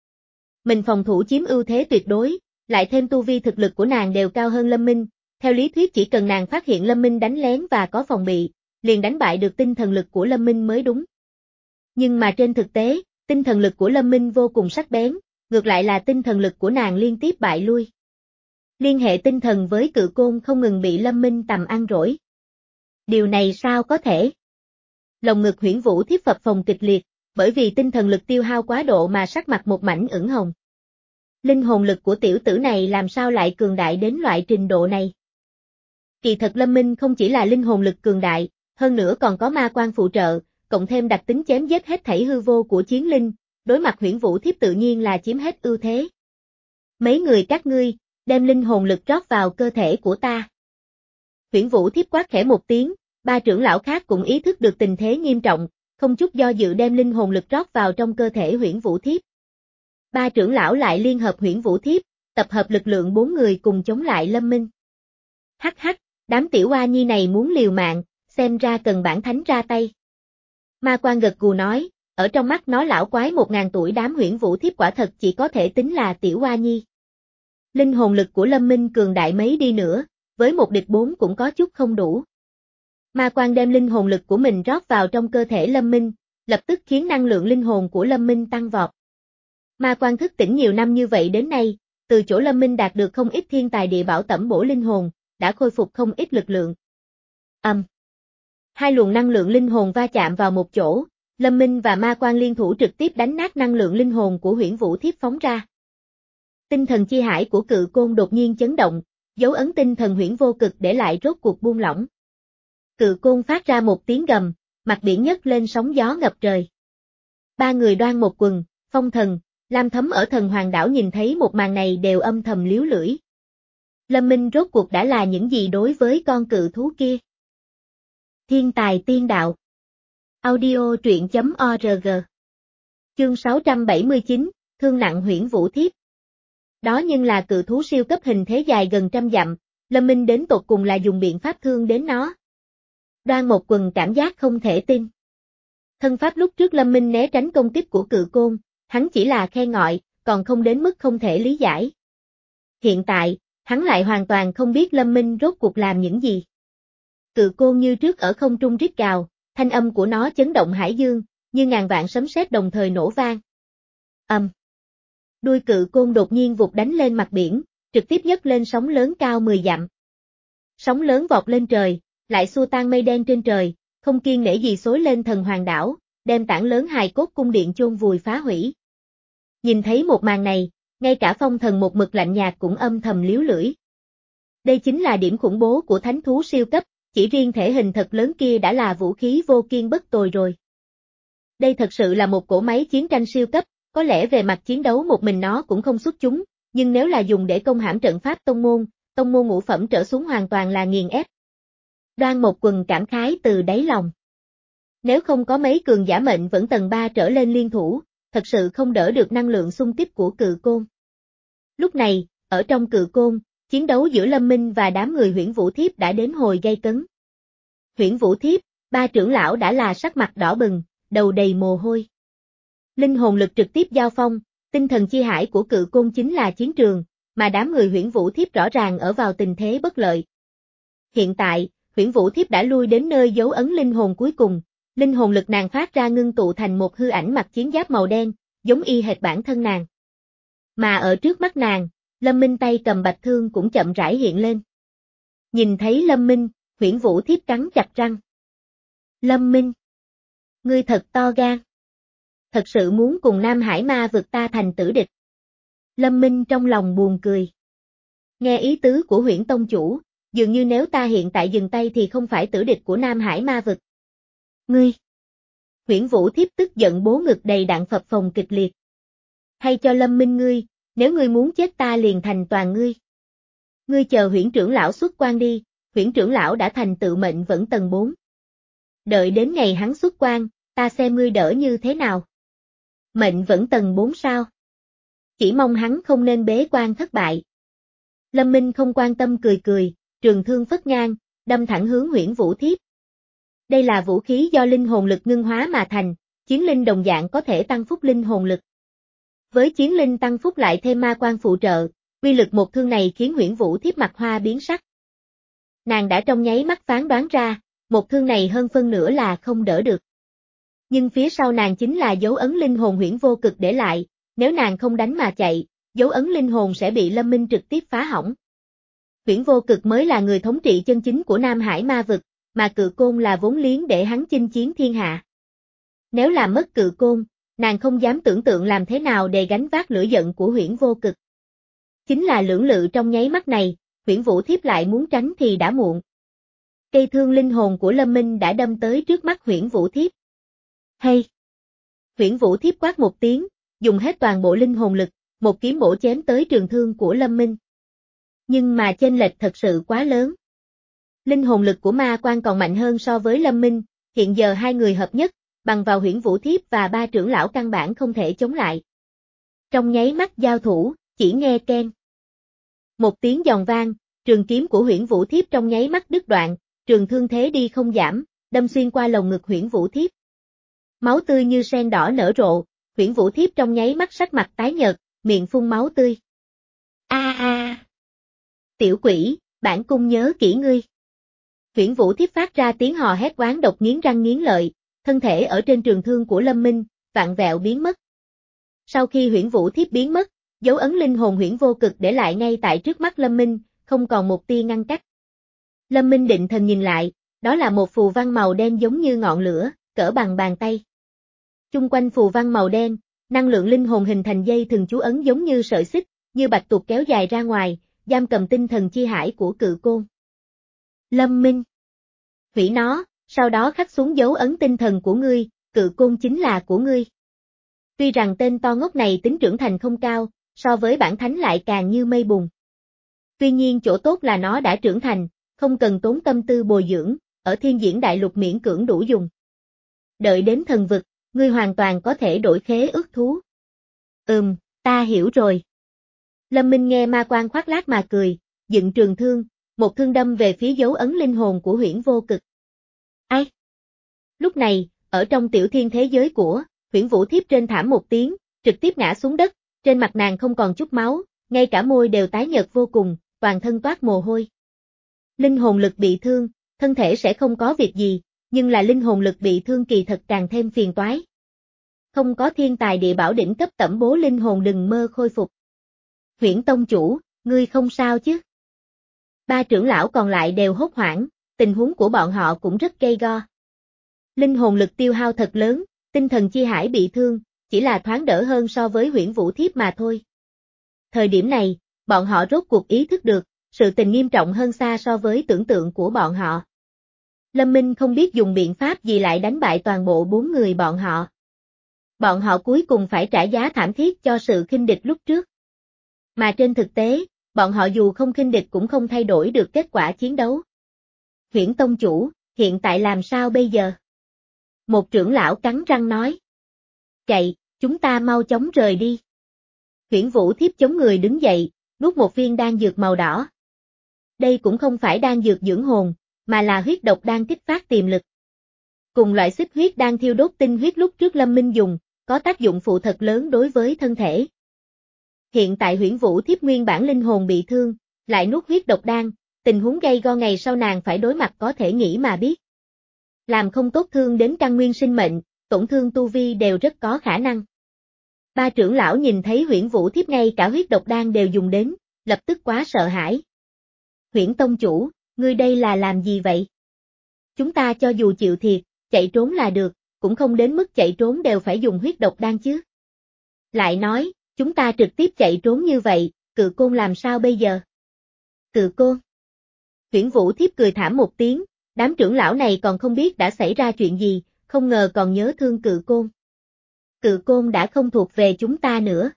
Mình phòng thủ chiếm ưu thế tuyệt đối, lại thêm tu vi thực lực của nàng đều cao hơn Lâm Minh, theo lý thuyết chỉ cần nàng phát hiện Lâm Minh đánh lén và có phòng bị, liền đánh bại được tinh thần lực của Lâm Minh mới đúng. Nhưng mà trên thực tế, tinh thần lực của Lâm Minh vô cùng sắc bén, ngược lại là tinh thần lực của nàng liên tiếp bại lui. Liên hệ tinh thần với Cự Côn không ngừng bị Lâm Minh tầm ăn rỗi. Điều này sao có thể? Lồng ngực Huyễn Vũ Thiếp phập phồng kịch liệt, bởi vì tinh thần lực tiêu hao quá độ mà sắc mặt một mảnh ửng hồng. Linh hồn lực của tiểu tử này làm sao lại cường đại đến loại trình độ này? Kỳ thật Lâm Minh không chỉ là linh hồn lực cường đại, hơn nữa còn có ma quan phụ trợ, cộng thêm đặc tính chém giết hết thảy hư vô của chiến linh, đối mặt Huyễn Vũ Thiếp tự nhiên là chiếm hết ưu thế. Mấy người các ngươi, đem linh hồn lực rót vào cơ thể của ta. Huyễn Vũ Thiếp quát khẽ một tiếng, ba trưởng lão khác cũng ý thức được tình thế nghiêm trọng, không chút do dự đem linh hồn lực rót vào trong cơ thể Huyễn Vũ Thiếp. Ba trưởng lão lại liên hợp Huyễn Vũ Thiếp, tập hợp lực lượng bốn người cùng chống lại Lâm Minh. Hắc hắc, đám tiểu oa nhi này muốn liều mạng, xem ra cần bản thánh ra tay. Ma Quan gật gù nói, ở trong mắt nó lão quái một ngàn tuổi đám Huyễn Vũ Thiếp quả thật chỉ có thể tính là tiểu oa nhi. Linh hồn lực của Lâm Minh cường đại mấy đi nữa, với một địch bốn cũng có chút không đủ. Ma Quan đem linh hồn lực của mình rót vào trong cơ thể Lâm Minh, lập tức khiến năng lượng linh hồn của Lâm Minh tăng vọt. Ma Quan thức tỉnh nhiều năm như vậy đến nay, từ chỗ Lâm Minh đạt được không ít thiên tài địa bảo tẩm bổ linh hồn, đã khôi phục không ít lực lượng. Âm. Um. Hai luồng năng lượng linh hồn va chạm vào một chỗ, Lâm Minh và Ma Quan liên thủ trực tiếp đánh nát năng lượng linh hồn của Huyễn Vũ Thiếp phóng ra. Tinh thần chi hải của Cự Côn đột nhiên chấn động, dấu ấn tinh thần Huyễn Vô Cực để lại rốt cuộc buông lỏng. Cự Côn phát ra một tiếng gầm, mặt biển nhấc lên sóng gió ngập trời. Ba người Đoan Một Quần, Phong Thần, Lam Thấm ở Thần Hoàng đảo nhìn thấy một màn này đều âm thầm líu lưỡi. Lâm Minh rốt cuộc đã là những gì đối với con cự thú kia? Thiên tài tiên đạo. Audio truyện chấm org. Chương sáu trăm bảy mươi chín, thương nặng Huyễn Vũ Thiếp. Đó nhưng là cự thú siêu cấp hình thế dài gần trăm dặm, Lâm Minh đến tột cùng là dùng biện pháp thương đến nó. Đoan Một Quần cảm giác không thể tin. Thân pháp lúc trước Lâm Minh né tránh công kích của Cự Côn, hắn chỉ là khen ngợi, còn không đến mức không thể lý giải. Hiện tại, hắn lại hoàn toàn không biết Lâm Minh rốt cuộc làm những gì. Cự Côn như trước ở không trung rít gào, thanh âm của nó chấn động hải dương, như ngàn vạn sấm sét đồng thời nổ vang. Ầm. Um. Đuôi Cự Côn đột nhiên vụt đánh lên mặt biển, trực tiếp nhấc lên sóng lớn cao mười dặm. Sóng lớn vọt lên trời, lại xua tan mây đen trên trời, không kiêng nể gì xối lên Thần Hoàng đảo, đem tảng lớn hài cốt cung điện chôn vùi phá hủy. Nhìn thấy một màn này, ngay cả Phong Thần một mực lạnh nhạt cũng âm thầm líu lưỡi. Đây chính là điểm khủng bố của thánh thú siêu cấp, chỉ riêng thể hình thật lớn kia đã là vũ khí vô kiên bất tồi rồi. Đây thật sự là một cỗ máy chiến tranh siêu cấp, có lẽ về mặt chiến đấu một mình nó cũng không xuất chúng, nhưng nếu là dùng để công hãm trận pháp tông môn, tông môn ngũ phẩm trở xuống hoàn toàn là nghiền ép. Đoan Một Quần cảm khái từ đáy lòng. Nếu không có mấy cường giả mệnh vẫn tầng ba trở lên liên thủ, thật sự không đỡ được năng lượng xung kích của Cự Côn. Lúc này, ở trong Cự Côn, chiến đấu giữa Lâm Minh và đám người Huyễn Vũ Thiếp đã đến hồi gay cấn. Huyễn Vũ Thiếp, ba trưởng lão đã là sắc mặt đỏ bừng, đầu đầy mồ hôi. Linh hồn lực trực tiếp giao phong, tinh thần chi hải của Cự Côn chính là chiến trường, mà đám người Huyễn Vũ Thiếp rõ ràng ở vào tình thế bất lợi. Hiện tại, Huyễn Vũ Thiếp đã lui đến nơi dấu ấn linh hồn cuối cùng, linh hồn lực nàng phát ra ngưng tụ thành một hư ảnh mặc chiến giáp màu đen, giống y hệt bản thân nàng. Mà ở trước mắt nàng, Lâm Minh tay cầm bạch thương cũng chậm rãi hiện lên. Nhìn thấy Lâm Minh, Huyễn Vũ Thiếp cắn chặt răng. Lâm Minh, ngươi thật to gan. Thật sự muốn cùng Nam Hải Ma vực ta thành tử địch. Lâm Minh trong lòng buồn cười. Nghe ý tứ của Huyễn Tông chủ, dường như nếu ta hiện tại dừng tay thì không phải tử địch của Nam Hải Ma vực. Ngươi! Huyễn Vũ Thiếp tức giận bố ngực đầy đạn phập phồng kịch liệt. Hay cho Lâm Minh ngươi, nếu ngươi muốn chết ta liền thành toàn ngươi. Ngươi chờ Huyễn trưởng lão xuất quan đi, Huyễn trưởng lão đã thành tự mệnh vẫn tầng bốn. Đợi đến ngày hắn xuất quan, ta xem ngươi đỡ như thế nào. Mệnh vẫn tầng bốn sao? Chỉ mong hắn không nên bế quan thất bại. Lâm Minh không quan tâm cười cười, trường thương phất ngang, đâm thẳng hướng Huyễn Vũ Thiếp. Đây là vũ khí do linh hồn lực ngưng hóa mà thành, chiến linh đồng dạng có thể tăng phúc linh hồn lực. Với chiến linh tăng phúc lại thêm ma quan phụ trợ, uy lực một thương này khiến Huyễn Vũ Thiếp mặt hoa biến sắc. Nàng đã trong nháy mắt phán đoán ra, một thương này hơn phân nửa là không đỡ được. Nhưng phía sau nàng chính là dấu ấn linh hồn Huyễn Vô Cực để lại, nếu nàng không đánh mà chạy, dấu ấn linh hồn sẽ bị Lâm Minh trực tiếp phá hỏng. Huyễn Vô Cực mới là người thống trị chân chính của Nam Hải Ma vực, mà Cự Côn là vốn liếng để hắn chinh chiến thiên hạ. Nếu làm mất Cự Côn, nàng không dám tưởng tượng làm thế nào để gánh vác lửa giận của Huyễn Vô Cực. Chính là lưỡng lự trong nháy mắt này, Huyễn Vũ Thiếp lại muốn tránh thì đã muộn. Cây thương linh hồn của Lâm Minh đã đâm tới trước mắt Huyễn Vũ Thiếp. Hay! Huyễn Vũ Thiếp quát một tiếng, dùng hết toàn bộ linh hồn lực, một kiếm bổ chém tới trường thương của Lâm Minh. Nhưng mà chênh lệch thật sự quá lớn. Linh hồn lực của ma quan còn mạnh hơn so với Lâm Minh, hiện giờ hai người hợp nhất, bằng vào Huyễn Vũ Thiếp và ba trưởng lão căn bản không thể chống lại. Trong nháy mắt giao thủ, chỉ nghe keng. Một tiếng giòn vang, trường kiếm của Huyễn Vũ Thiếp trong nháy mắt đứt đoạn, trường thương thế đi không giảm, đâm xuyên qua lồng ngực Huyễn Vũ Thiếp. Máu tươi như sen đỏ nở rộ, Huyễn Vũ Thiếp trong nháy mắt sắc mặt tái nhợt, miệng phun máu tươi. A a. Tiểu quỷ, bản cung nhớ kỹ ngươi. Huyễn Vũ Thiếp phát ra tiếng hò hét oán độc nghiến răng nghiến lợi, thân thể ở trên trường thương của Lâm Minh, vạn vẹo biến mất. Sau khi Huyễn Vũ Thiếp biến mất, dấu ấn linh hồn Huyễn Vô Cực để lại ngay tại trước mắt Lâm Minh, không còn một tia ngăn cách. Lâm Minh định thần nhìn lại, đó là một phù văn màu đen giống như ngọn lửa, cỡ bằng bàn tay. Chung quanh phù văn màu đen, năng lượng linh hồn hình thành dây thừng chú ấn giống như sợi xích, như bạch tuộc kéo dài ra ngoài, giam cầm tinh thần chi hải của Cự Côn. Lâm Minh. Hủy nó, sau đó khắc xuống dấu ấn tinh thần của ngươi, Cự Côn chính là của ngươi. Tuy rằng tên to ngốc này tính trưởng thành không cao, so với bản thánh lại càng như mây bùn. Tuy nhiên chỗ tốt là nó đã trưởng thành, không cần tốn tâm tư bồi dưỡng, ở thiên diễn đại lục miễn cưỡng đủ dùng. Đợi đến thần vực, ngươi hoàn toàn có thể đổi khế ước thú. Ừm, ta hiểu rồi. Lâm Minh nghe ma quan khoác lác mà cười, dựng trường thương, một thương đâm về phía dấu ấn linh hồn của Huyễn Vô Cực. Ai? Lúc này, ở trong tiểu thiên thế giới của Huyễn Vũ Thiếp trên thảm một tiếng, trực tiếp ngã xuống đất, trên mặt nàng không còn chút máu, ngay cả môi đều tái nhợt vô cùng, toàn thân toát mồ hôi. Linh hồn lực bị thương, thân thể sẽ không có việc gì, nhưng là linh hồn lực bị thương kỳ thật càng thêm phiền toái. Không có thiên tài địa bảo đỉnh cấp tẩm bố linh hồn đừng mơ khôi phục. Huyễn Tông chủ, ngươi không sao chứ? Ba trưởng lão còn lại đều hốt hoảng, tình huống của bọn họ cũng rất gay go. Linh hồn lực tiêu hao thật lớn, tinh thần chi hải bị thương, chỉ là thoáng đỡ hơn so với Huyễn Vũ Thiếp mà thôi. Thời điểm này, bọn họ rốt cuộc ý thức được, sự tình nghiêm trọng hơn xa so với tưởng tượng của bọn họ. Lâm Minh không biết dùng biện pháp gì lại đánh bại toàn bộ bốn người bọn họ. Bọn họ cuối cùng phải trả giá thảm thiết cho sự khinh địch lúc trước. Mà trên thực tế, bọn họ dù không khinh địch cũng không thay đổi được kết quả chiến đấu. Huyễn Tông chủ, hiện tại làm sao bây giờ? Một trưởng lão cắn răng nói. Chạy, chúng ta mau chóng rời đi. Huyễn Vũ Thiếp chống người đứng dậy, nuốt một viên đan dược màu đỏ. Đây cũng không phải đan dược dưỡng hồn, mà là huyết độc đan kích phát tiềm lực. Cùng loại xích huyết đan thiêu đốt tinh huyết lúc trước Lâm Minh dùng, có tác dụng phụ thật lớn đối với thân thể. Hiện tại Huyễn Vũ Thiếp nguyên bản linh hồn bị thương, lại nuốt huyết độc đan, tình huống gay go ngày sau nàng phải đối mặt có thể nghĩ mà biết. Làm không tốt thương đến căn nguyên sinh mệnh, tổn thương tu vi đều rất có khả năng. Ba trưởng lão nhìn thấy Huyễn Vũ Thiếp ngay cả huyết độc đan đều dùng đến, lập tức quá sợ hãi. Huyễn Tông chủ, ngươi đây là làm gì vậy? Chúng ta cho dù chịu thiệt, chạy trốn là được, cũng không đến mức chạy trốn đều phải dùng huyết độc đan chứ. Lại nói, chúng ta trực tiếp chạy trốn như vậy, Cự Côn làm sao bây giờ? Cự Côn. Huyễn Vũ Thiếp cười thảm một tiếng, đám trưởng lão này còn không biết đã xảy ra chuyện gì, không ngờ còn nhớ thương Cự Côn. Cự Côn đã không thuộc về chúng ta nữa.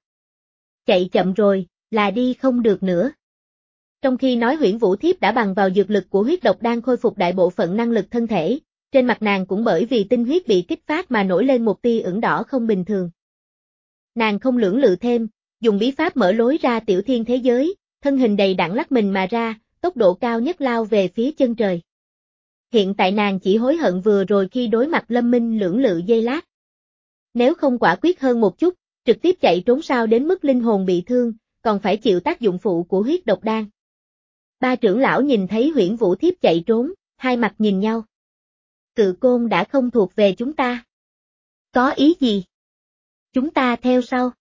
Chạy chậm rồi, là đi không được nữa. Trong khi nói Huyễn Vũ Thiếp đã bằng vào dược lực của huyết độc đan khôi phục đại bộ phận năng lực thân thể, trên mặt nàng cũng bởi vì tinh huyết bị kích phát mà nổi lên một tia ửng đỏ không bình thường. Nàng không lưỡng lự thêm, dùng bí pháp mở lối ra tiểu thiên thế giới, thân hình đầy đặn lắc mình mà ra, tốc độ cao nhất lao về phía chân trời. Hiện tại nàng chỉ hối hận vừa rồi khi đối mặt Lâm Minh lưỡng lự giây lát. Nếu không quả quyết hơn một chút, trực tiếp chạy trốn sao đến mức linh hồn bị thương, còn phải chịu tác dụng phụ của huyết độc đan. Ba trưởng lão nhìn thấy Huyễn Vũ Thiếp chạy trốn, hai mặt nhìn nhau. Cự Côn đã không thuộc về chúng ta. Có ý gì? Chúng ta theo sau.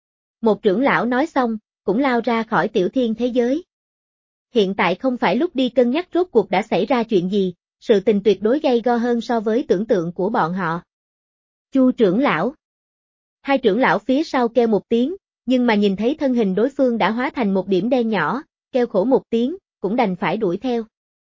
Một trưởng lão nói xong, cũng lao ra khỏi tiểu thiên thế giới. Hiện tại không phải lúc đi cân nhắc rốt cuộc đã xảy ra chuyện gì, sự tình tuyệt đối gay go hơn so với tưởng tượng của bọn họ. Chu trưởng lão. Hai trưởng lão phía sau kêu một tiếng, nhưng mà nhìn thấy thân hình đối phương đã hóa thành một điểm đen nhỏ, kêu khổ một tiếng, cũng đành phải đuổi theo.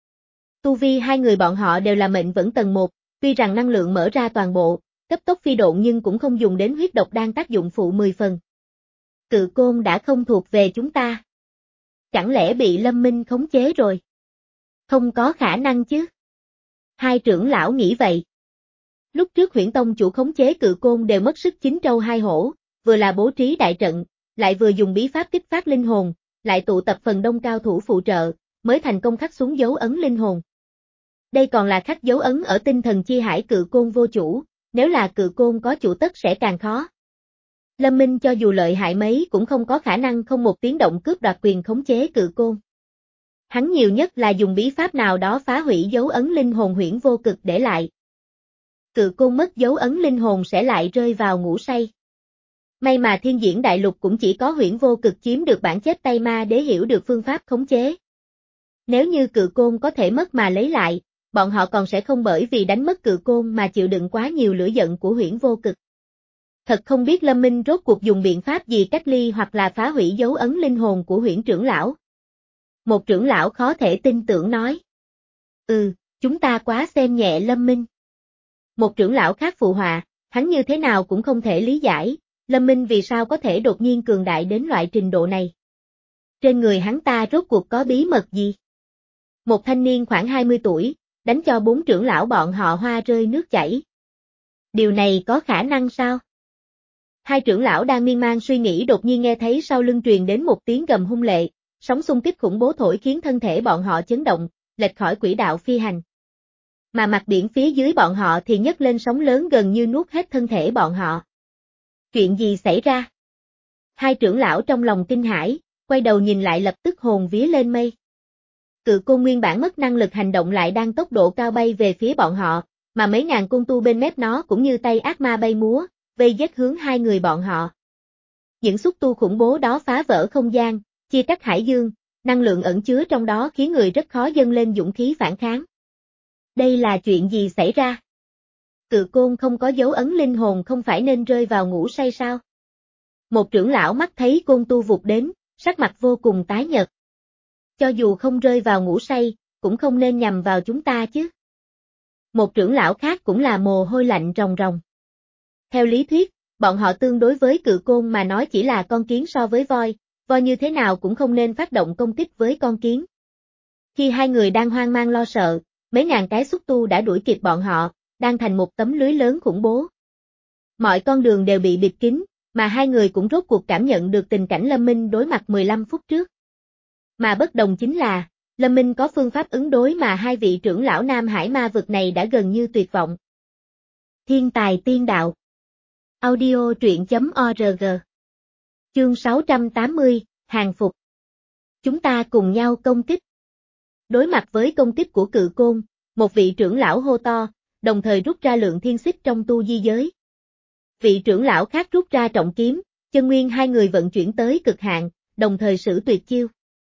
Tu vi hai người bọn họ đều là mệnh vẫn tầng một, tuy rằng năng lượng mở ra toàn bộ, cấp tốc phi độn nhưng cũng không dùng đến huyết độc đan tác dụng phụ mười phần. Cự Côn đã không thuộc về chúng ta. Chẳng lẽ bị Lâm Minh khống chế rồi? Không có khả năng chứ. Hai trưởng lão nghĩ vậy. Lúc trước Huyễn Tông chủ khống chế Cự Côn đều mất sức chín trâu hai hổ, vừa là bố trí đại trận, lại vừa dùng bí pháp kích phát linh hồn, lại tụ tập phần đông cao thủ phụ trợ, mới thành công khắc xuống dấu ấn linh hồn. Đây còn là khắc dấu ấn ở tinh thần chi hải Cự Côn vô chủ, Nếu là cự côn có chủ tất sẽ càng khó. Lâm Minh cho dù lợi hại mấy cũng không có khả năng không một tiếng động cướp đoạt quyền khống chế cự côn. Hắn nhiều nhất là dùng bí pháp nào đó phá hủy dấu ấn linh hồn Huyễn Vô Cực để lại. Cự côn mất dấu ấn linh hồn sẽ lại rơi vào ngủ say. May mà Thiên Diễn Đại Lục cũng chỉ có Huyễn Vô Cực chiếm được bản chết tay ma để hiểu được phương pháp khống chế. Nếu như cự côn có thể mất mà lấy lại, bọn họ còn sẽ không bởi vì đánh mất cự côn mà chịu đựng quá nhiều lửa giận của Huyễn Vô Cực. Thật không biết Lâm Minh rốt cuộc dùng biện pháp gì cách ly hoặc là phá hủy dấu ấn linh hồn của Huyễn trưởng lão. Một trưởng lão khó thể tin tưởng nói. Ừ, chúng ta quá xem nhẹ Lâm Minh. Một trưởng lão khác phụ họa, hắn như thế nào cũng không thể lý giải, Lâm Minh vì sao có thể đột nhiên cường đại đến loại trình độ này. Trên người hắn ta rốt cuộc có bí mật gì? Một thanh niên khoảng hai mươi tuổi, đánh cho bốn trưởng lão bọn họ hoa rơi nước chảy. Điều này có khả năng sao? Hai trưởng lão đang miên man suy nghĩ đột nhiên nghe thấy sau lưng truyền đến một tiếng gầm hung lệ, sóng xung kích khủng bố thổi khiến thân thể bọn họ chấn động, lệch khỏi quỹ đạo phi hành. Mà mặt biển phía dưới bọn họ thì nhấc lên sóng lớn gần như nuốt hết thân thể bọn họ. Chuyện gì xảy ra? Hai trưởng lão trong lòng kinh hãi, quay đầu nhìn lại lập tức hồn vía lên mây. Cự côn nguyên bản mất năng lực hành động lại đang tốc độ cao bay về phía bọn họ, mà mấy ngàn côn tu bên mép nó cũng như tay ác ma bay múa, vây giết hướng hai người bọn họ. Những xúc tu khủng bố đó phá vỡ không gian, chia cắt hải dương, năng lượng ẩn chứa trong đó khiến người rất khó dâng lên dũng khí phản kháng. Đây là chuyện gì xảy ra? Cự côn không có dấu ấn linh hồn không phải nên rơi vào ngủ say sao? Một trưởng lão mắt thấy côn tu vụt đến, sắc mặt vô cùng tái nhợt. Cho dù không rơi vào ngủ say, cũng không nên nhằm vào chúng ta chứ. Một trưởng lão khác cũng là mồ hôi lạnh ròng ròng. Theo lý thuyết, bọn họ tương đối với cự côn mà nói chỉ là con kiến so với voi, voi như thế nào cũng không nên phát động công kích với con kiến. Khi hai người đang hoang mang lo sợ, mấy ngàn cái xúc tu đã đuổi kịp bọn họ, đang thành một tấm lưới lớn khủng bố. Mọi con đường đều bị bịt kín, mà hai người cũng rốt cuộc cảm nhận được tình cảnh Lâm Minh đối mặt mười lăm phút trước. Mà bất đồng chính là, Lâm Minh có phương pháp ứng đối mà hai vị trưởng lão Nam Hải ma vực này đã gần như tuyệt vọng. Thiên tài tiên đạo. Audio truyện chấm org. Chương sáu trăm tám mươi, hàng phục. Chúng ta cùng nhau công kích. Đối mặt với công kích của cự côn, một vị trưởng lão hô to, đồng thời rút ra lượng thiên xích trong tu di giới. Vị trưởng lão khác rút ra trọng kiếm, chân nguyên hai người vận chuyển tới cực hạn, đồng thời sử tuyệt chiêu.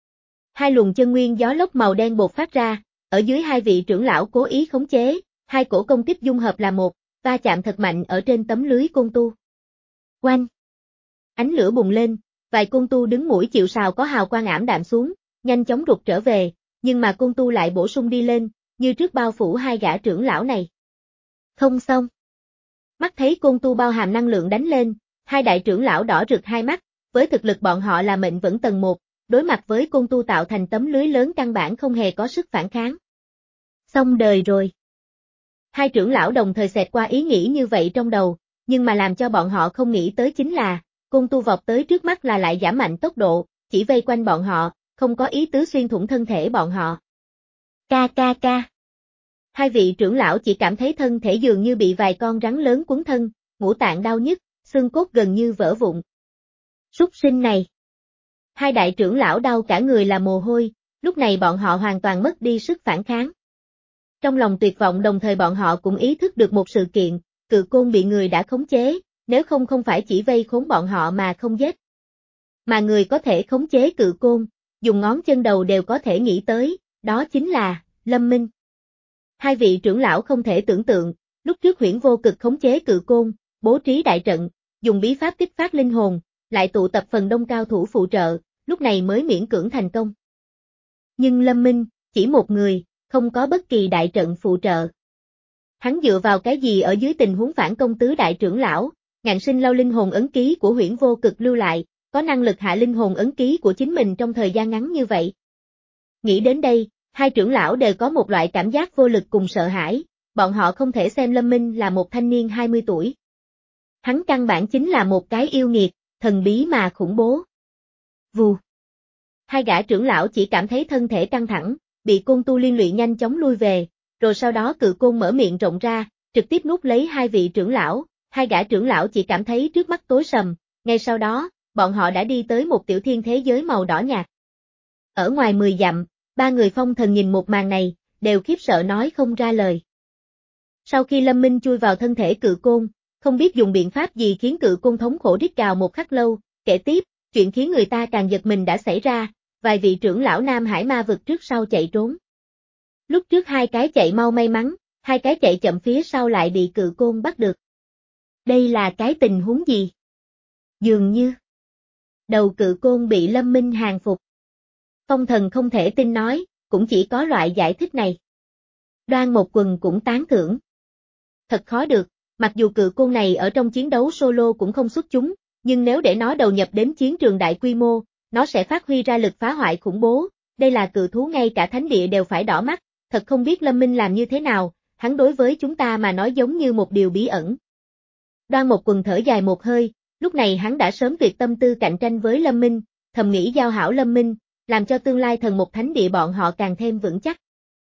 Hai luồng chân nguyên gió lốc màu đen bột phát ra, ở dưới hai vị trưởng lão cố ý khống chế, hai cổ công kích dung hợp là một, va chạm thật mạnh ở trên tấm lưới côn tu. Oanh! Ánh lửa bùng lên, vài côn tu đứng mũi chịu sào có hào quang ảm đạm xuống, nhanh chóng rụt trở về, nhưng mà côn tu lại bổ sung đi lên, như trước bao phủ hai gã trưởng lão này. Không xong. Mắt thấy côn tu bao hàm năng lượng đánh lên, hai đại trưởng lão đỏ rực hai mắt, với thực lực bọn họ là mệnh vẫn tầng một, đối mặt với côn tu tạo thành tấm lưới lớn căn bản không hề có sức phản kháng. Xong đời rồi. Hai trưởng lão đồng thời xẹt qua ý nghĩ như vậy trong đầu, nhưng mà làm cho bọn họ không nghĩ tới chính là, côn tu vọt tới trước mắt là lại giảm mạnh tốc độ, chỉ vây quanh bọn họ, không có ý tứ xuyên thủng thân thể bọn họ. Ca ca ca. Hai vị trưởng lão chỉ cảm thấy thân thể dường như bị vài con rắn lớn quấn thân, ngũ tạng đau nhức, xương cốt gần như vỡ vụn. Súc sinh này. Hai đại trưởng lão đau cả người là mồ hôi, lúc này bọn họ hoàn toàn mất đi sức phản kháng. Trong lòng tuyệt vọng đồng thời bọn họ cũng ý thức được một sự kiện, cự côn bị người đã khống chế, nếu không không phải chỉ vây khốn bọn họ mà không giết. Mà người có thể khống chế cự côn, dùng ngón chân đầu đều có thể nghĩ tới, đó chính là, Lâm Minh. Hai vị trưởng lão không thể tưởng tượng, lúc trước Huyễn Vô Cực khống chế cự côn, bố trí đại trận, dùng bí pháp kích phát linh hồn, lại tụ tập phần đông cao thủ phụ trợ, lúc này mới miễn cưỡng thành công. Nhưng Lâm Minh, chỉ một người, không có bất kỳ đại trận phụ trợ. Hắn dựa vào cái gì ở dưới tình huống phản công tứ đại trưởng lão, ngạn sinh lâu linh hồn ấn ký của Huyễn Vô Cực lưu lại, có năng lực hạ linh hồn ấn ký của chính mình trong thời gian ngắn như vậy. Nghĩ đến đây, hai trưởng lão đều có một loại cảm giác vô lực cùng sợ hãi, bọn họ không thể xem Lâm Minh là một thanh niên hai mươi tuổi. Hắn căn bản chính là một cái yêu nghiệt, thần bí mà khủng bố. Vù. Hai gã trưởng lão chỉ cảm thấy thân thể căng thẳng, bị côn tu liên lụy nhanh chóng lui về, rồi sau đó cự côn mở miệng rộng ra, trực tiếp nuốt lấy hai vị trưởng lão, hai gã trưởng lão chỉ cảm thấy trước mắt tối sầm, ngay sau đó, bọn họ đã đi tới một tiểu thiên thế giới màu đỏ nhạt. Ở ngoài mười dặm, ba người phong thần nhìn một màn này, đều khiếp sợ nói không ra lời. Sau khi Lâm Minh chui vào thân thể cự côn, không biết dùng biện pháp gì khiến cự côn thống khổ rít gào một khắc lâu, kể tiếp, chuyện khiến người ta càng giật mình đã xảy ra, vài vị trưởng lão Nam Hải Ma vực trước sau chạy trốn. Lúc trước hai cái chạy mau may mắn, hai cái chạy chậm phía sau lại bị cự côn bắt được. Đây là cái tình huống gì? Dường như đầu cự côn bị Lâm Minh hàng phục. Phong thần không thể tin nói, cũng chỉ có loại giải thích này. Đoan Một Quần cũng tán thưởng. Thật khó được, mặc dù cự côn này ở trong chiến đấu solo cũng không xuất chúng, nhưng nếu để nó đầu nhập đến chiến trường đại quy mô, nó sẽ phát huy ra lực phá hoại khủng bố, đây là cự thú ngay cả thánh địa đều phải đỏ mắt, thật không biết Lâm Minh làm như thế nào, hắn đối với chúng ta mà nói giống như một điều bí ẩn. Đoan Một Quần thở dài một hơi, lúc này hắn đã sớm tuyệt tâm tư cạnh tranh với Lâm Minh, thầm nghĩ giao hảo Lâm Minh, làm cho tương lai thần một thánh địa bọn họ càng thêm vững chắc.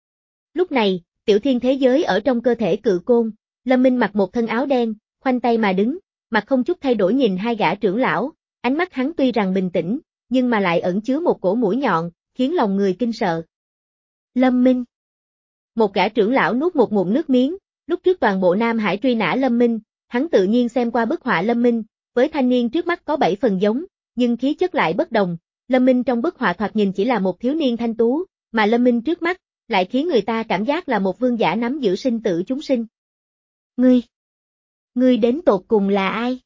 Lúc này, tiểu thiên thế giới ở trong cơ thể cự côn, Lâm Minh mặc một thân áo đen, khoanh tay mà đứng, mặt không chút thay đổi nhìn hai gã trưởng lão, ánh mắt hắn tuy rằng bình tĩnh, nhưng mà lại ẩn chứa một cổ mũi nhọn, khiến lòng người kinh sợ. Lâm Minh. Một gã trưởng lão nuốt một ngụm nước miếng, lúc trước toàn bộ Nam Hải truy nã Lâm Minh, hắn tự nhiên xem qua bức họa Lâm Minh, với thanh niên trước mắt có bảy phần giống, nhưng khí chất lại bất đồng. Lâm Minh trong bức họa thoạt nhìn chỉ là một thiếu niên thanh tú, mà Lâm Minh trước mắt lại khiến người ta cảm giác là một vương giả nắm giữ sinh tử chúng sinh. Ngươi, ngươi đến tột cùng là ai?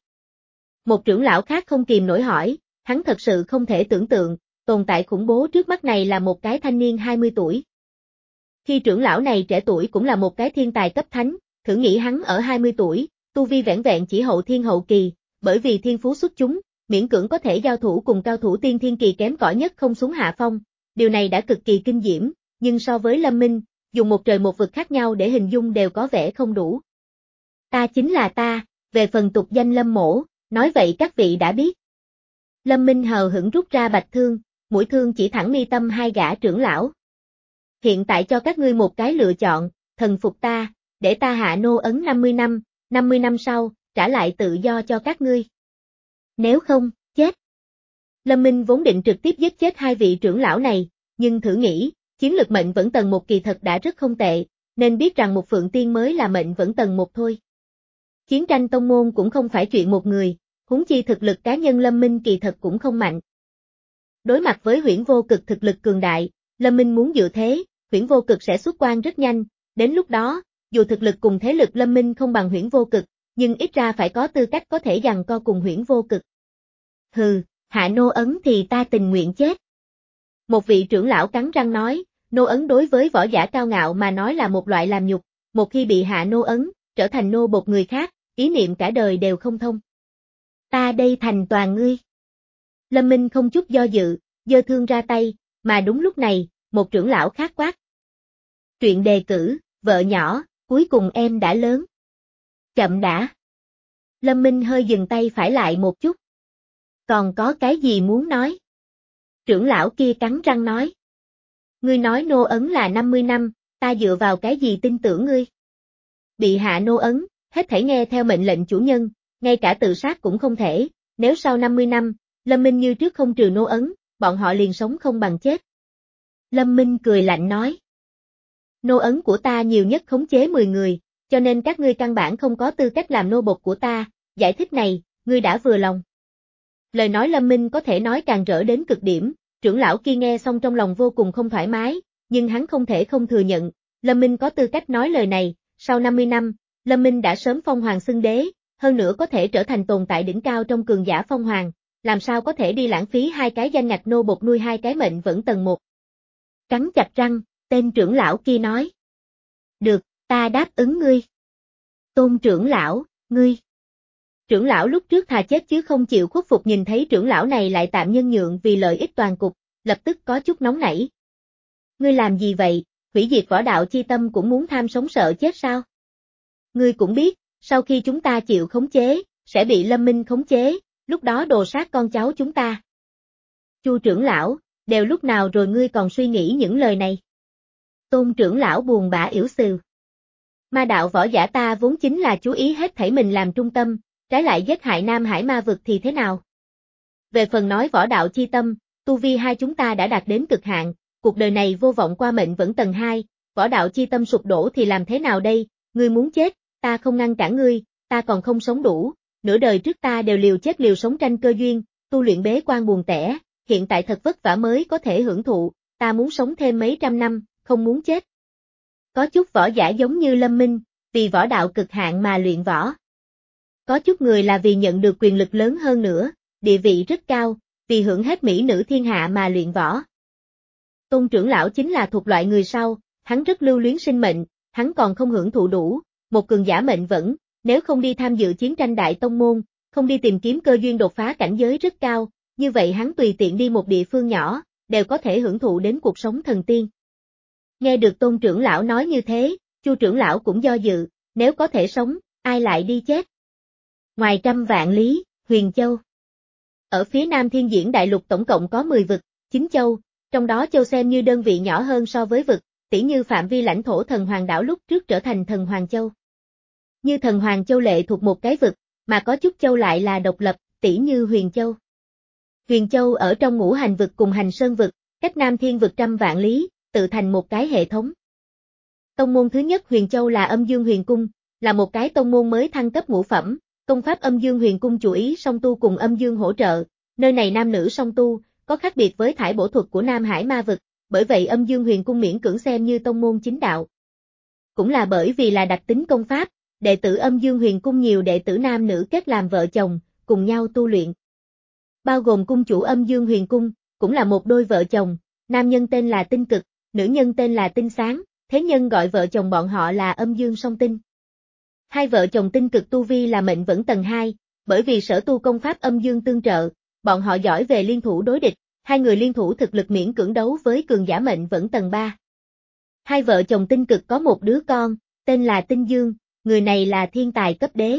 Một trưởng lão khác không kìm nổi hỏi, hắn thật sự không thể tưởng tượng, tồn tại khủng bố trước mắt này là một cái thanh niên hai mươi tuổi. Khi trưởng lão này trẻ tuổi cũng là một cái thiên tài cấp thánh, thử nghĩ hắn ở hai mươi tuổi, tu vi vẻn vẹn chỉ hậu thiên hậu kỳ, bởi vì thiên phú xuất chúng, miễn cưỡng có thể giao thủ cùng cao thủ tiên thiên kỳ kém cỏi nhất không xuống hạ phong, điều này đã cực kỳ kinh diễm, nhưng so với Lâm Minh, dùng một trời một vực khác nhau để hình dung đều có vẻ không đủ. Ta chính là ta, về phần tục danh Lâm Mỗ, nói vậy các vị đã biết. Lâm Minh hờ hững rút ra bạch thương, mũi thương chỉ thẳng mi tâm hai gã trưởng lão. Hiện tại cho các ngươi một cái lựa chọn, thần phục ta, để ta hạ nô ấn năm mươi năm, năm mươi năm sau, trả lại tự do cho các ngươi. Nếu không, chết. Lâm Minh vốn định trực tiếp giết chết hai vị trưởng lão này, nhưng thử nghĩ, chiến lực mệnh vẫn tầng một kỳ thật đã rất không tệ, nên biết rằng một phượng tiên mới là mệnh vẫn tầng một thôi. Chiến tranh tông môn cũng không phải chuyện một người, huống chi thực lực cá nhân Lâm Minh kỳ thật cũng không mạnh. Đối mặt với Huyễn Vô Cực thực lực cường đại, Lâm Minh muốn dựa thế, Huyễn Vô Cực sẽ xuất quan rất nhanh, đến lúc đó, dù thực lực cùng thế lực Lâm Minh không bằng Huyễn Vô Cực, nhưng ít ra phải có tư cách có thể giằng co cùng Huyễn Vô Cực. Hừ, hạ nô ấn thì ta tình nguyện chết. Một vị trưởng lão cắn răng nói, nô ấn đối với võ giả cao ngạo mà nói là một loại làm nhục, một khi bị hạ nô ấn, trở thành nô bộc người khác, ý niệm cả đời đều không thông. Ta đây thành toàn ngươi. Lâm Minh không chút do dự, giơ thương ra tay, mà đúng lúc này, một trưởng lão khác quát. Truyện đề cử, vợ nhỏ, cuối cùng em đã lớn. Chậm đã. Lâm Minh hơi dừng tay phải lại một chút. Còn có cái gì muốn nói? Trưởng lão kia cắn răng nói. Ngươi nói nô ấn là năm mươi năm, ta dựa vào cái gì tin tưởng ngươi? Bị hạ nô ấn, hết thảy nghe theo mệnh lệnh chủ nhân, ngay cả tự sát cũng không thể, nếu sau năm mươi năm, Lâm Minh như trước không trừ nô ấn, bọn họ liền sống không bằng chết. Lâm Minh cười lạnh nói. Nô ấn của ta nhiều nhất khống chế mười người, cho nên các ngươi căn bản không có tư cách làm nô bộc của ta, giải thích này, ngươi đã vừa lòng. Lời nói Lâm Minh có thể nói càng rỡ đến cực điểm, trưởng lão kia nghe xong trong lòng vô cùng không thoải mái, nhưng hắn không thể không thừa nhận, Lâm Minh có tư cách nói lời này, sau năm mươi năm, Lâm Minh đã sớm phong hoàng xưng đế, hơn nữa có thể trở thành tồn tại đỉnh cao trong cường giả phong hoàng, làm sao có thể đi lãng phí hai cái danh ngạch nô bộc nuôi hai cái mệnh vẫn tầng một. Cắn chặt răng, tên trưởng lão kia nói. Được, ta đáp ứng ngươi. Tôn trưởng lão, ngươi. Trưởng lão lúc trước thà chết chứ không chịu khuất phục nhìn thấy trưởng lão này lại tạm nhân nhượng vì lợi ích toàn cục, lập tức có chút nóng nảy. Ngươi làm gì vậy, hủy diệt võ đạo chi tâm cũng muốn tham sống sợ chết sao? Ngươi cũng biết, sau khi chúng ta chịu khống chế, sẽ bị Lâm Minh khống chế, lúc đó đồ sát con cháu chúng ta. Chu trưởng lão, đều lúc nào rồi ngươi còn suy nghĩ những lời này? Tôn trưởng lão buồn bã yểu xìu. Ma đạo võ giả ta vốn chính là chú ý hết thảy mình làm trung tâm, trái lại giết hại Nam Hải ma vực thì thế nào? Về phần nói võ đạo chi tâm, tu vi hai chúng ta đã đạt đến cực hạn, cuộc đời này vô vọng qua mệnh vẫn tầng hai, võ đạo chi tâm sụp đổ thì làm thế nào đây? Ngươi muốn chết, ta không ngăn cản ngươi, ta còn không sống đủ, nửa đời trước ta đều liều chết liều sống tranh cơ duyên, tu luyện bế quan buồn tẻ, hiện tại thật vất vả mới có thể hưởng thụ, ta muốn sống thêm mấy trăm năm, không muốn chết. Có chút võ giả giống như Lâm Minh, vì võ đạo cực hạn mà luyện võ. Có chút người là vì nhận được quyền lực lớn hơn nữa, địa vị rất cao, vì hưởng hết mỹ nữ thiên hạ mà luyện võ. Tôn trưởng lão chính là thuộc loại người sau, hắn rất lưu luyến sinh mệnh, hắn còn không hưởng thụ đủ, một cường giả mệnh vẫn, nếu không đi tham dự chiến tranh đại tông môn, không đi tìm kiếm cơ duyên đột phá cảnh giới rất cao, như vậy hắn tùy tiện đi một địa phương nhỏ, đều có thể hưởng thụ đến cuộc sống thần tiên. Nghe được Tôn trưởng lão nói như thế, Chu trưởng lão cũng do dự, nếu có thể sống, ai lại đi chết. Ngoài trăm vạn lý, Huyền Châu. Ở phía Nam Thiên Diễn Đại Lục tổng cộng có mười vực, chín châu, trong đó châu xem như đơn vị nhỏ hơn so với vực, tỉ như phạm vi lãnh thổ Thần Hoàng đảo lúc trước trở thành Thần Hoàng Châu. Như Thần Hoàng Châu lệ thuộc một cái vực, mà có chút châu lại là độc lập, tỉ như Huyền Châu. Huyền Châu ở trong ngũ hành vực cùng hành sơn vực, cách Nam Thiên vực trăm vạn lý, tự thành một cái hệ thống. Tông môn thứ nhất Huyền Châu là Âm Dương Huyền Cung, là một cái tông môn mới thăng cấp ngũ phẩm, công pháp Âm Dương Huyền Cung chủ ý song tu cùng âm dương hỗ trợ, nơi này nam nữ song tu, có khác biệt với thải bổ thuật của Nam Hải ma vực, bởi vậy Âm Dương Huyền Cung miễn cưỡng xem như tông môn chính đạo. Cũng là bởi vì là đặc tính công pháp, đệ tử Âm Dương Huyền Cung nhiều đệ tử nam nữ kết làm vợ chồng, cùng nhau tu luyện. Bao gồm cung chủ Âm Dương Huyền Cung, cũng là một đôi vợ chồng, nam nhân tên là Tinh Cực, nữ nhân tên là Tinh Sáng, thế nhân gọi vợ chồng bọn họ là Âm Dương Song Tinh. Hai vợ chồng Tinh Cực tu vi là mệnh vẫn tầng hai, bởi vì sở tu công pháp âm dương tương trợ, bọn họ giỏi về liên thủ đối địch, hai người liên thủ thực lực miễn cưỡng đấu với cường giả mệnh vẫn tầng ba. Hai vợ chồng Tinh Cực có một đứa con, tên là Tinh Dương, người này là thiên tài cấp đế.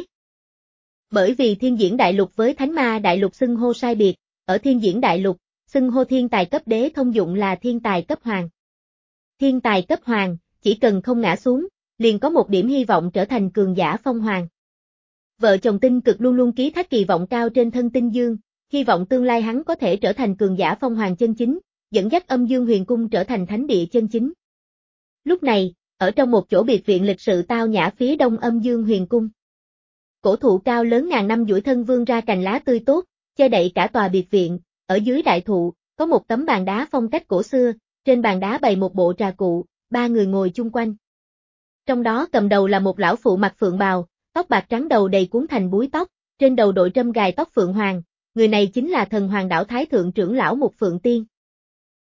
Bởi vì Thiên Diễn Đại Lục với Thánh Ma Đại Lục xưng hô sai biệt, ở Thiên Diễn Đại Lục, xưng hô thiên tài cấp đế thông dụng là thiên tài cấp hoàng. Thiên tài cấp hoàng, chỉ cần không ngã xuống, liền có một điểm hy vọng trở thành cường giả phong hoàng. Vợ chồng Tinh Cực luôn luôn ký thác kỳ vọng cao trên thân Tinh Dương, hy vọng tương lai hắn có thể trở thành cường giả phong hoàng chân chính, dẫn dắt Âm Dương Huyền Cung trở thành thánh địa chân chính. Lúc này, ở trong một chỗ biệt viện lịch sự tao nhã phía đông Âm Dương Huyền Cung. Cổ thụ cao lớn ngàn năm duỗi thân vươn ra cành lá tươi tốt, che đậy cả tòa biệt viện, ở dưới đại thụ, có một tấm bàn đá phong cách cổ xưa, trên bàn đá bày một bộ trà cụ, ba người ngồi chung quanh. Trong đó cầm đầu là một lão phụ mặc phượng bào, tóc bạc trắng đầu đầy cuốn thành búi tóc, trên đầu đội trâm gài tóc phượng hoàng, người này chính là Thần Hoàng đảo Thái thượng trưởng lão Mục Phượng Tiên.